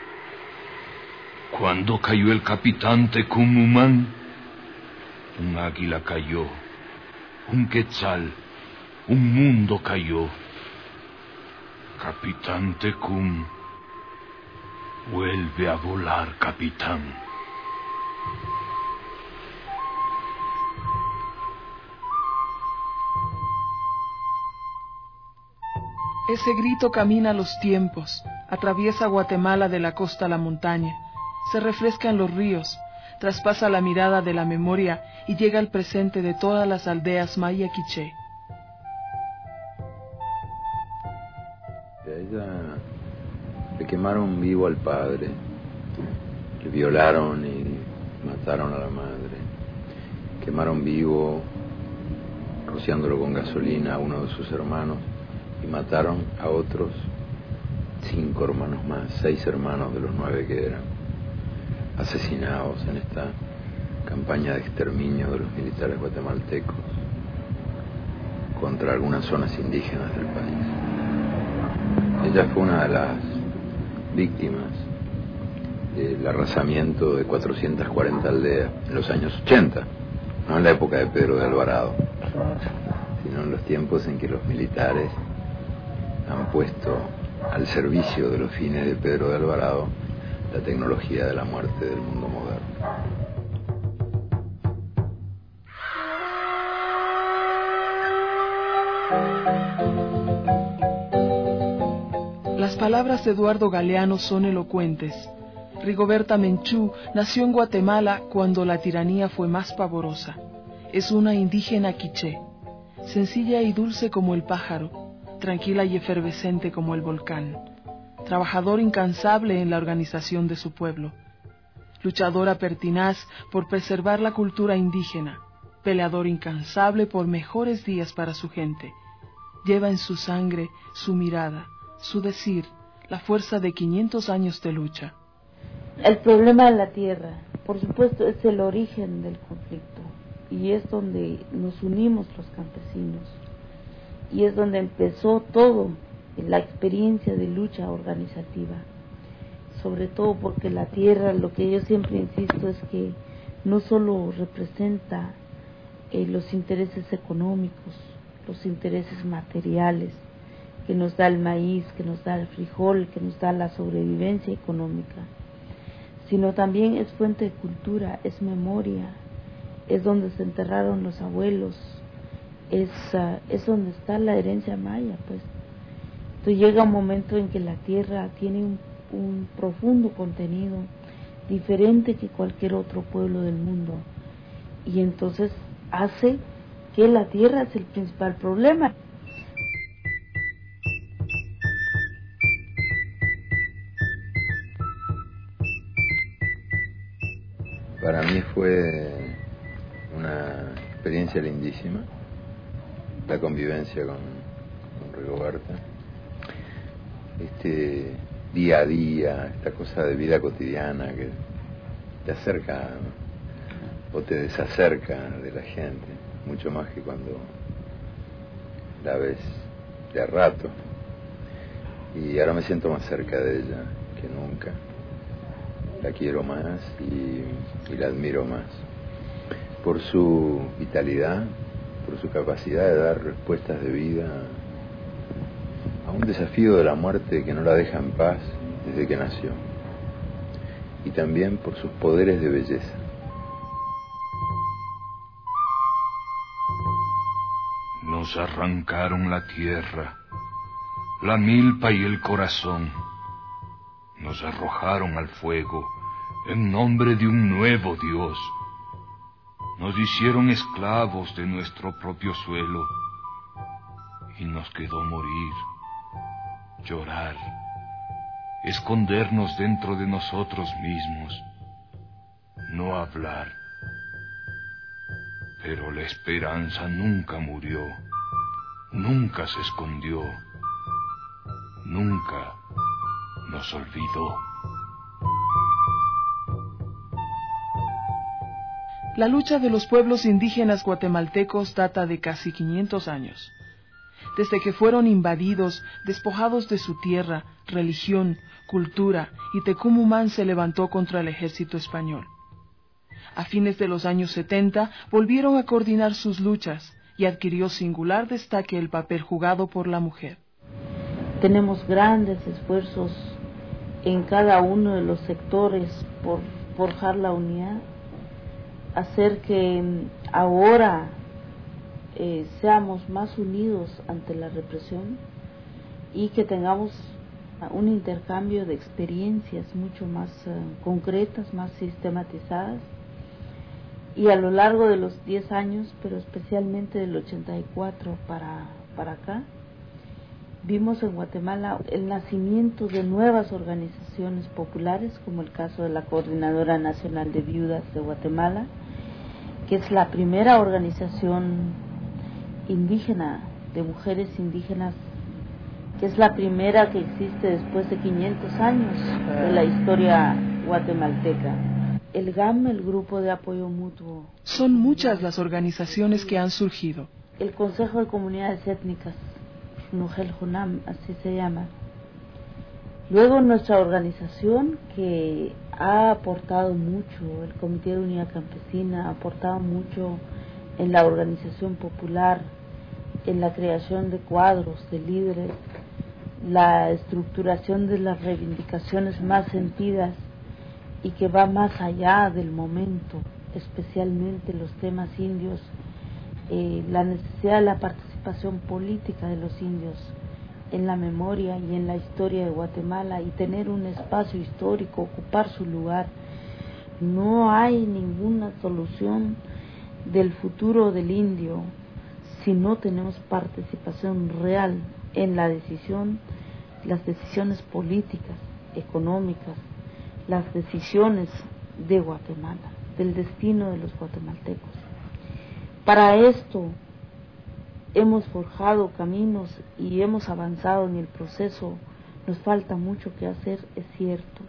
Cuando cayó el capitán Tecumumán, un águila cayó, un quetzal, un mundo cayó. Capitán Tecum, vuelve a volar, capitán. Ese grito camina los tiempos, atraviesa Guatemala de la costa a la montaña, se refresca en los ríos, traspasa la mirada de la memoria y llega al presente de todas las aldeas maya quiché. A ella le quemaron vivo al padre, le violaron y mataron a la madre, quemaron vivo, rociándolo con gasolina, a uno de sus hermanos, y mataron a otros cinco hermanos más, seis hermanos de los nueve que eran asesinados en esta campaña de exterminio de los militares guatemaltecos contra algunas zonas indígenas del país. Ella fue una de las víctimas del arrasamiento de cuatrocientas cuarenta aldeas en los años ochenta, no en la época de Pedro de Alvarado, sino en los tiempos en que los militares han puesto al servicio de los fines de Pedro de Alvarado la tecnología de la muerte del mundo moderno. Las palabras de Eduardo Galeano son elocuentes. Rigoberta Menchú nació en Guatemala cuando la tiranía fue más pavorosa. Es una indígena quiché, sencilla y dulce como el pájaro, tranquila y efervescente como el volcán, trabajador incansable en la organización de su pueblo, luchadora pertinaz por preservar la cultura indígena, peleador incansable por mejores días para su gente. Lleva en su sangre, su mirada, su decir, la fuerza de quinientos años de lucha. El problema de la tierra, por supuesto, es el origen del conflicto y es donde nos unimos los campesinos y es donde empezó todo, la experiencia de lucha organizativa, sobre todo porque la tierra, lo que yo siempre insisto es que no solo representa eh, los intereses económicos, los intereses materiales que nos da el maíz, que nos da el frijol, que nos da la sobrevivencia económica, sino también es fuente de cultura, es memoria, es donde se enterraron los abuelos, es, uh, es donde está la herencia maya, pues. Entonces llega un momento en que la tierra tiene un, un profundo contenido, diferente que cualquier otro pueblo del mundo, y entonces hace que la tierra es el principal problema. Para mí fue una experiencia lindísima, la convivencia con, con Rigoberta, este día a día, esta cosa de vida cotidiana que te acerca o te desacerca de la gente, mucho más que cuando la ves de a rato. Y ahora me siento más cerca de ella que nunca. La quiero más y, y la admiro más por su vitalidad, por su capacidad de dar respuestas de vida a un desafío de la muerte que no la deja en paz desde que nació, y también por sus poderes de belleza. Nos arrancaron la tierra, la milpa y el corazón. Nos arrojaron al fuego en nombre de un nuevo Dios. Nos hicieron esclavos de nuestro propio suelo y nos quedó morir, llorar, escondernos dentro de nosotros mismos, no hablar. Pero la esperanza nunca murió, nunca se escondió, nunca nos olvidó. La lucha de los pueblos indígenas guatemaltecos data de casi quinientos años. Desde que fueron invadidos, despojados de su tierra, religión, cultura, y Tecumumán se levantó contra el ejército español. A fines de los años setenta volvieron a coordinar sus luchas y adquirió singular destaque el papel jugado por la mujer. Tenemos grandes esfuerzos en cada uno de los sectores por forjar la unidad, hacer que ahora eh, seamos más unidos ante la represión y que tengamos un intercambio de experiencias mucho más uh, concretas, más sistematizadas. Y a lo largo de los diez años, pero especialmente del ochenta y cuatro para, para acá, vimos en Guatemala el nacimiento de nuevas organizaciones populares, como el caso de la Coordinadora Nacional de Viudas de Guatemala, que es la primera organización indígena, de mujeres indígenas, que es la primera que existe después de quinientos años de la historia guatemalteca. El G A M, el Grupo de Apoyo Mutuo. Son muchas las organizaciones que han surgido. El Consejo de Comunidades Étnicas, Nujel Junam, así se llama. Luego nuestra organización, que ha aportado mucho, el Comité de Unidad Campesina ha aportado mucho en la organización popular, en la creación de cuadros, de líderes, la estructuración de las reivindicaciones más sentidas y que va más allá del momento, especialmente los temas indios, eh, la necesidad de la participación política de los indios en la memoria y en la historia de Guatemala y tener un espacio histórico, ocupar su lugar. No hay ninguna solución del futuro del indio si no tenemos participación real en la decisión, las decisiones políticas, económicas, las decisiones de Guatemala, del destino de los guatemaltecos. Para esto hemos forjado caminos y hemos avanzado en el proceso. Nos falta mucho que hacer, es cierto.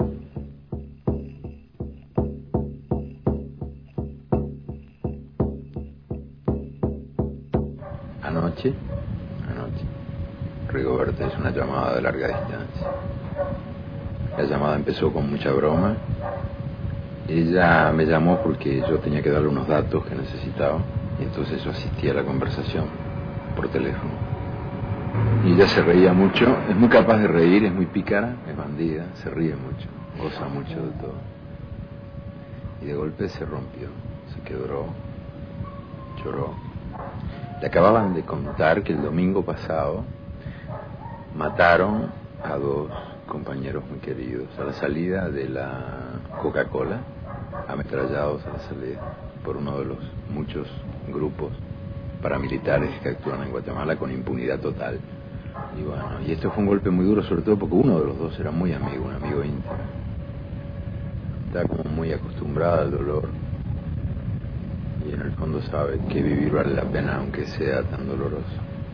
Anoche, anoche, Rigoberta hizo una llamada de larga distancia. La llamada empezó con mucha broma. Ella me llamó porque yo tenía que darle unos datos que necesitaba y entonces yo asistí a la conversación por teléfono. Y ella se reía mucho, es muy capaz de reír, es muy pícara, es bandida, se ríe mucho, goza mucho de todo. Y de golpe se rompió, se quebró, lloró. Le acababan de contar que el domingo pasado mataron a dos compañeros muy queridos a la salida de la Coca-Cola, ametrallados a la salida por uno de los muchos grupos paramilitares que actúan en Guatemala con impunidad total. Y bueno, y esto fue un golpe muy duro, sobre todo porque uno de los dos era muy amigo, un amigo íntimo. Está como muy acostumbrada al dolor y en el fondo sabe que vivir vale la pena aunque sea tan doloroso.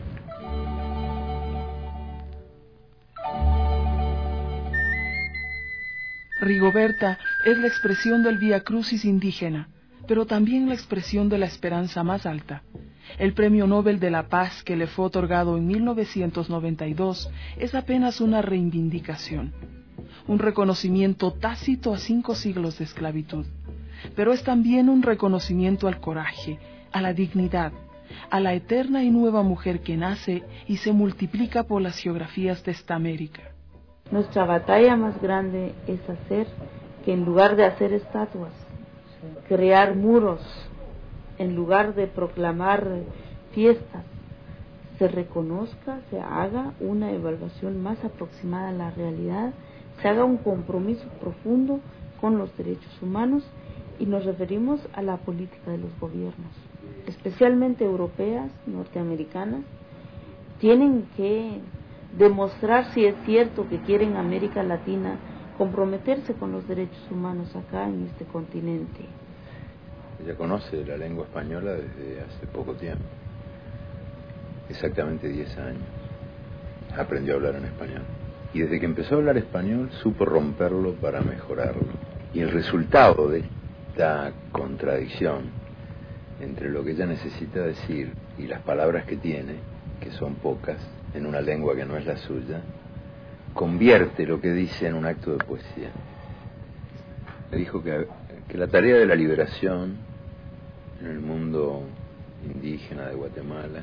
Rigoberta es la expresión del Vía Crucis indígena, pero también la expresión de la esperanza más alta. El Premio Nobel de la Paz que le fue otorgado en mil novecientos noventa y dos es apenas una reivindicación, un reconocimiento tácito a cinco siglos de esclavitud, pero es también un reconocimiento al coraje, a la dignidad, a la eterna y nueva mujer que nace y se multiplica por las geografías de esta América. Nuestra batalla más grande es hacer que en lugar de hacer estatuas, crear muros, en lugar de proclamar fiestas, se reconozca, se haga una evaluación más aproximada a la realidad, se haga un compromiso profundo con los derechos humanos y nos referimos a la política de los gobiernos, especialmente europeas, norteamericanas, tienen que demostrar si es cierto que quieren América Latina comprometerse con los derechos humanos acá en este continente. Ella conoce la lengua española desde hace poco tiempo, exactamente diez años. Aprendió a hablar en español. Y desde que empezó a hablar español, supo romperlo para mejorarlo. Y el resultado de esta contradicción entre lo que ella necesita decir y las palabras que tiene, que son pocas, en una lengua que no es la suya, convierte lo que dice en un acto de poesía. Me dijo que, que la tarea de la liberación en el mundo indígena de Guatemala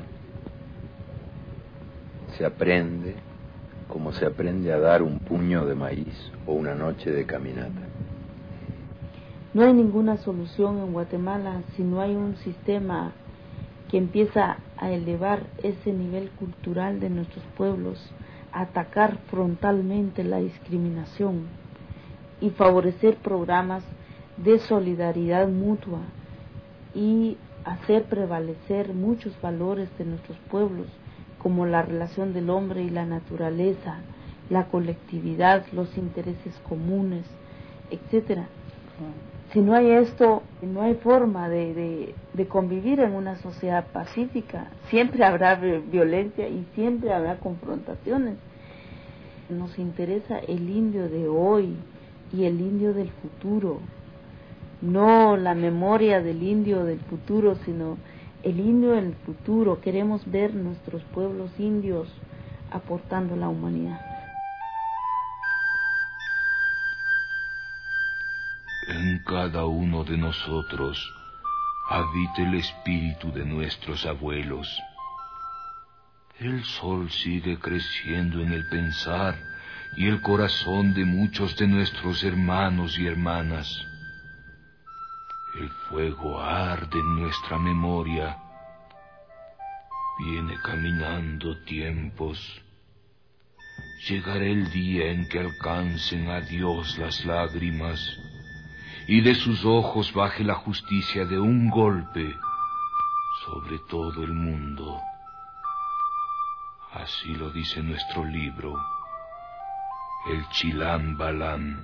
se aprende como se aprende a dar un puño de maíz o una noche de caminata. No hay ninguna solución en Guatemala si no hay un sistema que empieza a elevar ese nivel cultural de nuestros pueblos, a atacar frontalmente la discriminación y favorecer programas de solidaridad mutua y hacer prevalecer muchos valores de nuestros pueblos, como la relación del hombre y la naturaleza, la colectividad, los intereses comunes, etcétera. Si no hay esto, no hay forma de, de, de convivir en una sociedad pacífica. Siempre habrá violencia y siempre habrá confrontaciones. Nos interesa el indio de hoy y el indio del futuro. No la memoria del indio del futuro, sino el indio del futuro. Queremos ver nuestros pueblos indios aportando a la humanidad. En cada uno de nosotros habita el espíritu de nuestros abuelos. El sol sigue creciendo en el pensar y el corazón de muchos de nuestros hermanos y hermanas. El fuego arde en nuestra memoria. Viene caminando tiempos llegará el día en que alcancen a Dios las lágrimas y de sus ojos baje la justicia de un golpe sobre todo el mundo. Así lo dice nuestro libro, el Chilán Balán.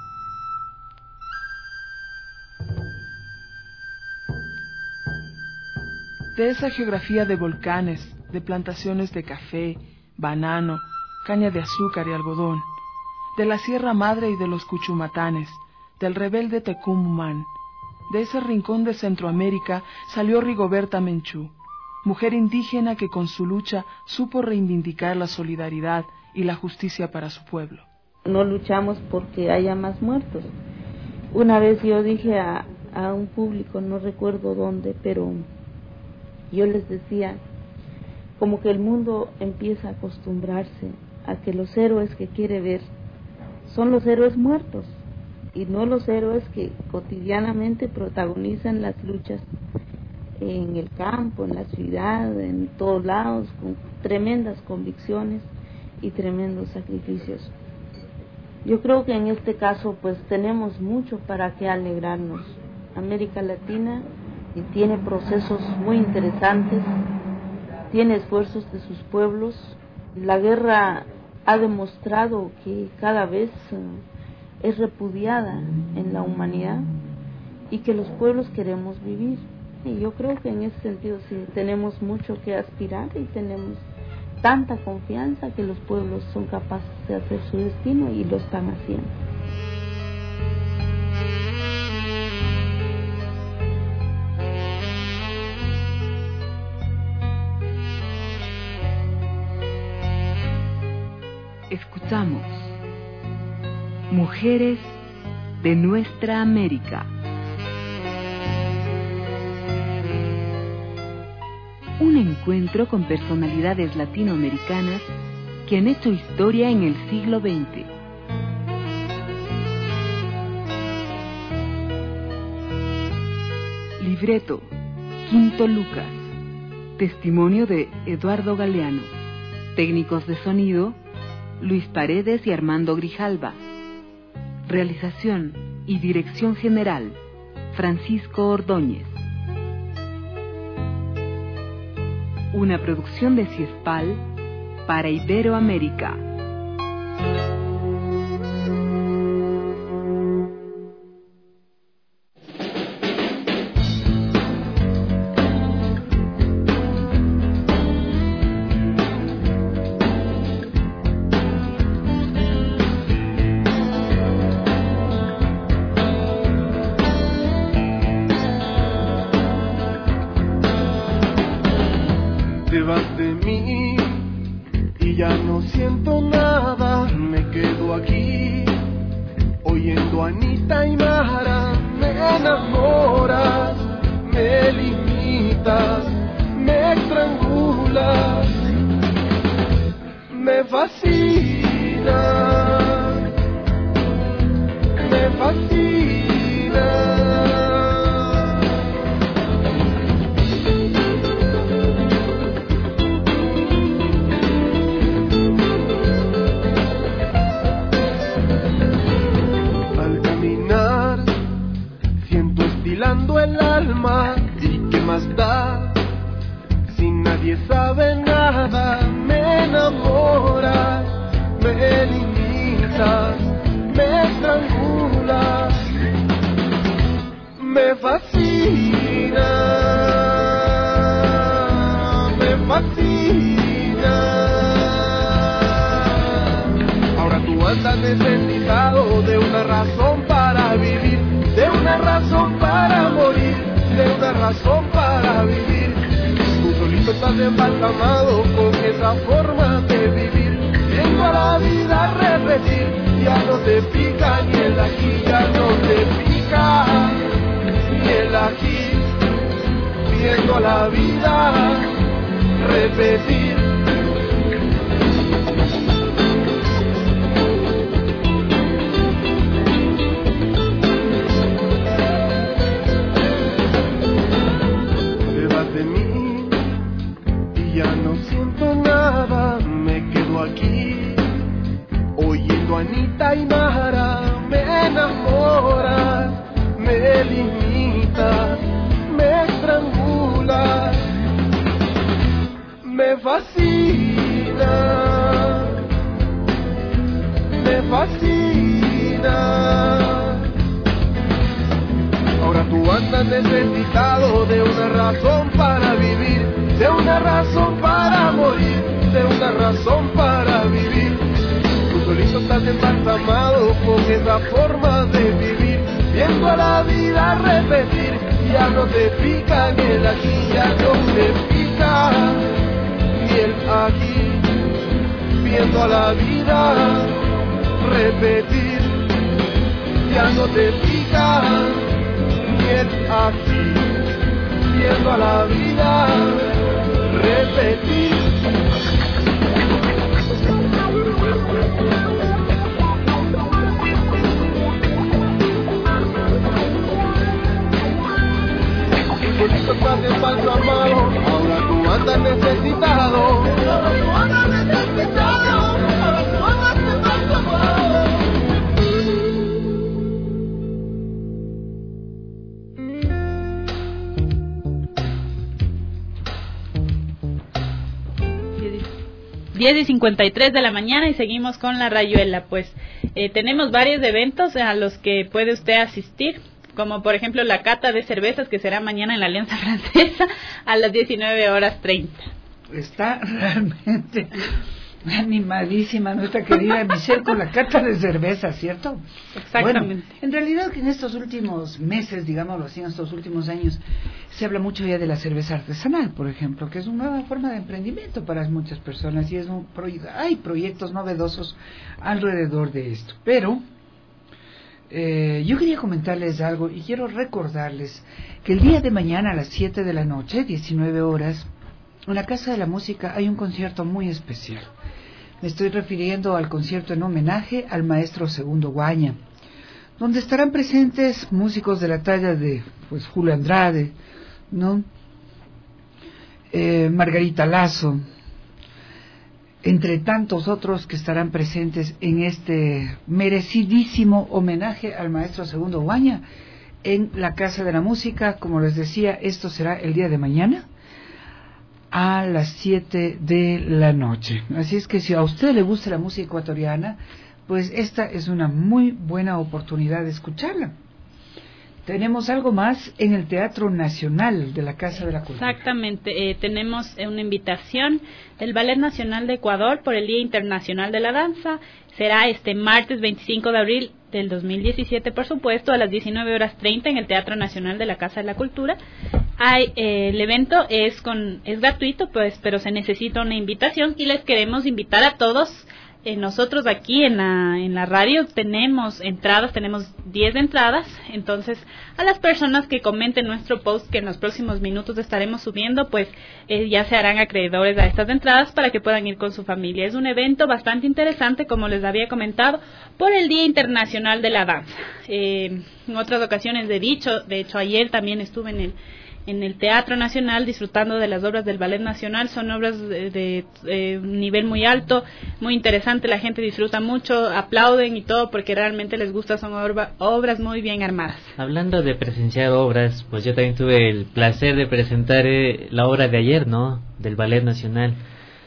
De esa geografía de volcanes, de plantaciones de café, banano, caña de azúcar y algodón, de la Sierra Madre y de los Cuchumatanes, del rebelde Tecumumán, de ese rincón de Centroamérica salió Rigoberta Menchú, mujer indígena que con su lucha supo reivindicar la solidaridad y la justicia para su pueblo. No luchamos porque haya más muertos. Una vez yo dije a, a un público, no recuerdo dónde, pero yo les decía, como que el mundo empieza a acostumbrarse a que los héroes que quiere ver son los héroes muertos y no los héroes que cotidianamente protagonizan las luchas en el campo, en la ciudad, en todos lados, con tremendas convicciones y tremendos sacrificios. Yo creo que en este caso pues tenemos mucho para que alegrarnos. América Latina y tiene procesos muy interesantes, tiene esfuerzos de sus pueblos. La guerra ha demostrado que cada vez uh, es repudiada en la humanidad y que los pueblos queremos vivir. Y yo creo que en ese sentido sí tenemos mucho que aspirar y tenemos tanta confianza que los pueblos son capaces de hacer su destino y lo están haciendo. Escuchamos Mujeres de Nuestra América. Un encuentro con personalidades latinoamericanas que han hecho historia en el siglo veinte. Libreto, Quinto Lucas. Testimonio de Eduardo Galeano. Técnicos de sonido, Luis Paredes y Armando Grijalva. Realización y dirección general, Francisco Ordóñez. Una producción de CIESPAL para Iberoamérica. Te vas de mí y ya no siento nada, me quedo aquí oyendo a Anita y Mara. Me enamoras, me limitas, me estrangulas, me fascina, me fascina. El alma, y qué más da si nadie sabe nada. Me enamoras, me limitas, me estrangulas, me fascina, me fascina. Ahora tú andas necesitado de una razón para vivir, de una razón para morir, de una razón para vivir. Tú solito estás embalsamado con esa forma de vivir, viendo a la vida repetir. Ya no te pica ni el aquí, ya no te pica ni el aquí, viendo a la vida repetir. De mí y ya no siento nada, me quedo aquí Tainara, me enamoras, me limitas, me estrangulas, me fascina, me fascina. Ahora tú andas necesitado de una razón para vivir, de una razón para morir, de una razón para vivir. Tú solito estás embalsamado con esa forma de vivir, viendo a la vida repetir, ya no te pica ni el aquí, ya no te pica ni el aquí, viendo a la vida repetir, ya no te pica ni el aquí, viendo a la vida repetir. Solito estás embalsamado, ahora tú andas necesitado, ahora tú andas necesitado, ahora tú andas embalsamado. diez y cincuenta y tres de la mañana y seguimos con la rayuela. Pues eh, tenemos varios eventos a los que puede usted asistir, como por ejemplo la cata de cervezas que será mañana en la Alianza Francesa a las diecinueve horas treinta. Está realmente animadísima nuestra querida Michelle con la cata de cerveza, ¿cierto? Exactamente. Bueno, en realidad que en estos últimos meses, digámoslo así, en estos últimos años, se habla mucho ya de la cerveza artesanal, por ejemplo, que es una nueva forma de emprendimiento para muchas personas y es un proyecto, hay proyectos novedosos alrededor de esto. Pero eh, yo quería comentarles algo y quiero recordarles que el día de mañana a las siete de la noche, diecinueve horas, en la Casa de la Música hay un concierto muy especial. Me estoy refiriendo al concierto en homenaje al maestro Segundo Guaña, donde estarán presentes músicos de la talla de pues Julio Andrade, ¿no? Eh, Margarita Lazo, entre tantos otros que estarán presentes en este merecidísimo homenaje al maestro Segundo Guaña en la Casa de la Música. Como les decía, esto será el día de mañana a las siete de la noche. Así es que si a usted le gusta la música ecuatoriana, pues esta es una muy buena oportunidad de escucharla. Tenemos algo más en el Teatro Nacional de la Casa de la Cultura. Exactamente, eh, tenemos una invitación del Ballet Nacional de Ecuador por el Día Internacional de la Danza. Será este martes veinticinco de abril del dos mil diecisiete, por supuesto, a las diecinueve horas treinta en el Teatro Nacional de la Casa de la Cultura. Hay, eh, el evento es con es gratuito, pues, pero se necesita una invitación y les queremos invitar a todos. Eh, nosotros aquí en la en la radio tenemos entradas, tenemos diez entradas, entonces a las personas que comenten nuestro post que en los próximos minutos estaremos subiendo, pues eh, ya se harán acreedores a estas entradas para que puedan ir con su familia. Es un evento bastante interesante, como les había comentado, por el Día Internacional de la Danza. Eh, en otras ocasiones he dicho, de hecho ayer también estuve en el en el Teatro Nacional disfrutando de las obras del Ballet Nacional. Son obras de, de, de nivel muy alto, muy interesante, la gente disfruta mucho, aplauden y todo porque realmente les gusta, son obra, obras muy bien armadas. Hablando de presenciar obras, pues yo también tuve el placer de presentar eh, la obra de ayer, ¿no?, del Ballet Nacional.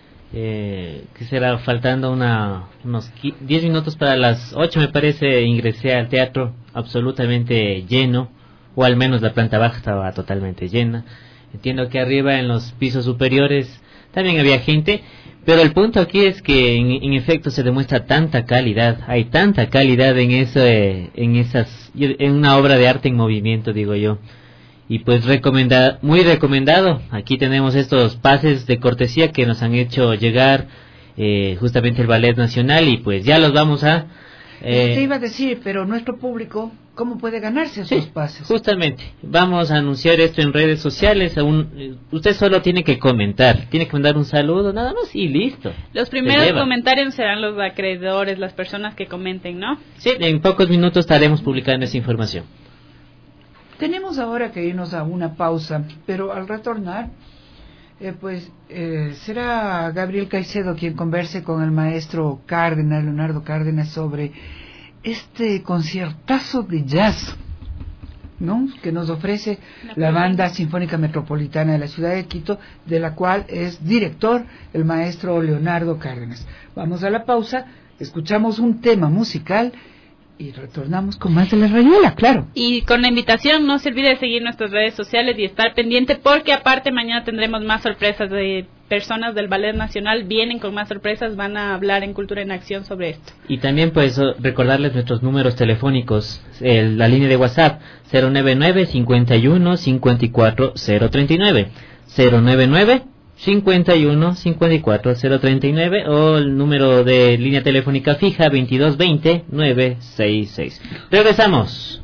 Eh, que será faltando una, unos diez minutos para las ocho, me parece, ingresé al teatro absolutamente lleno, o al menos la planta baja estaba totalmente llena. Entiendo que arriba en los pisos superiores también había gente, pero el punto aquí es que en, en efecto se demuestra tanta calidad, hay tanta calidad en eso, eh, en esas, en una obra de arte en movimiento, digo yo. Y pues recomenda, muy recomendado. Aquí tenemos estos pases de cortesía que nos han hecho llegar eh, justamente el Ballet Nacional y pues ya los vamos a... Eh, te iba a decir, pero nuestro público, ¿cómo puede ganarse esos sí, pases? Justamente, vamos a anunciar esto en redes sociales. Aún, usted solo tiene que comentar, tiene que mandar un saludo, nada más y listo. Los primeros comentarios serán los acreedores, las personas que comenten, ¿no? Sí, en pocos minutos estaremos publicando esa información. Tenemos ahora que irnos a una pausa, pero al retornar Eh, pues eh, será Gabriel Caicedo quien converse con el maestro Cárdenas, Leonardo Cárdenas, sobre este conciertazo de jazz, ¿no?, que nos ofrece la Banda Sinfónica Metropolitana de la ciudad de Quito, de la cual es director el maestro Leonardo Cárdenas. Vamos a la pausa, escuchamos un tema musical y retornamos con más de La Rayuela, claro. Y con la invitación, no se olvide de seguir nuestras redes sociales y estar pendiente, porque aparte mañana tendremos más sorpresas de personas del Ballet Nacional. Vienen con más sorpresas, van a hablar en Cultura en Acción sobre esto. Y también pues recordarles nuestros números telefónicos, el, la línea de WhatsApp cero nueve nueve, cincuenta y uno, cincuenta y cuatro, cero treinta y nueve, cero nueve nueve, cincuenta y uno, cincuenta y cuatro, cero treinta y nueve, o el número de línea telefónica fija veintidós veinte, nueve sesenta y seis. Regresamos.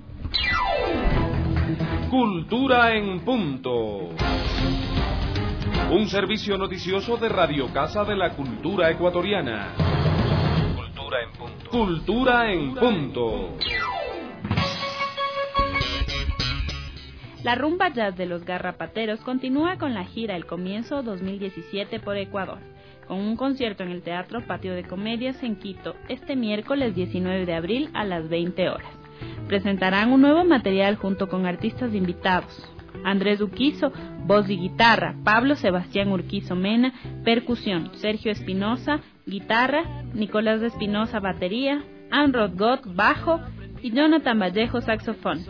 Cultura en punto. Un servicio noticioso de Radio Casa de la Cultura Ecuatoriana. Cultura en punto. Cultura en punto. La rumba jazz de los Garrapateros continúa con la gira El Comienzo dos mil diecisiete por Ecuador, con un concierto en el Teatro Patio de Comedias en Quito este miércoles diecinueve de abril a las veinte horas. Presentarán un nuevo material junto con artistas invitados: Andrés Urquizo, voz y guitarra; Pablo Sebastián Urquizo Mena, percusión; Sergio Espinosa, guitarra; Nicolás de Espinosa, batería; Anrod Gott, bajo; y Jonathan Vallejo, saxofón.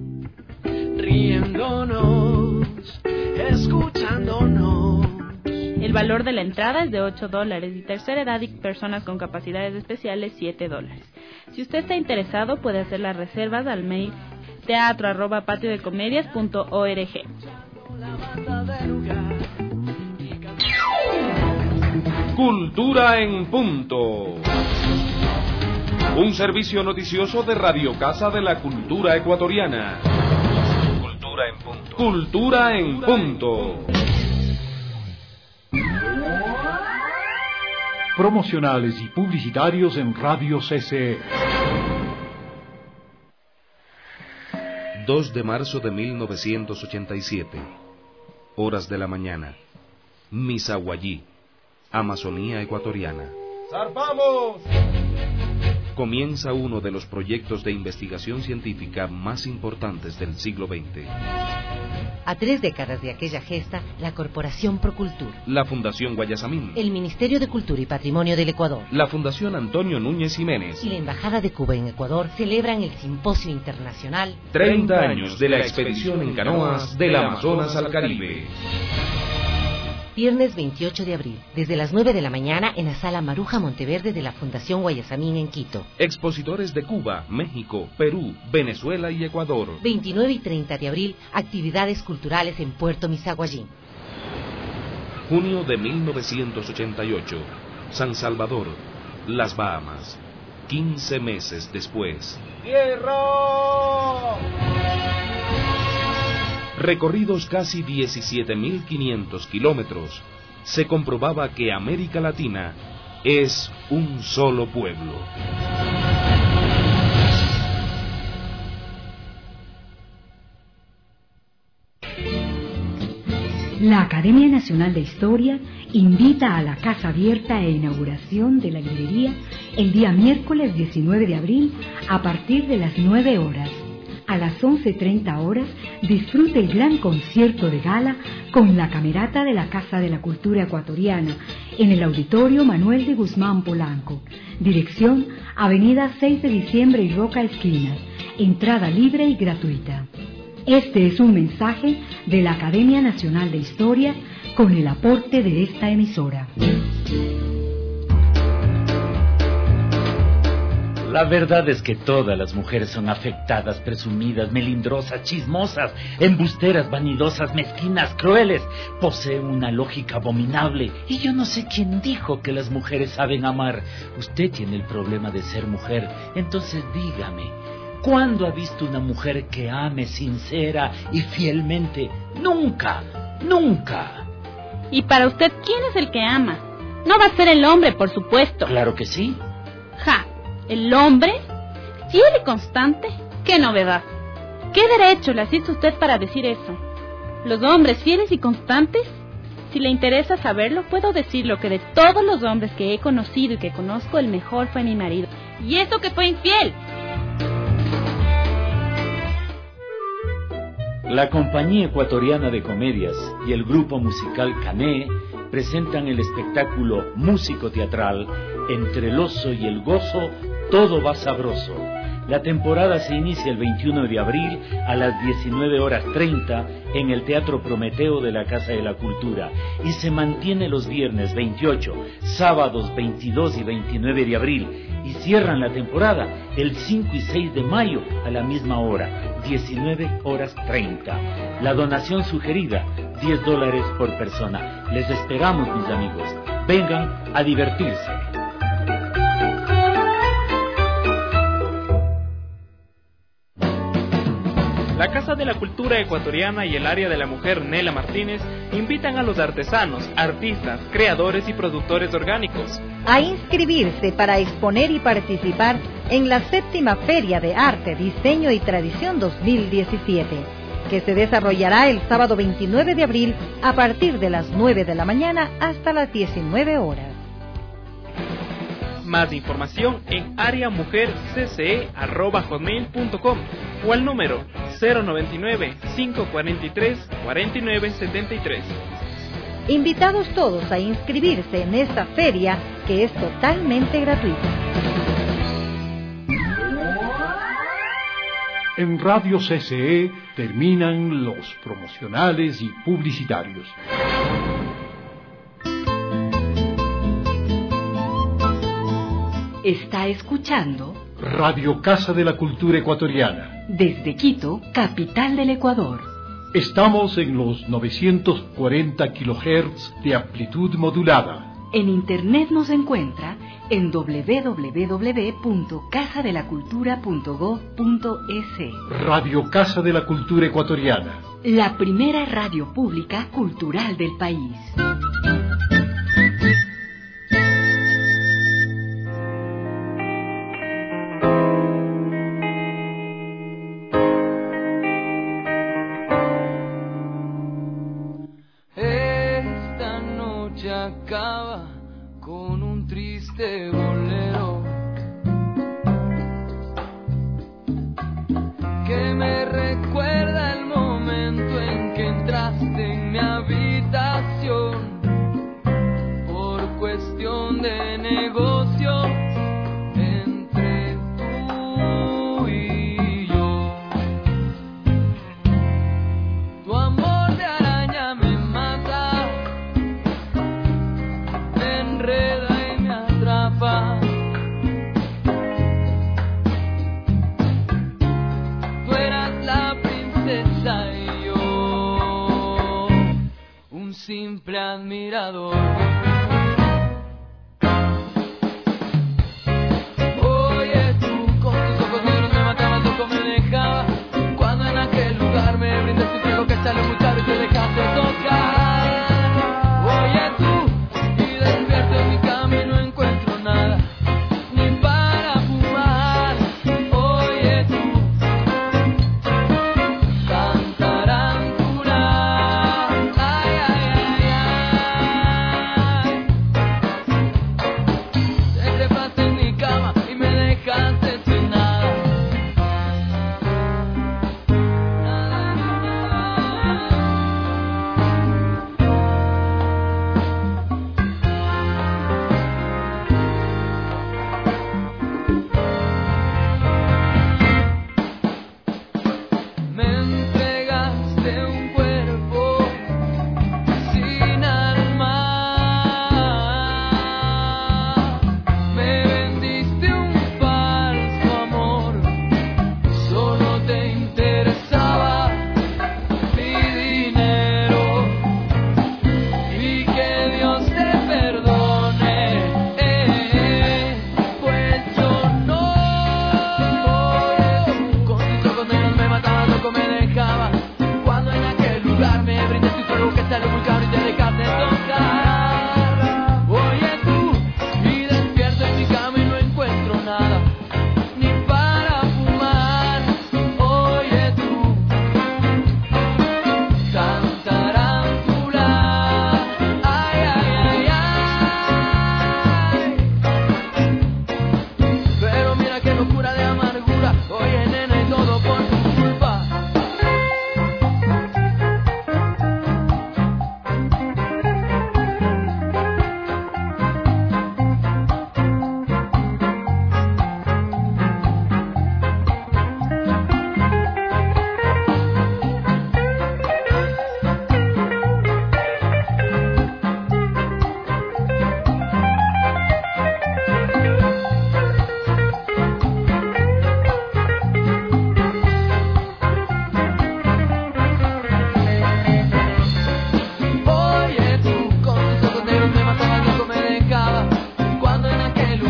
Riéndonos, escuchándonos. El valor de la entrada es de ocho dólares y tercera edad y personas con capacidades especiales siete dólares. Si usted está interesado, puede hacer las reservas al mail teatro arroba patio de comedias punto org. Cultura en punto. Un servicio noticioso de Radio Casa de la Cultura Ecuatoriana. Cultura en punto. Cultura en punto. Promocionales y publicitarios en Radio C C E. dos de marzo de mil novecientos ochenta y siete. Horas de la mañana. Misahuallí, Amazonía ecuatoriana. ¡Zarpamos! Comienza uno de los proyectos de investigación científica más importantes del siglo veinte. A tres décadas de aquella gesta, la Corporación Procultur, La Fundación Guayasamín, el Ministerio de Cultura y Patrimonio del Ecuador, la Fundación Antonio Núñez Jiménez y la Embajada de Cuba en Ecuador celebran el Simposio Internacional treinta años de la expedición en canoas del Amazonas al Caribe. Viernes veintiocho de abril, desde las nueve de la mañana en la Sala Maruja Monteverde de la Fundación Guayasamín en Quito. Expositores de Cuba, México, Perú, Venezuela y Ecuador. veintinueve y treinta de abril, actividades culturales en Puerto Misahuallín. Junio de mil novecientos ochenta y ocho, San Salvador, Las Bahamas. quince meses después. ¡Tierra! Recorridos casi diecisiete mil quinientos kilómetros, se comprobaba que América Latina es un solo pueblo. La Academia Nacional de Historia invita a la casa abierta e inauguración de la librería el día miércoles diecinueve de abril a partir de las nueve horas. A las once treinta horas, disfrute el gran concierto de gala con la Camerata de la Casa de la Cultura Ecuatoriana en el Auditorio Manuel de Guzmán Polanco. Dirección, Avenida seis de diciembre y Roca Esquinas. Entrada libre y gratuita. Este es un mensaje de la Academia Nacional de Historia con el aporte de esta emisora. La verdad es que todas las mujeres son afectadas, presumidas, melindrosas, chismosas, embusteras, vanidosas, mezquinas, crueles. Poseen una lógica abominable. Y yo no sé quién dijo que las mujeres saben amar. Usted tiene el problema de ser mujer. Entonces dígame, ¿cuándo ha visto una mujer que ame sincera y fielmente? Nunca, nunca. Y para usted, ¿quién es el que ama? No va a ser el hombre, por supuesto. Claro que sí. Ja. ¿El hombre? ¿Fiel y constante? ¡Qué novedad! ¿Qué derecho le asiste usted para decir eso? ¿Los hombres fieles y constantes? si le interesa saberlo, puedo decirlo que de todos los hombres que he conocido y que conozco, el mejor fue mi marido. Y eso que fue infiel. La Compañía Ecuatoriana de Comedias y el grupo musical Cané presentan el espectáculo músico-teatral Entre el oso y el gozo, todo va sabroso. La temporada se inicia el veintiuno de abril a las diecinueve horas treinta en el Teatro Prometeo de la Casa de la Cultura y se mantiene los viernes veintiocho, sábados veintidós y veintinueve de abril y cierran la temporada el cinco y seis de mayo a la misma hora, diecinueve horas treinta. La donación sugerida, diez dólares por persona. Les esperamos, mis amigos. Vengan a divertirse. La Casa de la Cultura Ecuatoriana y el Área de la Mujer Nela Martínez invitan a los artesanos, artistas, creadores y productores orgánicos a inscribirse para exponer y participar en la séptima Feria de Arte, Diseño y Tradición dos mil diecisiete, que se desarrollará el sábado veintinueve de abril a partir de las nueve de la mañana hasta las diecinueve horas. Más información en areamujercce arroba hotmail punto com o al número cero noventa y nueve, cinco cuarenta y tres, cuarenta y nueve setenta y tres. Invitados todos a inscribirse en esta feria que es totalmente gratuita. En Radio C C E terminan los promocionales y publicitarios. Está escuchando Radio Casa de la Cultura Ecuatoriana. Desde Quito, capital del Ecuador. Estamos en los novecientos cuarenta kilohertz de amplitud modulada. En internet nos encuentra en doble u doble u doble u punto casa de la cultura punto gob punto es. Radio Casa de la Cultura Ecuatoriana. La primera radio pública cultural del país. Acaba con un triste bolero que me recuerda el momento en que entraste en mi habitación por cuestión de negocio entre tú y yo. Tu amor de araña me mata, enreda y me atrapa. Tú eras la princesa y yo un simple admirador. Oye, tú con tus ojos negros me matabas, loco me dejaba. Cuando en aquel lugar me brindaste un trago que sale muy caro y te dejaste tocar. Oye, tú, no encuentro nada ni para fumar. Oye tú, cantarán. Ay, ay, ay, ay.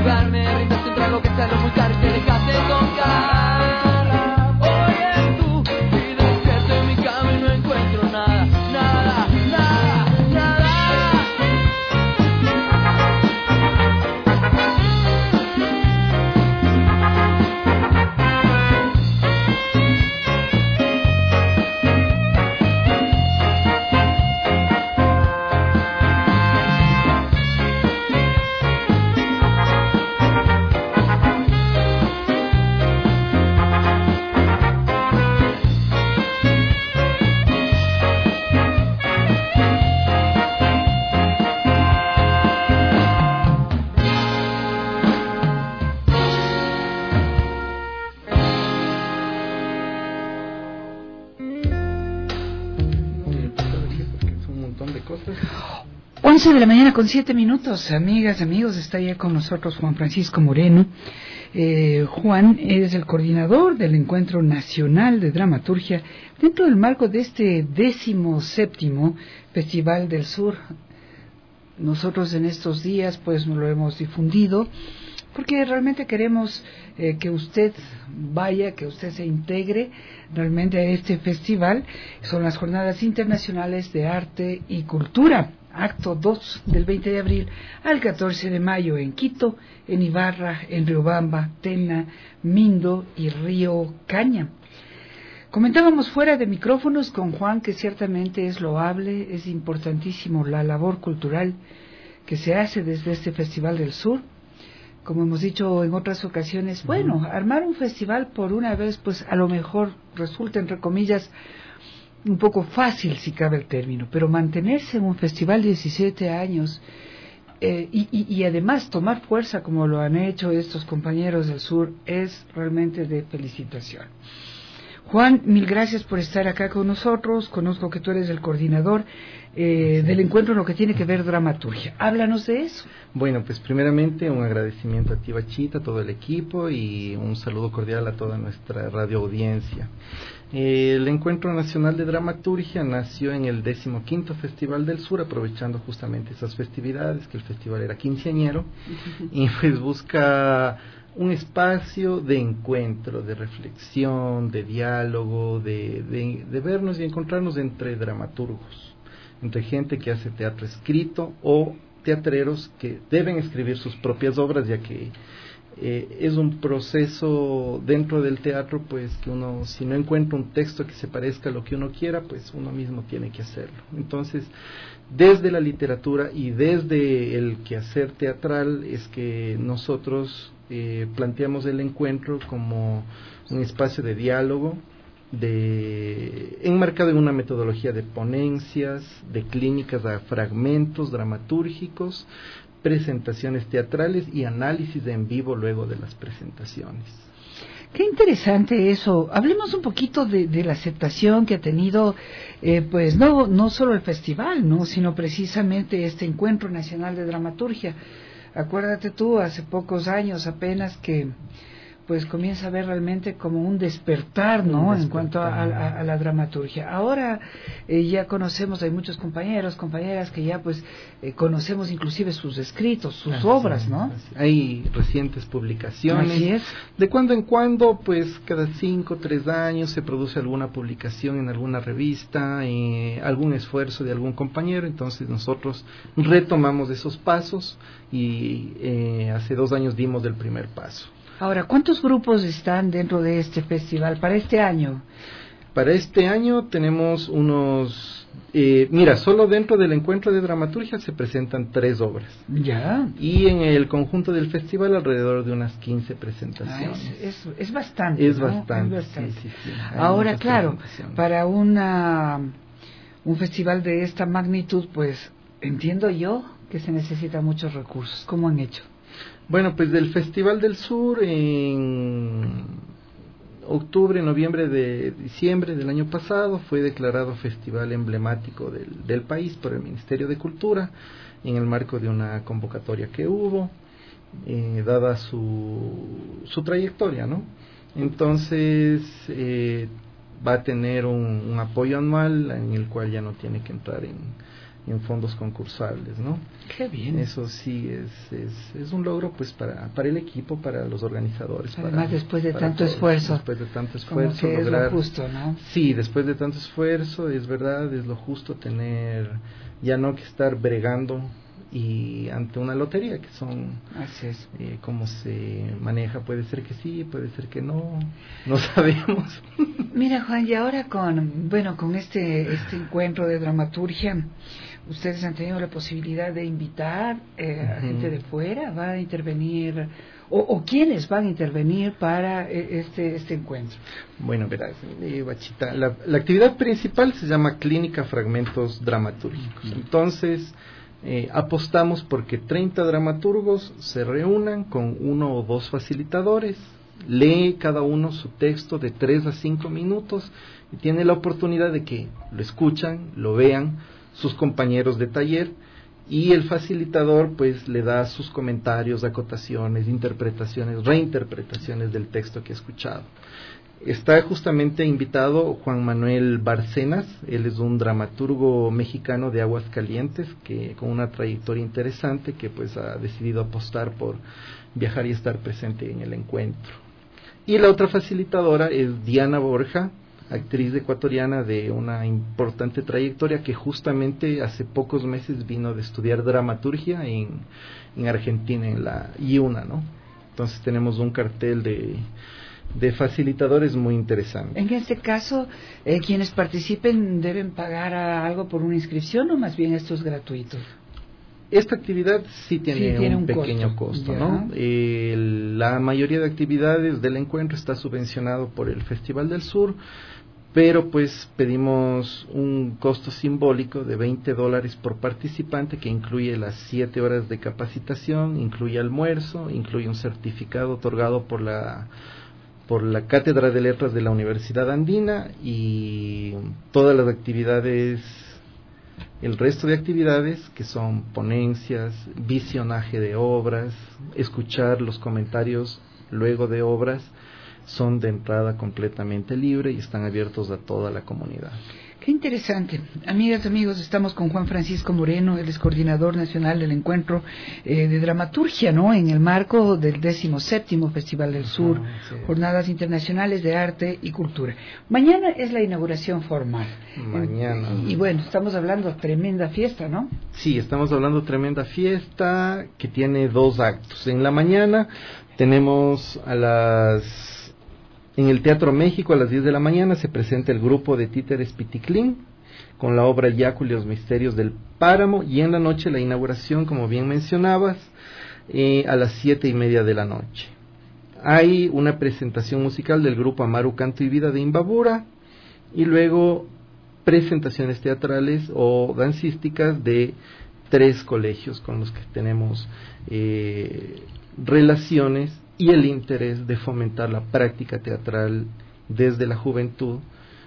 lugar, me rindo sin trago que sea lo muy caro, te dejaste tocar. Oye tú, y despierto en mi cama y no encuentro nada, nada, nada, nada. once de la mañana con siete minutos, amigas, amigos, está ya con nosotros Juan Francisco Moreno. Eh, Juan es el coordinador del Encuentro Nacional de Dramaturgia dentro del marco de este décimo séptimo Festival del Sur. Nosotros en estos días pues nos lo hemos difundido porque realmente queremos eh, que usted vaya, que usted se integre realmente a este festival. Son las Jornadas Internacionales de Arte y Cultura. Acto dos del veinte de abril al catorce de mayo en Quito, en Ibarra, en Riobamba, Tena, Mindo y Río Caña. Comentábamos fuera de micrófonos con Juan que ciertamente es loable, es importantísimo la labor cultural que se hace desde este Festival del Sur. Como hemos dicho en otras ocasiones, bueno, armar un festival por una vez, pues a lo mejor resulta, entre comillas, un poco fácil si cabe el término, pero mantenerse en un festival diecisiete años eh, y, y, y además tomar fuerza como lo han hecho estos compañeros del sur es realmente de felicitación. Juan, mil gracias por estar acá con nosotros. Conozco que tú eres el coordinador eh, del encuentro en lo que tiene que ver dramaturgia. Háblanos de eso. Bueno, pues primeramente un agradecimiento a ti, Bachita, a todo el equipo y un saludo cordial a toda nuestra radio audiencia. El Encuentro Nacional de Dramaturgia nació en el decimoquinto Festival del Sur, aprovechando justamente esas festividades, que el festival era quinceañero, y pues busca un espacio de encuentro, de reflexión, de diálogo, de, de, de vernos y encontrarnos entre dramaturgos, entre gente que hace teatro escrito o teatreros que deben escribir sus propias obras, ya que Eh, es un proceso dentro del teatro, pues que uno, si no encuentra un texto que se parezca a lo que uno quiera, pues uno mismo tiene que hacerlo. Entonces, desde la literatura y desde el quehacer teatral es que nosotros eh, planteamos el encuentro como un espacio de diálogo, de enmarcado en una metodología de ponencias, de clínicas a fragmentos dramatúrgicos, presentaciones teatrales y análisis en vivo luego de las presentaciones. Qué interesante eso. Hablemos un poquito de, de la aceptación que ha tenido, eh, pues no no solo el festival, no, sino precisamente este Encuentro Nacional de Dramaturgia. Acuérdate tú, hace pocos años apenas que pues comienza a ver realmente como un despertar, ¿no? Un despertar. En cuanto a, a, a la dramaturgia. Ahora eh, ya conocemos, hay muchos compañeros, compañeras que ya pues eh, conocemos inclusive sus escritos, sus así obras, es, ¿no? Hay recientes publicaciones. Así es. De cuando en cuando, pues cada cinco, tres años se produce alguna publicación en alguna revista, eh, algún esfuerzo de algún compañero, entonces nosotros retomamos esos pasos y eh, hace dos años dimos el primer paso. Ahora, ¿cuántos grupos están dentro de este festival para este año? Para este año tenemos unos... Eh, mira, solo dentro del encuentro de dramaturgia se presentan tres obras. Ya. Y en el conjunto del festival alrededor de unas quince presentaciones. Ah, es, es, es bastante. Es, ¿no? bastante, es bastante. Sí, sí, sí. Ahora, claro, para una un festival de esta magnitud, pues entiendo yo que se necesitan muchos recursos. ¿Cómo han hecho? Bueno, pues del Festival del Sur en octubre, noviembre, de diciembre del año pasado fue declarado festival emblemático del, del país por el Ministerio de Cultura en el marco de una convocatoria que hubo, eh, dada su, su trayectoria, ¿no? Entonces eh, va a tener un, un apoyo anual en el cual ya no tiene que entrar en en fondos concursables, ¿no? Qué bien. Eso sí es, es, es un logro pues para, para el equipo, para los organizadores. Además, para, después de para tanto todos, esfuerzo. Después de tanto esfuerzo. Como que lograr, es lo justo, ¿no? Sí, después de tanto esfuerzo, es verdad, es lo justo tener, ya no que estar bregando y ante una lotería, que son, así es. Eh, cómo se maneja, puede ser que sí, puede ser que no, no sabemos. Mira, Juan, y ahora con, bueno, con este, este encuentro de dramaturgia, ustedes han tenido la posibilidad de invitar eh, uh-huh. a gente de fuera, va a intervenir, o, o quiénes van a intervenir para eh, este, este encuentro. Bueno, verás, eh, Bachita, la, la actividad principal se llama Clínica Fragmentos Dramatúrgicos. Uh-huh. Entonces, Eh, apostamos porque treinta dramaturgos se reúnan con uno o dos facilitadores, lee cada uno su texto de tres a cinco minutos y tiene la oportunidad de que lo escuchan, lo vean sus compañeros de taller, y el facilitador pues le da sus comentarios, acotaciones, interpretaciones, reinterpretaciones del texto que ha escuchado. Está justamente invitado Juan Manuel Barcenas, él es un dramaturgo mexicano de Aguascalientes, que con una trayectoria interesante, que pues ha decidido apostar por viajar y estar presente en el encuentro. Y la otra facilitadora es Diana Borja, actriz ecuatoriana de una importante trayectoria, que justamente hace pocos meses vino de estudiar dramaturgia en, en Argentina, en la I U N A, ¿no? Entonces tenemos un cartel de de facilitadores muy interesante. En este caso, eh, quienes participen deben pagar a algo por una inscripción, o más bien esto es gratuito. Esta actividad sí tiene, sí, tiene un, un pequeño costo, costo ¿no? Eh, la mayoría de actividades del encuentro está subvencionado por el Festival del Sur, pero pues pedimos un costo simbólico de veinte dólares por participante, que incluye las siete horas de capacitación, incluye almuerzo, incluye un certificado otorgado por la por la Cátedra de Letras de la Universidad Andina, y todas las actividades, el resto de actividades, que son ponencias, visionaje de obras, escuchar los comentarios luego de obras, son de entrada completamente libre y están abiertos a toda la comunidad. Qué interesante. Amigas, amigos, estamos con Juan Francisco Moreno, él es coordinador nacional del encuentro eh, de dramaturgia, ¿no? En el marco del décimo séptimo Festival del Sur, ah, sí. Jornadas Internacionales de Arte y Cultura. Mañana es la inauguración formal. Mañana. Y, y bueno, estamos hablando de tremenda fiesta, ¿no? Sí, estamos hablando de tremenda fiesta que tiene dos actos. En la mañana tenemos a las... En el Teatro México, a las diez de la mañana, se presenta el grupo de títeres Piticlín con la obra El Yaco y los misterios del páramo, y en la noche la inauguración, como bien mencionabas, eh, a las siete y media de la noche. Hay una presentación musical del grupo Amaru Canto y Vida de Imbabura, y luego presentaciones teatrales o dancísticas de tres colegios con los que tenemos eh, relaciones y el interés de fomentar la práctica teatral desde la juventud.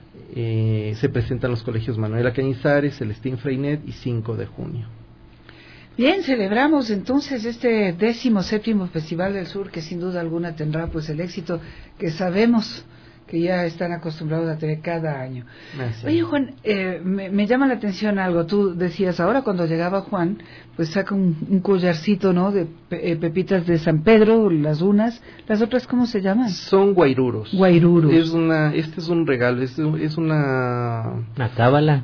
Eh, se presentan los colegios Manuela Cañizares, Celestín Freinet y cinco de junio. Bien, celebramos entonces este décimo séptimo Festival del Sur, que sin duda alguna tendrá pues el éxito que sabemos que ya están acostumbrados a tener cada año. Así. Oye, Juan, eh, me, me llama la atención algo. Tú decías, ahora cuando llegaba Juan, pues saca un, un collarcito, ¿no?, de pe, eh, pepitas de San Pedro, las unas. ¿Las otras cómo se llaman? Son guairuros. Guairuros. Es una, este es un regalo, es, es una... Una cábala.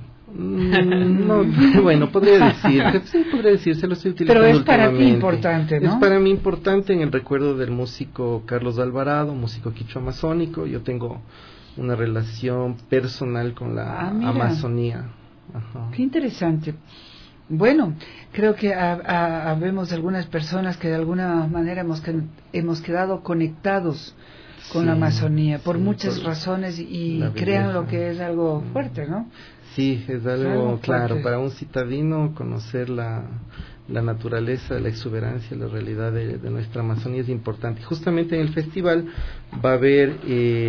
No, bueno, podría decirse, sí, podría decirse, lo estoy utilizando. Pero es para ti importante, ¿no? Es para mí importante en el recuerdo del músico Carlos Alvarado, músico quichua amazónico. Yo tengo una relación personal con la ah, Amazonía. Ajá. Qué interesante. Bueno, creo que habemos algunas personas que de alguna manera hemos, hemos quedado conectados con sí, la Amazonía por sí, muchas por razones, y crean lo que es algo fuerte, ¿no? Sí, es algo, claro, para un citadino conocer la, la naturaleza, la exuberancia, la realidad de, de nuestra Amazonía es importante. Justamente en el festival va a haber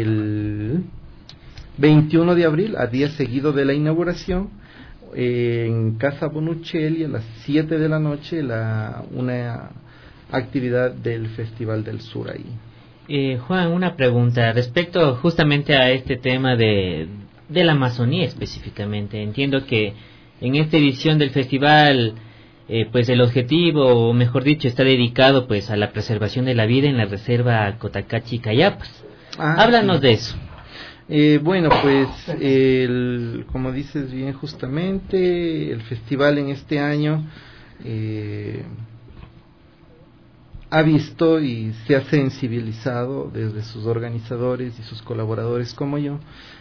el veintiuno de abril, a día seguido de la inauguración, eh, en Casa Bonuccelli, a las siete de la noche, la, una actividad del Festival del Sur ahí. Eh, Juan, una pregunta respecto justamente a este tema de... de la Amazonía específicamente. Entiendo que En esta edición del festival, eh, pues el objetivo, o mejor dicho, está dedicado pues a la preservación de la vida en la reserva Cotacachi-Cayapas. Ah, Háblanos sí. de eso. Eh, bueno, pues, el, como dices bien justamente, el festival en este año eh, ha visto y se ha sensibilizado desde sus organizadores y sus colaboradores como yo,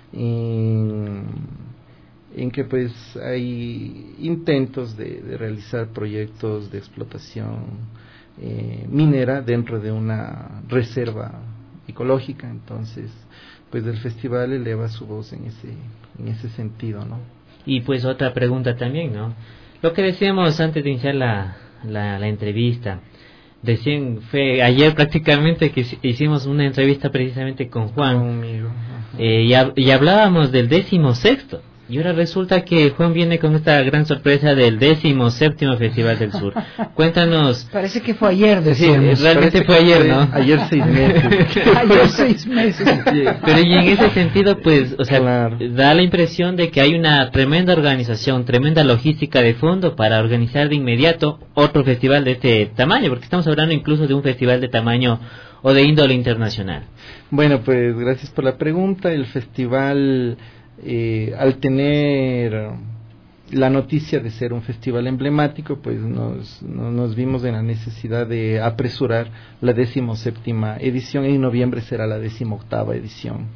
en, en que pues hay intentos de, de realizar proyectos de explotación eh, minera dentro de una reserva ecológica. Entonces pues el festival eleva su voz en ese en ese sentido, ¿no? Y pues otra pregunta también, ¿no? Lo que decíamos antes de iniciar la, la, la entrevista, decían, fue ayer prácticamente que hicimos una entrevista precisamente con Juan, Conmigo. Eh, y, hab- y hablábamos del décimo sexto. Y ahora resulta que Juan viene con esta gran sorpresa del décimo séptimo Festival del Sur. Cuéntanos. Parece que fue ayer, decíamos. Sí, realmente fue ayer, ¿no? Ayer seis meses. Ayer seis meses. Sí. Pero y en ese sentido, pues, o sea, claro, da la impresión de que hay una tremenda organización, tremenda logística de fondo para organizar de inmediato otro festival de este tamaño, porque estamos hablando incluso de un festival de tamaño o de índole internacional. Bueno, pues gracias por la pregunta. El festival, eh, al tener la noticia de ser un festival emblemático, pues nos, nos, nos vimos en la necesidad de apresurar la decimoséptima edición, y en noviembre será la decimoctava edición.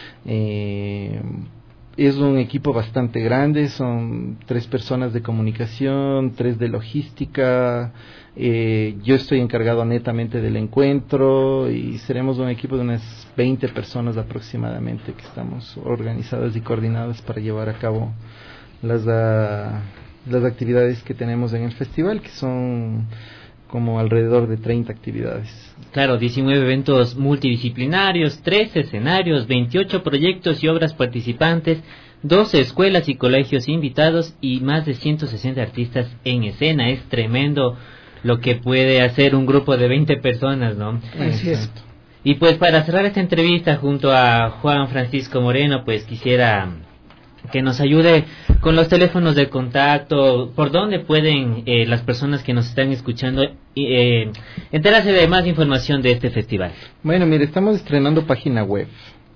Eh, es un equipo bastante grande, son tres personas de comunicación, tres de logística, eh, yo estoy encargado netamente del encuentro, y seremos un equipo de unas veinte personas aproximadamente que estamos organizadas y coordinadas para llevar a cabo las, uh, las actividades que tenemos en el festival, que son como alrededor de treinta actividades. Claro, diecinueve eventos multidisciplinarios, trece escenarios, veintiocho proyectos y obras participantes, doce escuelas y colegios invitados y más de ciento sesenta artistas en escena. Es tremendo lo que puede hacer un grupo de veinte personas, ¿no? Así es. Y pues para cerrar esta entrevista junto a Juan Francisco Moreno, pues quisiera que nos ayude con los teléfonos de contacto, por dónde pueden eh, las personas que nos están escuchando eh, enterarse de más información de este festival. Bueno, mire, estamos estrenando página web.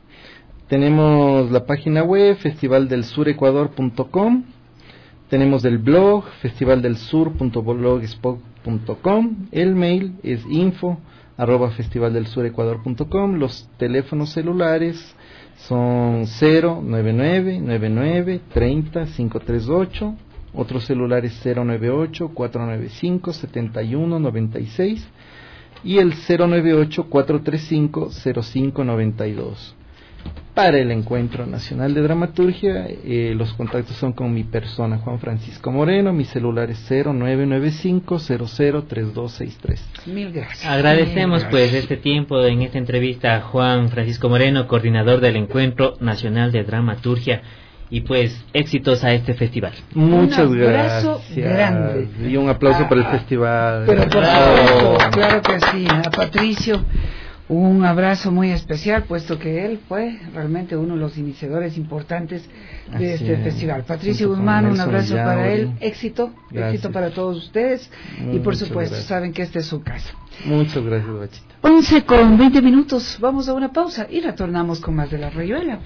Tenemos la página web festival del sur ecuador punto com, tenemos el blog festival del sur punto blogspot punto com, el mail es info arroba festival del sur ecuador punto com, los teléfonos celulares son cero nueve nueve nueve nueve treinta cinco treinta y ocho, otros celulares cero nueve ocho cuatro nueve cinco setenta y uno noventa y seis y el cero nueve ocho cuatro tres cinco cero cinco noventa y dos. Para el Encuentro Nacional de Dramaturgia, eh, los contactos son con mi persona, Juan Francisco Moreno, mi celular es cero nueve nueve cinco cero cero tres dos seis tres. Mil gracias. Agradecemos Mil gracias. pues este tiempo en esta entrevista a Juan Francisco Moreno, coordinador del Encuentro Nacional de Dramaturgia, y pues éxitos a este festival. Muchas un abrazo gracias. Grande. Y un aplauso ah, para el festival. Pero por supuesto, claro que sí, a Patricio. Un abrazo muy especial, puesto que él fue realmente uno de los iniciadores importantes de Así este es. festival. Patricio Guzmán, un abrazo Yauri. para él, éxito, gracias. éxito para todos ustedes, Muchas y por supuesto gracias. saben que esta es su casa. Muchas gracias, Bachita. once con veinte minutos, vamos a una pausa y retornamos con más de La Rayuela.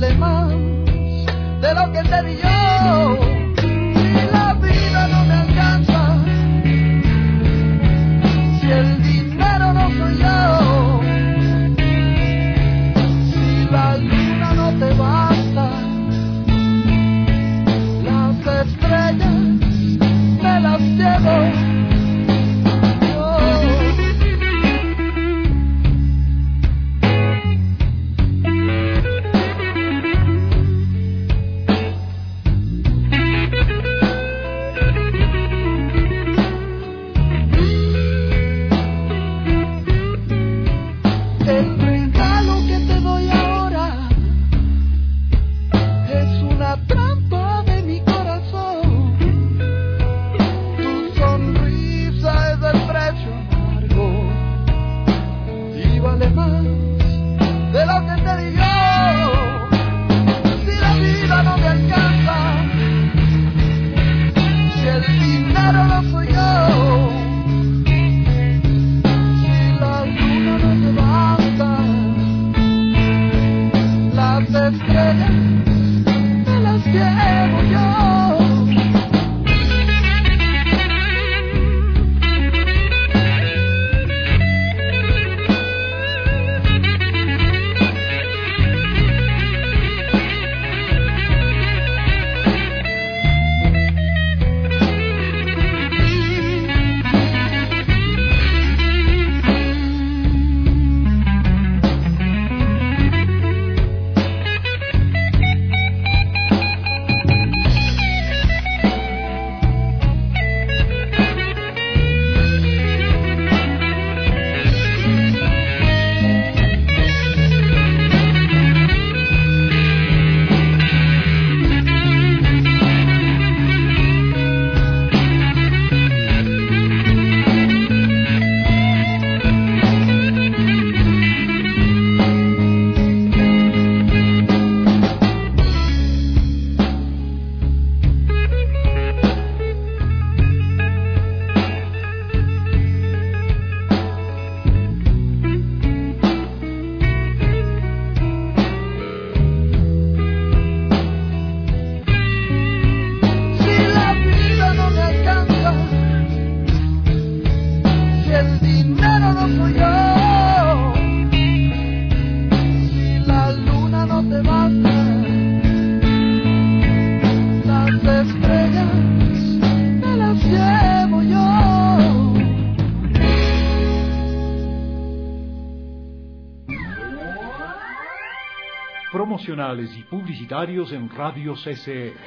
vale más de lo que te di yo. Si la vida no me alcanza, si el dinero no soy yo, si la luna no te basta, las estrellas me las llevo. Promocionales y publicitarios en Radio C C E.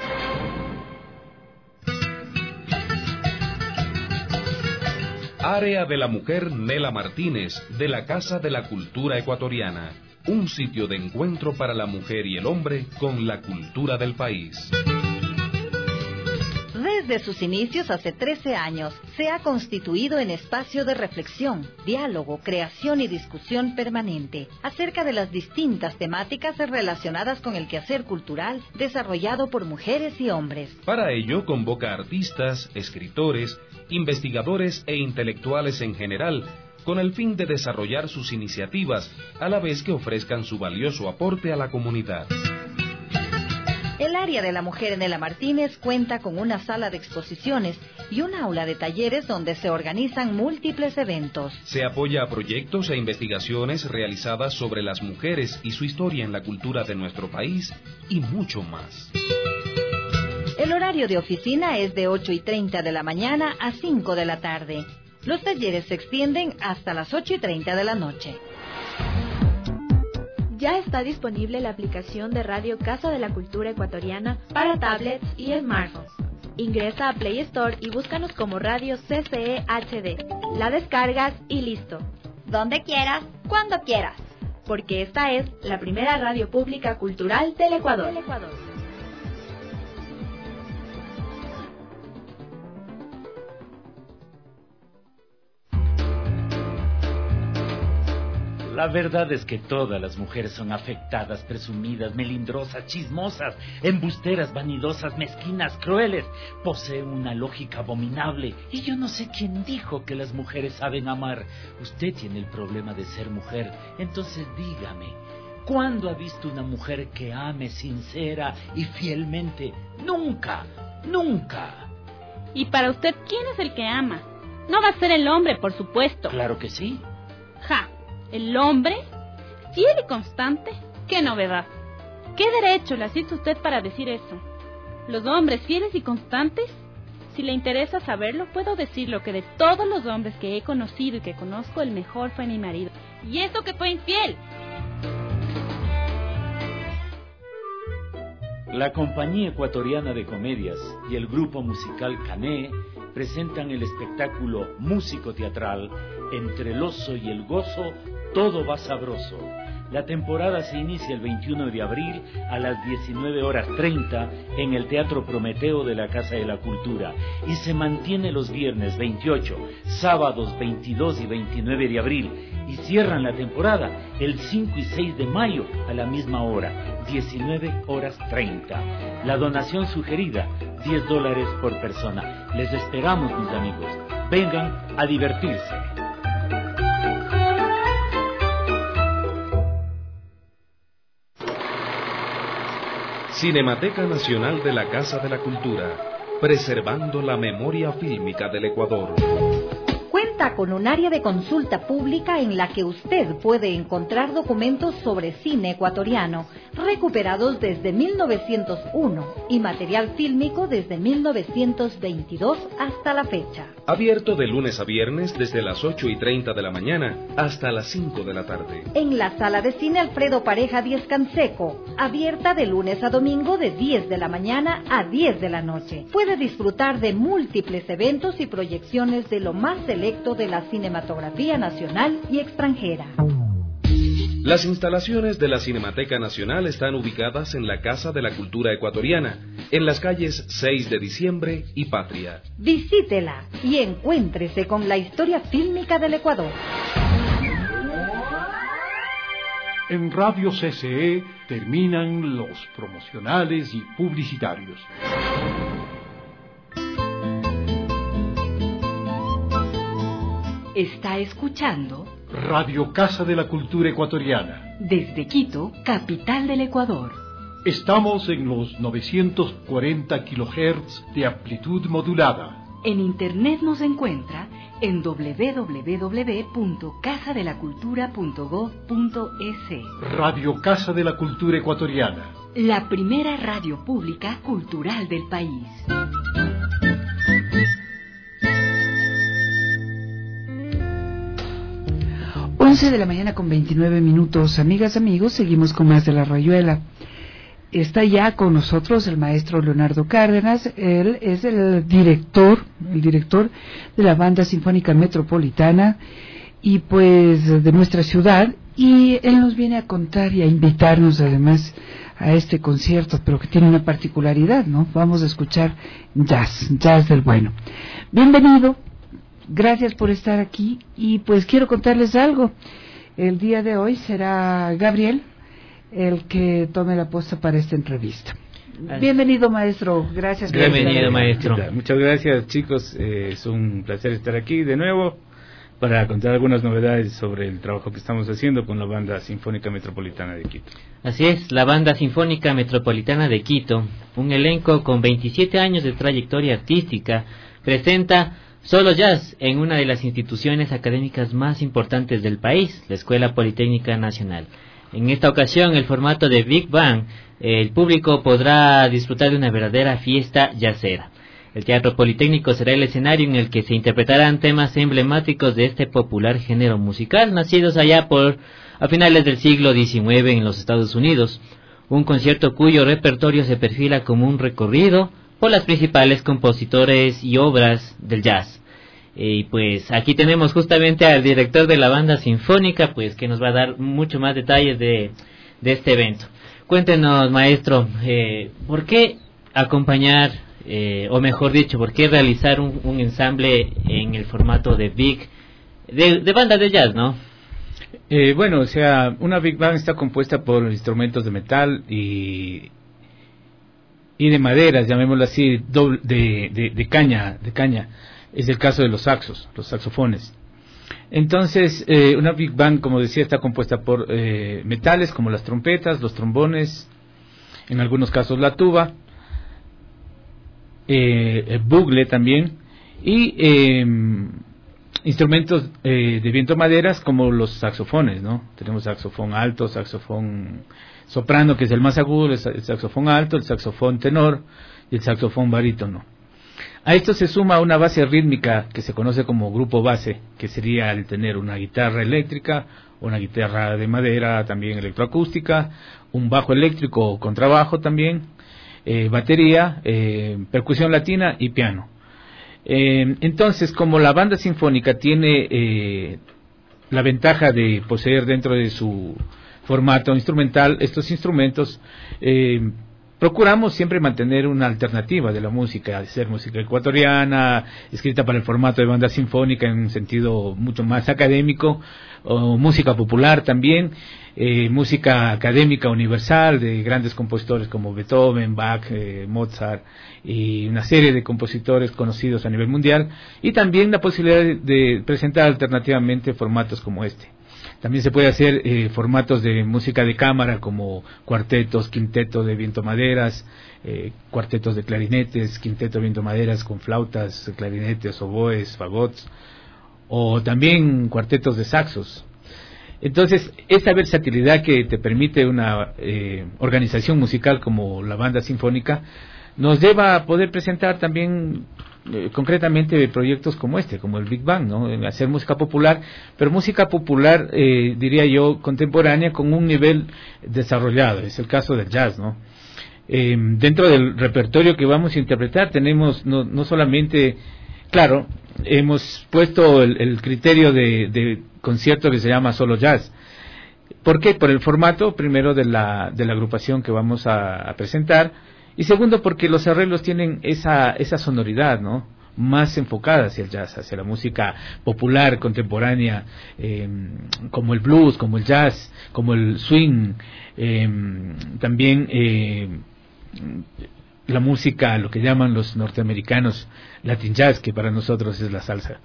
Área de la Mujer Nela Martínez, de la Casa de la Cultura Ecuatoriana. Un sitio de encuentro para la mujer y el hombre con la cultura del país. Desde sus inicios hace trece años, se ha constituido en espacio de reflexión, diálogo, creación y discusión permanente acerca de las distintas temáticas relacionadas con el quehacer cultural desarrollado por mujeres y hombres. Para ello convoca artistas, escritores, investigadores e intelectuales en general, con el fin de desarrollar sus iniciativas, a la vez que ofrezcan su valioso aporte a la comunidad. El área de la mujer Nela Martínez cuenta con una sala de exposiciones y un aula de talleres donde se organizan múltiples eventos. Se apoya a proyectos e investigaciones realizadas sobre las mujeres y su historia en la cultura de nuestro país y mucho más. El horario de oficina es de ocho y treinta de la mañana a cinco de la tarde. Los talleres se extienden hasta las ocho y treinta de la noche. Ya está disponible la aplicación de Radio Casa de la Cultura Ecuatoriana para tablets y smartphones. Ingresa a Play Store y búscanos como Radio C C E H D. La descargas y listo. Donde quieras, cuando quieras. Porque esta es la primera radio pública cultural del Ecuador. Del Ecuador. La verdad es que todas las mujeres son afectadas, presumidas, melindrosas, chismosas, embusteras, vanidosas, mezquinas, crueles. Poseen una lógica abominable. Y yo no sé quién dijo que las mujeres saben amar. Usted tiene el problema de ser mujer. Entonces dígame, ¿Cuándo ha visto una mujer que ame sincera y fielmente? Nunca, nunca. Y para usted, ¿quién es el que ama? No va a ser el hombre, por supuesto. Claro que sí. Ja, ¿el hombre? ¿Fiel y constante? ¡Qué novedad! ¿Qué derecho le asiste usted para decir eso? ¿Los hombres fieles y constantes? Si le interesa saberlo, puedo decirlo que de todos los hombres que he conocido y que conozco, el mejor fue mi marido. ¿Y eso que fue infiel? La Compañía Ecuatoriana de Comedias y el grupo musical Cané presentan el espectáculo músico-teatral Entre el oso y el gozo, todo va sabroso. La temporada se inicia el veintiuno de abril a las diecinueve horas treinta en el Teatro Prometeo de la Casa de la Cultura y se mantiene los viernes veintiocho, sábados veintidós y veintinueve de abril y cierran la temporada el cinco y seis de mayo a la misma hora, diecinueve horas treinta. La donación sugerida, diez dólares por persona. Les esperamos, mis amigos. Vengan a divertirse. Cinemateca Nacional de la Casa de la Cultura, preservando la memoria fílmica del Ecuador. Cuenta con un área de consulta pública en la que usted puede encontrar documentos sobre cine ecuatoriano recuperados desde mil novecientos uno y material fílmico desde mil novecientos veintidós hasta la fecha. Abierto de lunes a viernes desde las ocho y treinta de la mañana hasta las cinco de la tarde. En la sala de cine Alfredo Pareja Díez Canseco, abierta de lunes a domingo de diez de la mañana a diez de la noche. Puede disfrutar de múltiples eventos y proyecciones de lo más selecto de la cinematografía nacional y extranjera. Las instalaciones de la Cinemateca Nacional están ubicadas en la Casa de la Cultura Ecuatoriana, en las calles seis de diciembre y Patria. Visítela y encuéntrese con la historia fílmica del Ecuador. En Radio C C E terminan los promocionales y publicitarios. Está escuchando Radio Casa de la Cultura Ecuatoriana. Desde Quito, capital del Ecuador. Estamos en los novecientos cuarenta kilohertz de amplitud modulada. En internet nos encuentra en doble u doble u doble u punto casa de la cultura punto gob punto es. Radio Casa de la Cultura Ecuatoriana. La primera radio pública cultural del país. once de la mañana con veintinueve minutos. Amigas, amigos, seguimos con más de La Rayuela. Está ya con nosotros el maestro Leonardo Cárdenas. Él es el director, el director de la Banda Sinfónica Metropolitana y pues de nuestra ciudad, y él nos viene a contar y a invitarnos además a este concierto, pero que tiene una particularidad, ¿no? Vamos a escuchar jazz, jazz del bueno. Bienvenido. Gracias por estar aquí y pues quiero contarles algo. El día de hoy será Gabriel el que tome la posta para esta entrevista. Bienvenido, maestro. Gracias por Bienvenido, estar aquí. maestro. Muchas gracias, chicos. Eh, es un placer estar aquí de nuevo para contar algunas novedades sobre el trabajo que estamos haciendo con la Banda Sinfónica Metropolitana de Quito. Así es, la Banda Sinfónica Metropolitana de Quito, un elenco con veintisiete años de trayectoria artística, presenta Solo Jazz en una de las instituciones académicas más importantes del país, la Escuela Politécnica Nacional. En esta ocasión, el formato de Big Bang, el público podrá disfrutar de una verdadera fiesta jazzera. El Teatro Politécnico será el escenario en el que se interpretarán temas emblemáticos de este popular género musical, nacidos allá por a finales del siglo diecinueve en los Estados Unidos. Un concierto cuyo repertorio se perfila como un recorrido por las principales compositores y obras del jazz. Y pues aquí tenemos justamente al director de la Banda Sinfónica, pues que nos va a dar mucho más detalles de, de este evento. Cuéntenos, maestro, eh, ¿por qué acompañar, eh, o mejor dicho, por qué realizar un, un ensamble en el formato de Big, de, de banda de jazz, ¿no? Eh, bueno, o sea, una Big Band está compuesta por instrumentos de metal y y de maderas, llamémoslo así, doble, de, de, de caña, de caña. Es el caso de los saxos, los saxofones. Entonces, eh, una big band, como decía, está compuesta por eh, metales como las trompetas, los trombones, en algunos casos la tuba, eh, el bugle también, y eh, instrumentos eh, de viento maderas como los saxofones, ¿no? Tenemos saxofón alto, saxofón soprano, que es el más agudo, el saxofón alto, el saxofón tenor y el saxofón barítono. A esto se suma una base rítmica que se conoce como grupo base, que sería el tener una guitarra eléctrica, una guitarra de madera también electroacústica, un bajo eléctrico o contrabajo también, eh, batería, eh, percusión latina y piano. Eh, entonces, como la banda sinfónica tiene eh, la ventaja de poseer dentro de su formato instrumental estos instrumentos, eh, procuramos siempre mantener una alternativa de la música, hacer música ecuatoriana, escrita para el formato de banda sinfónica en un sentido mucho más académico, o música popular también, eh, música académica universal de grandes compositores como Beethoven, Bach, eh, Mozart y una serie de compositores conocidos a nivel mundial, y también la posibilidad de, de presentar alternativamente formatos como este. También se puede hacer eh, formatos de música de cámara como cuartetos, quintetos de viento maderas, eh, cuartetos de clarinetes, quinteto de viento maderas con flautas, clarinetes, oboes, fagots, o también cuartetos de saxos. Entonces, esa versatilidad que te permite una eh, organización musical como la banda sinfónica nos lleva a poder presentar también eh, concretamente proyectos como este, como el Big Bang, ¿no? Hacer música popular, pero música popular, eh, diría yo, contemporánea con un nivel desarrollado. Es el caso del jazz, ¿no? Eh, dentro del repertorio que vamos a interpretar tenemos no, no solamente, claro, hemos puesto el, el criterio de, de concierto que se llama solo jazz. ¿Por qué? Por el formato, primero, de la, de la agrupación que vamos a, a presentar, y segundo, porque los arreglos tienen esa, esa sonoridad, ¿no? Más enfocada hacia el jazz, hacia la música popular, contemporánea, eh, como el blues, como el jazz, como el swing, eh, también eh, la música, lo que llaman los norteamericanos Latin jazz, que para nosotros es la salsa.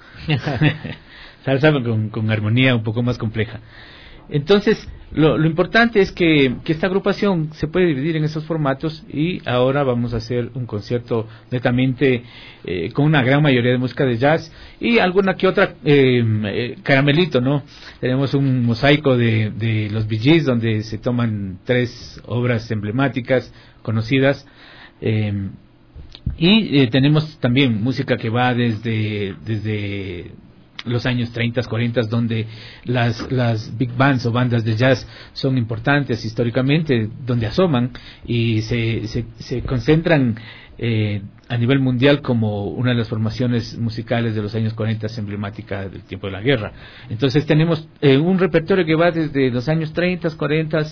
Salsa con, con armonía un poco más compleja. Entonces, lo, lo importante es que, que esta agrupación se puede dividir en esos formatos, y ahora vamos a hacer un concierto netamente eh, con una gran mayoría de música de jazz y alguna que otra eh, eh, caramelito, ¿no? Tenemos un mosaico de, de los Bee Gees, donde se toman tres obras emblemáticas, conocidas, eh, y eh, tenemos también música que va desde desde los años treinta, cuarenta, donde las, las big bands o bandas de jazz son importantes históricamente, donde asoman y se, se, se concentran eh, a nivel mundial como una de las formaciones musicales de los años cuarenta emblemática del tiempo de la guerra. Entonces tenemos eh, un repertorio que va desde los años treinta, cuarenta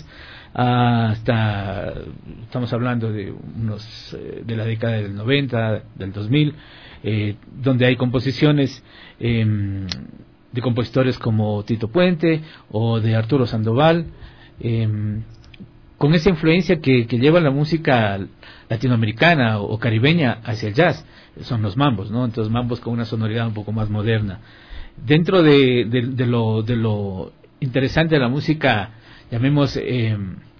hasta, estamos hablando de unos eh, de la década del noventa, del dos mil, eh, donde hay composiciones eh, de compositores como Tito Puente o de Arturo Sandoval, eh, con esa influencia que, que lleva la música latinoamericana o caribeña hacia el jazz. Son los mambos, ¿no? Entonces, mambos con una sonoridad un poco más moderna. Dentro de, de, de, lo, de lo interesante de la música, llamemos eh,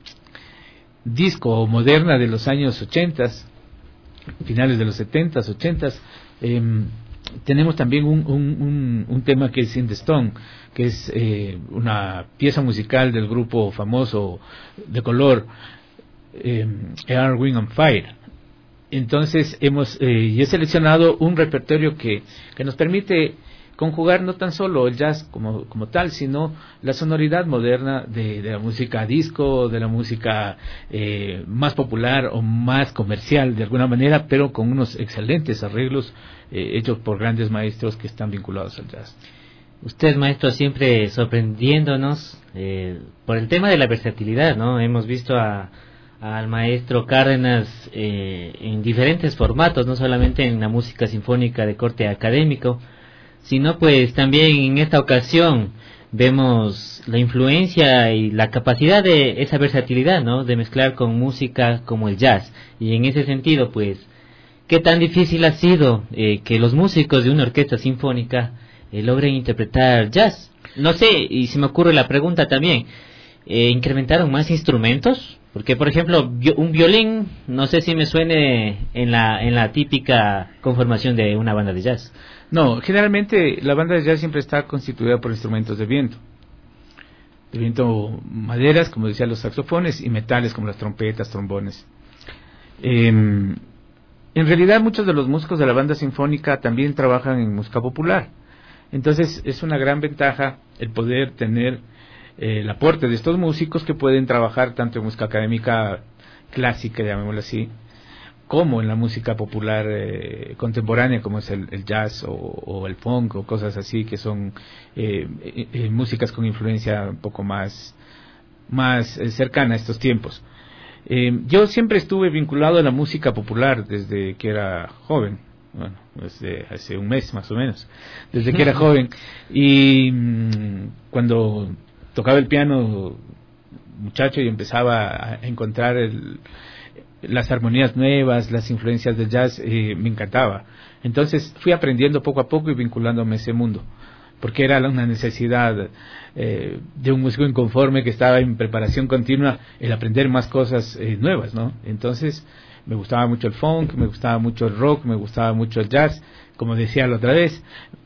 disco o moderna de los años ochentas, finales de los setentas, ochentas, eh, tenemos también un, un, un, un tema que es In the Stone, que es eh, una pieza musical del grupo famoso de color eh, Earth, Wind and Fire. Entonces hemos eh, y he seleccionado un repertorio que, que nos permite conjugar no tan solo el jazz como, como tal, sino la sonoridad moderna de, de la música disco, de la música eh, más popular o más comercial de alguna manera, pero con unos excelentes arreglos eh, hechos por grandes maestros que están vinculados al jazz. Usted, maestro, siempre sorprendiéndonos eh, por el tema de la versatilidad, ¿no? Hemos visto a al maestro Cárdenas eh, en diferentes formatos, no solamente en la música sinfónica de corte académico, sino pues también en esta ocasión vemos la influencia y la capacidad de esa versatilidad, ¿no? De mezclar con música como el jazz. Y en ese sentido, pues, ¿qué tan difícil ha sido eh, que los músicos de una orquesta sinfónica eh, logren interpretar jazz. No sé, y se me ocurre la pregunta también, eh, ¿incrementaron más instrumentos? Porque, por ejemplo, un violín, no sé si me suene en la en la típica conformación de una banda de jazz. No, generalmente la banda de jazz siempre está constituida por instrumentos de viento. De viento, maderas, como decía, los saxofones, y metales como las trompetas, trombones. Eh, en realidad, muchos de los músicos de la banda sinfónica también trabajan en música popular. Entonces, es una gran ventaja el poder tener eh, el aporte de estos músicos que pueden trabajar tanto en música académica clásica, llamémoslo así, como en la música popular eh, contemporánea, como es el, el jazz o, o el funk o cosas así, que son eh, eh, eh, músicas con influencia un poco más, más eh, cercana a estos tiempos. Eh, yo siempre estuve vinculado a la música popular desde que era joven, bueno, desde hace un mes más o menos, desde que era joven, y mmm, cuando tocaba el piano muchacho y empezaba a encontrar el las armonías nuevas, las influencias del jazz, eh, me encantaba. Entonces fui aprendiendo poco a poco y vinculándome a ese mundo, porque era una necesidad eh, de un músico inconforme que estaba en preparación continua, el aprender más cosas eh, nuevas, ¿no? Entonces me gustaba mucho el funk, me gustaba mucho el rock, me gustaba mucho el jazz, como decía la otra vez.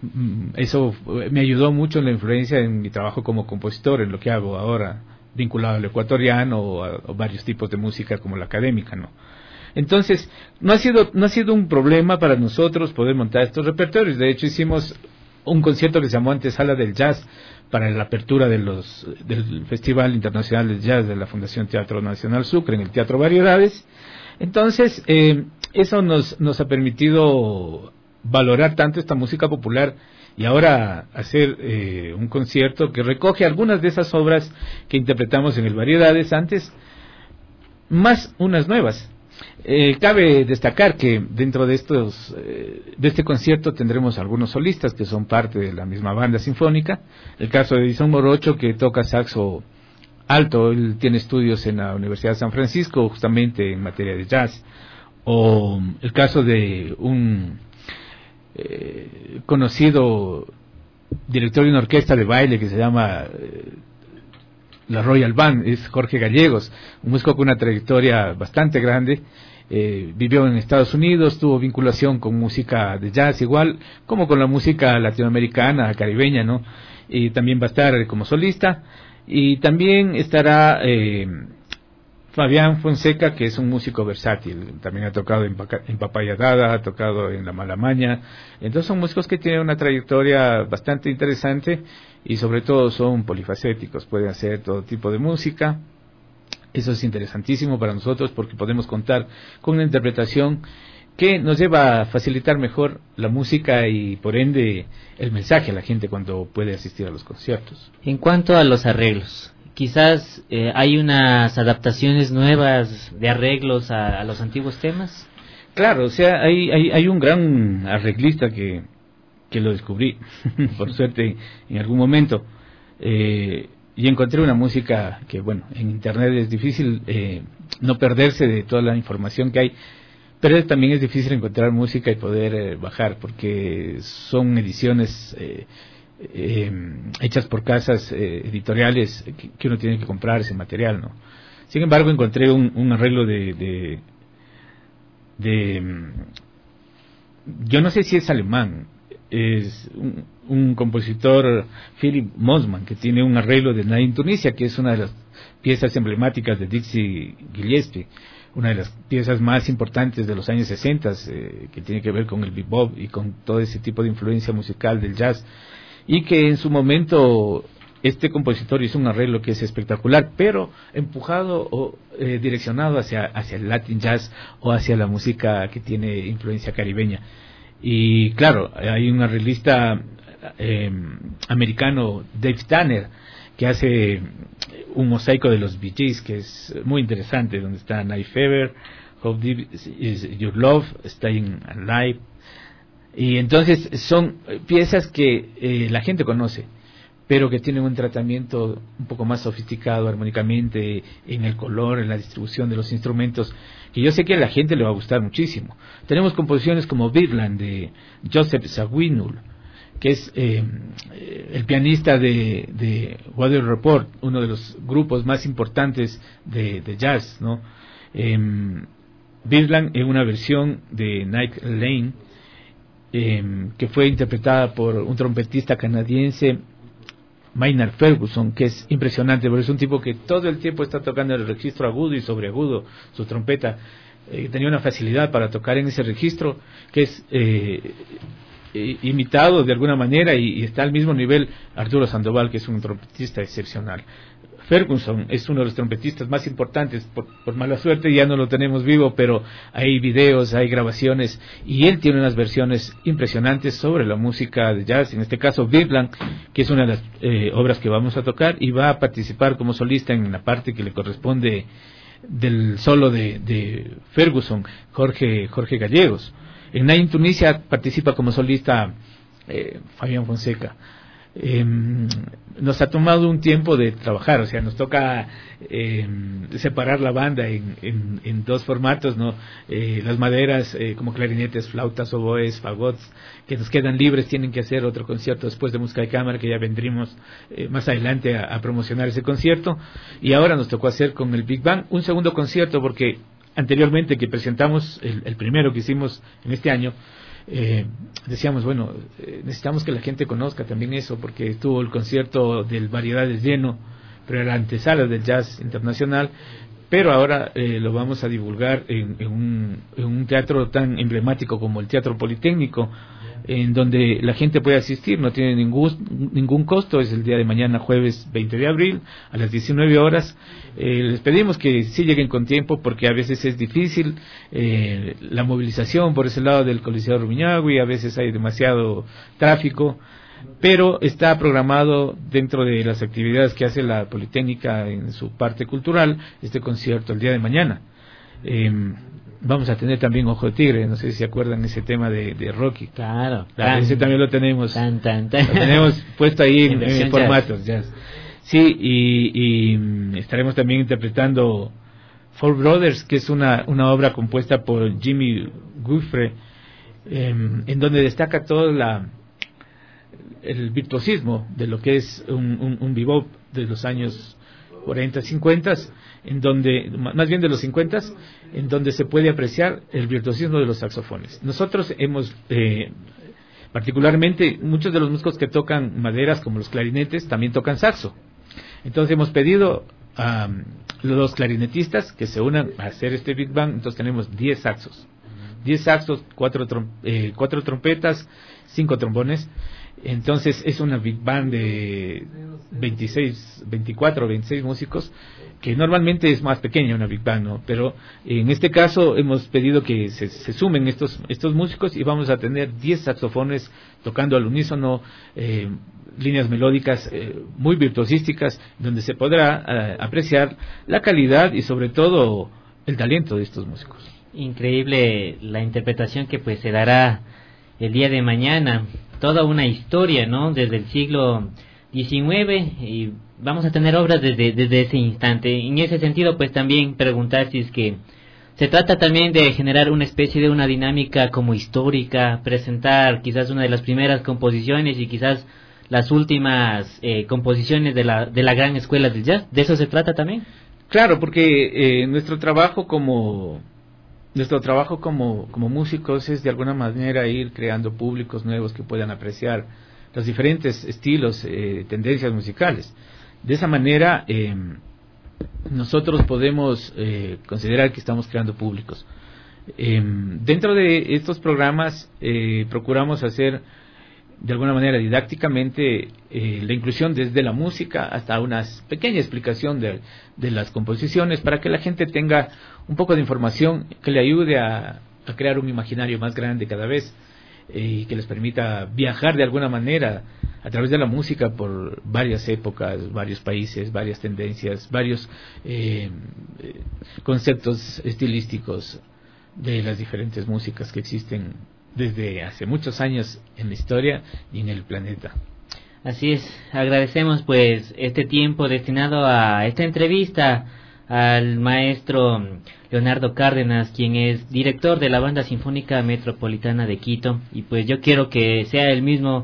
Eso me ayudó mucho en la influencia en mi trabajo como compositor, en lo que hago ahora, vinculado al ecuatoriano o a, a varios tipos de música como la académica, ¿no? Entonces, no ha sido no ha sido un problema para nosotros poder montar estos repertorios. De hecho, hicimos un concierto que se llamó Antesala del Jazz para la apertura de los del Festival Internacional del Jazz de la Fundación Teatro Nacional Sucre en el Teatro Variedades. Entonces, eh, eso nos nos ha permitido valorar tanto esta música popular y ahora hacer eh, un concierto que recoge algunas de esas obras que interpretamos en el Variedades antes, más unas nuevas. Eh, cabe destacar que dentro de estos eh, de este concierto tendremos algunos solistas que son parte de la misma banda sinfónica. El caso de Edison Morocho, que toca saxo alto, él tiene estudios en la Universidad de San Francisco justamente en materia de jazz. O el caso de un Eh, conocido director de una orquesta de baile que se llama eh, la Royal Band, es Jorge Gallegos, un músico con una trayectoria bastante grande, eh, vivió en Estados Unidos, tuvo vinculación con música de jazz igual como con la música latinoamericana, caribeña, ¿no? Y también va a estar como solista, y también estará eh, Fabián Fonseca, que es un músico versátil, también ha tocado en, en Papaya Dada, ha tocado en La Malamaña. Entonces son músicos que tienen una trayectoria bastante interesante y sobre todo son polifacéticos, pueden hacer todo tipo de música. Eso es interesantísimo para nosotros porque podemos contar con una interpretación que nos lleva a facilitar mejor la música y por ende el mensaje a la gente cuando puede asistir a los conciertos. En cuanto a los arreglos, quizás eh, hay unas adaptaciones nuevas de arreglos a, a los antiguos temas. Claro, o sea, hay hay, hay un gran arreglista que, que lo descubrí, por suerte, en algún momento, eh, y encontré una música que, bueno, en internet es difícil eh, no perderse de toda la información que hay, pero también es difícil encontrar música y poder eh, bajar, porque son ediciones Eh, Eh, hechas por casas eh, editoriales que, que uno tiene que comprar ese material, ¿no? Sin embargo, encontré un, un arreglo de, de, de yo no sé si es alemán, es un, un compositor, Philip Mosman, que tiene un arreglo de Nain Tunisia, que es una de las piezas emblemáticas de Dizzy Gillespie, una de las piezas más importantes de los años sesenta, eh, que tiene que ver con el bebop y con todo ese tipo de influencia musical del jazz, y que en su momento este compositor hizo un arreglo que es espectacular, pero empujado o eh, direccionado hacia, hacia el Latin jazz o hacia la música que tiene influencia caribeña. Y claro, hay un arreglista eh, americano, Dave Tanner, que hace un mosaico de los Bee Gees que es muy interesante, donde está Night Fever, How Deep Is Your Love, Staying Alive. Y entonces son piezas que eh, la gente conoce, pero que tienen un tratamiento un poco más sofisticado armónicamente, en el color, en la distribución de los instrumentos, que yo sé que a la gente le va a gustar muchísimo. Tenemos composiciones como Birdland de Joseph Zawinul, que es eh, el pianista de, de Weather Report, uno de los grupos más importantes de, de jazz, ¿no? Eh, Birdland en una versión de Night Lane, eh, que fue interpretada por un trompetista canadiense, Maynard Ferguson, que es impresionante, porque es un tipo que todo el tiempo está tocando el registro agudo y sobreagudo, su trompeta. Eh, tenía una facilidad para tocar en ese registro, que es eh, eh, imitado de alguna manera, y, y está al mismo nivel Arturo Sandoval, que es un trompetista excepcional. Ferguson es uno de los trompetistas más importantes, por, por mala suerte ya no lo tenemos vivo, pero hay videos, hay grabaciones, y él tiene unas versiones impresionantes sobre la música de jazz, en este caso Birdland, que es una de las eh, obras que vamos a tocar, y va a participar como solista en la parte que le corresponde del solo de, de Ferguson, Jorge, Jorge Gallegos. En Night in Tunisia participa como solista eh, Fabián Fonseca. Eh, nos ha tomado un tiempo de trabajar, o sea, nos toca eh, separar la banda en, en, en dos formatos, ¿no? Eh, las maderas eh, como clarinetes, flautas, oboes, fagots, que nos quedan libres, tienen que hacer otro concierto después de música de cámara, que ya vendremos eh, más adelante a, a promocionar ese concierto, y ahora nos tocó hacer con el Big Band un segundo concierto, porque anteriormente que presentamos el, el primero que hicimos en este año, Eh, decíamos, bueno, eh, necesitamos que la gente conozca también eso, porque estuvo el concierto del Variedades lleno, pero era la antesala del jazz internacional, pero ahora eh, lo vamos a divulgar en, en, un, en un teatro tan emblemático como el Teatro Politécnico, en donde la gente puede asistir, no tiene ningún, ningún costo. Es el día de mañana, jueves veinte de abril, a las diecinueve horas. Eh, les pedimos que sí lleguen con tiempo, porque a veces es difícil eh, la movilización por ese lado del Coliseo Rumiñahui, a veces hay demasiado tráfico, pero está programado dentro de las actividades que hace la Politécnica en su parte cultural, este concierto el día de mañana. Eh, Vamos a tener también Ojo de Tigre, no sé si se acuerdan ese tema de, de Rocky. Claro, claro. Ese también lo tenemos. Tan, tan, tan. Lo tenemos puesto ahí en, en, en formatos. Jazz. Sí, y, y estaremos también interpretando Four Brothers, que es una, una obra compuesta por Jimmy Guthrie, eh, en donde destaca todo la, el virtuosismo de lo que es un, un, un bebop de los años cuarenta, cincuenta, en donde, más bien de los cincuenta, en donde se puede apreciar el virtuosismo de los saxofones. Nosotros hemos, eh, particularmente, muchos de los músicos que tocan maderas, como los clarinetes, también tocan saxo. Entonces hemos pedido a um, los clarinetistas que se unan a hacer este Big Bang. Entonces tenemos diez saxos, diez saxos, cuatro, trom eh, cuatro trompetas, cinco trombones. Entonces es una Big Band de veintiséis, veinticuatro, veintiséis músicos, que normalmente es más pequeña una Big Band, ¿no? Pero en este caso hemos pedido que se, se sumen estos estos músicos, y vamos a tener diez saxofones tocando al unísono, eh, líneas melódicas eh, muy virtuosísticas, donde se podrá eh, apreciar la calidad y sobre todo el talento de estos músicos. Increíble la interpretación que pues se dará el día de mañana. Toda una historia, ¿no? Desde el siglo diecinueve, y vamos a tener obras desde, desde ese instante. En ese sentido, pues también preguntar si es que se trata también de generar una especie de una dinámica como histórica, presentar quizás una de las primeras composiciones y quizás las últimas eh, composiciones de la, de la gran escuela del jazz. ¿De eso se trata también? Claro, porque eh, nuestro trabajo como... Nuestro trabajo como, como músicos es de alguna manera ir creando públicos nuevos que puedan apreciar los diferentes estilos, eh, tendencias musicales. De esa manera eh, nosotros podemos eh, considerar que estamos creando públicos. Eh, dentro de estos programas eh, procuramos hacer de alguna manera didácticamente eh, la inclusión desde la música hasta una pequeña explicación de, de las composiciones, para que la gente tenga un poco de información que le ayude a, a crear un imaginario más grande cada vez, eh, y que les permita viajar de alguna manera a través de la música por varias épocas, varios países, varias tendencias, varios eh, conceptos estilísticos de las diferentes músicas que existen desde hace muchos años en la historia y en el planeta. Así es, agradecemos pues este tiempo destinado a esta entrevista al maestro Leonardo Cárdenas, quien es director de la Banda Sinfónica Metropolitana de Quito, y pues yo quiero que sea él mismo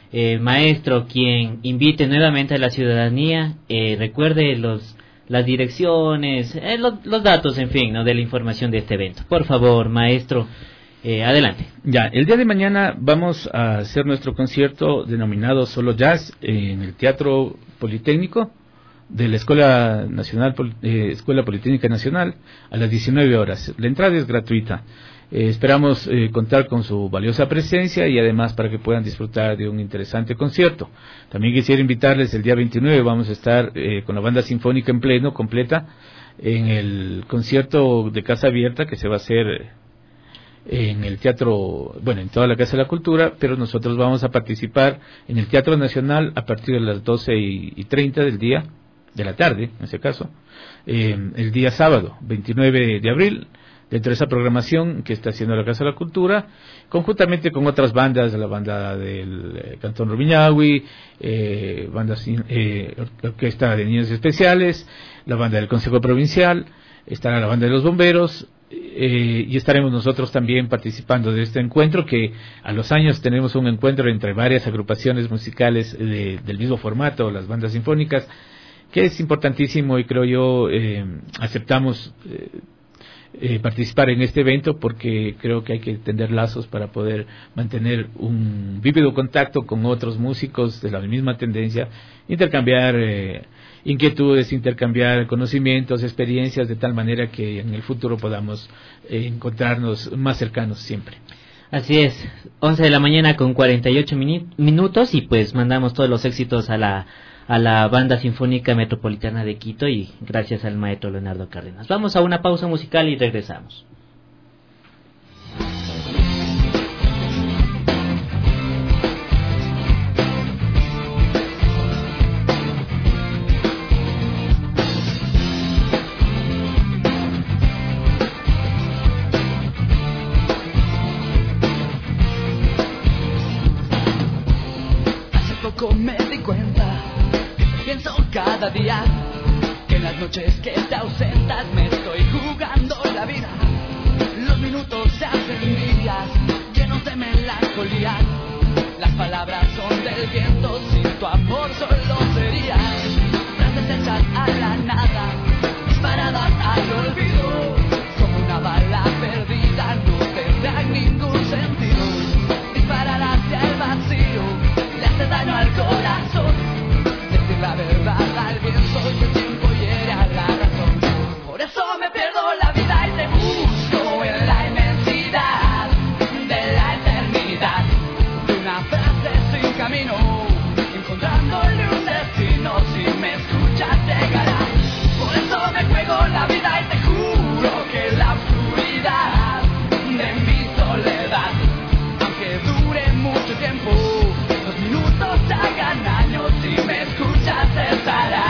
eh, maestro, quien invite nuevamente a la ciudadanía, eh, recuerde los las direcciones, eh, los, los datos, en fin, ¿no? de la información de este evento. Por favor, maestro, eh, adelante. Ya, el día de mañana vamos a hacer nuestro concierto denominado Solo Jazz en el Teatro Politécnico de la Escuela Nacional, eh, Escuela Politécnica Nacional, a las diecinueve horas. La entrada es gratuita. Eh, esperamos eh, contar con su valiosa presencia y además para que puedan disfrutar de un interesante concierto. También quisiera invitarles, el día veintinueve vamos a estar eh, con la banda sinfónica en pleno, completa, en el concierto de Casa Abierta que se va a hacer en el teatro, bueno, en toda la Casa de la Cultura, pero nosotros vamos a participar en el Teatro Nacional a partir de las doce y treinta del día, de la tarde, en ese caso, eh, el día sábado, veintinueve de abril, dentro de esa programación que está haciendo la Casa de la Cultura, conjuntamente con otras bandas, la banda del eh, Cantón Rumiñahui, eh, banda, eh, orquesta de niños especiales, la banda del Consejo Provincial, estará la banda de los bomberos, eh, y estaremos nosotros también participando de este encuentro, que a los años tenemos un encuentro entre varias agrupaciones musicales de, del mismo formato, las bandas sinfónicas, que es importantísimo y creo yo eh, aceptamos eh, Eh, participar en este evento porque creo que hay que tender lazos para poder mantener un vívido contacto con otros músicos de la misma tendencia, intercambiar eh, inquietudes, intercambiar conocimientos, experiencias, de tal manera que en el futuro podamos eh, encontrarnos más cercanos siempre. Así es, once de la mañana con cuarenta y ocho minutos y pues mandamos todos los éxitos a la a la Banda Sinfónica Metropolitana de Quito y gracias al maestro Leonardo Cárdenas. Vamos a una pausa musical y regresamos. Hace poco me di cuenta, pienso cada día que en las noches que te ausentas me estoy jugando la vida. Los minutos se hacen días llenos de melancolía. Las palabras son del viento, sin tu amor solo serían frases hechas a la nada, disparadas al olvido, como una bala perdida, no tendrán ningún sentido. Disparar hacia el vacío le hace daño al corazón. La verdad al viento y el tiempo hiere a la razón. Por eso me pierdo la vida y te busco en la inmensidad de la eternidad, de una frase sin camino, encontrándole un destino. Si me escuchas llegará. Por eso me juego la vida y te juro que la oscuridad de mi soledad, aunque dure mucho tiempo, los minutos hagan años. Si me escuchas estará.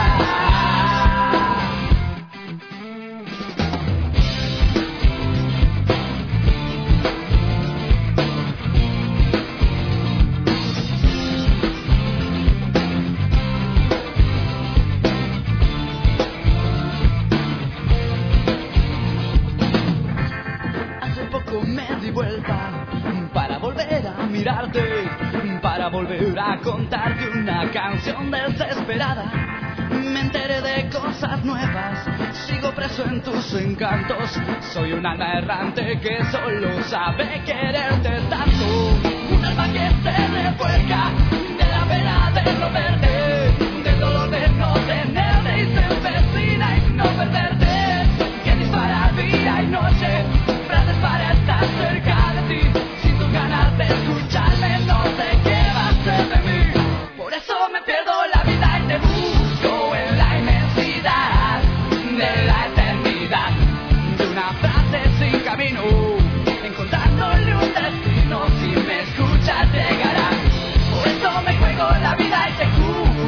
Hace poco me di vuelta para volver a mirarte, para volver a contarte una canción desesperada. Me enteré de cosas nuevas, sigo preso en tus encantos. Soy un alma errante que solo sabe quererte tanto. Un alma que se revuelca de la pena de no verte, del dolor de no tenerte y se empecina en no perderte. Que dispara día y noche, frases para estar cerca de ti, sin tus ganas de escucharme, no sé qué va a ser de mí. Por eso me pierdo la vida y te busco en la inmensidad de la eternidad, de una frase sin camino, encontrándole un destino. Si me escuchas llegará. Por eso me juego la vida y te juro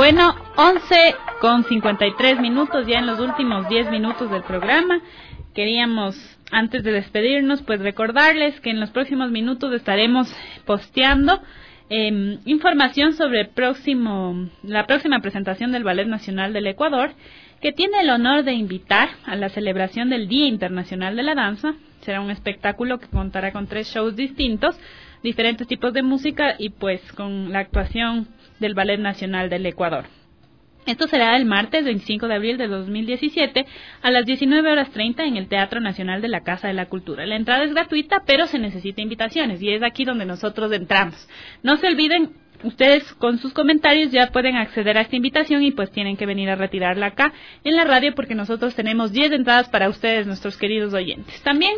Bueno, once con cincuenta y tres minutos, ya en los últimos diez minutos del programa. Queríamos, antes de despedirnos, pues recordarles que en los próximos minutos estaremos posteando eh, información sobre el próximo, la próxima presentación del Ballet Nacional del Ecuador, que tiene el honor de invitar a la celebración del Día Internacional de la Danza. Será un espectáculo que contará con tres shows distintos, diferentes tipos de música y pues con la actuación del Ballet Nacional del Ecuador. Esto será el martes veinticinco de abril de dos mil diecisiete a las diecinueve horas treinta en el Teatro Nacional de la Casa de la Cultura. La entrada es gratuita, pero se necesita invitaciones y es aquí donde nosotros entramos. No se olviden, ustedes con sus comentarios ya pueden acceder a esta invitación y pues tienen que venir a retirarla acá en la radio porque nosotros tenemos diez entradas para ustedes, nuestros queridos oyentes. También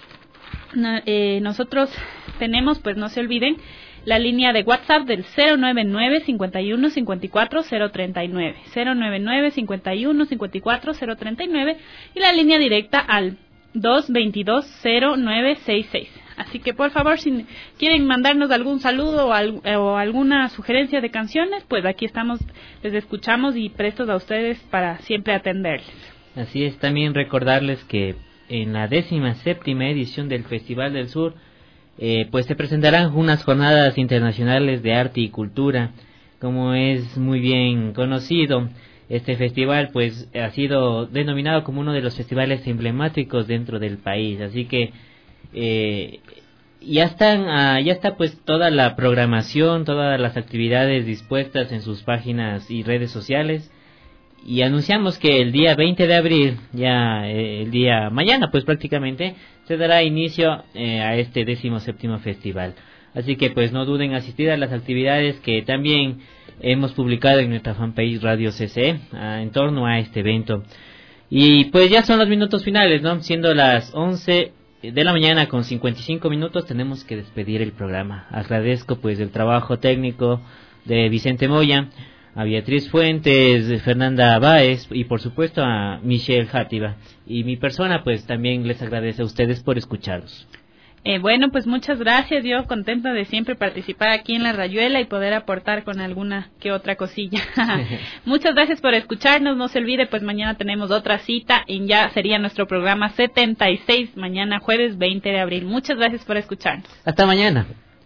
eh, nosotros tenemos, pues no se olviden, la línea de WhatsApp del cero nueve nueve, cincuenta y uno, cincuenta y cuatro, cero treinta y nueve, cero nueve nueve, cincuenta y uno, cincuenta y cuatro, cero treinta y nueve y la línea directa al dos veintidós, cero nueve sesenta y seis. Así que por favor, si quieren mandarnos algún saludo o, al, o alguna sugerencia de canciones, pues aquí estamos, les escuchamos y prestos a ustedes para siempre atenderles. Así es, también recordarles que en la décima séptima edición del Festival del Sur, Eh, pues se presentarán unas jornadas internacionales de arte y cultura. Como es muy bien conocido, este festival pues ha sido denominado como uno de los festivales emblemáticos dentro del país, así que eh, ya están ah, ya está pues toda la programación, todas las actividades dispuestas en sus páginas y redes sociales. Y anunciamos que el día veinte de abril, ya eh, el día mañana, pues prácticamente, se dará inicio eh, a este décimo séptimo festival. Así que pues no duden en asistir a las actividades que también hemos publicado en nuestra fanpage Radio C C E ah, en torno a este evento. Y pues ya son los minutos finales, ¿no? Siendo las once de la mañana con cincuenta y cinco minutos, tenemos que despedir el programa. Agradezco pues el trabajo técnico de Vicente Moya, a Beatriz Fuentes, Fernanda Báez y por supuesto a Michelle Játiva. Y mi persona pues también les agradece a ustedes por escucharlos. Eh, bueno, pues muchas gracias, yo contenta de siempre participar aquí en La Rayuela y poder aportar con alguna que otra cosilla. Muchas gracias por escucharnos, no se olvide, pues mañana tenemos otra cita y ya sería nuestro programa setenta y seis, mañana jueves veinte de abril. Muchas gracias por escucharnos. Hasta mañana.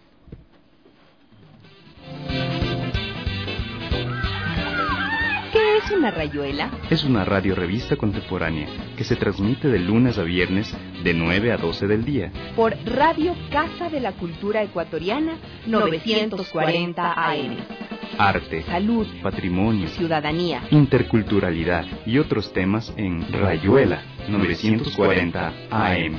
¿Qué es una rayuela? Es una radiorevista contemporánea que se transmite de lunes a viernes de nueve a doce del día. Por Radio Casa de la Cultura Ecuatoriana, novecientos cuarenta A M. Arte, salud, patrimonio, ciudadanía, interculturalidad y otros temas en Rayuela, novecientos cuarenta A M.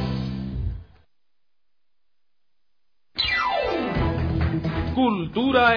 Cultura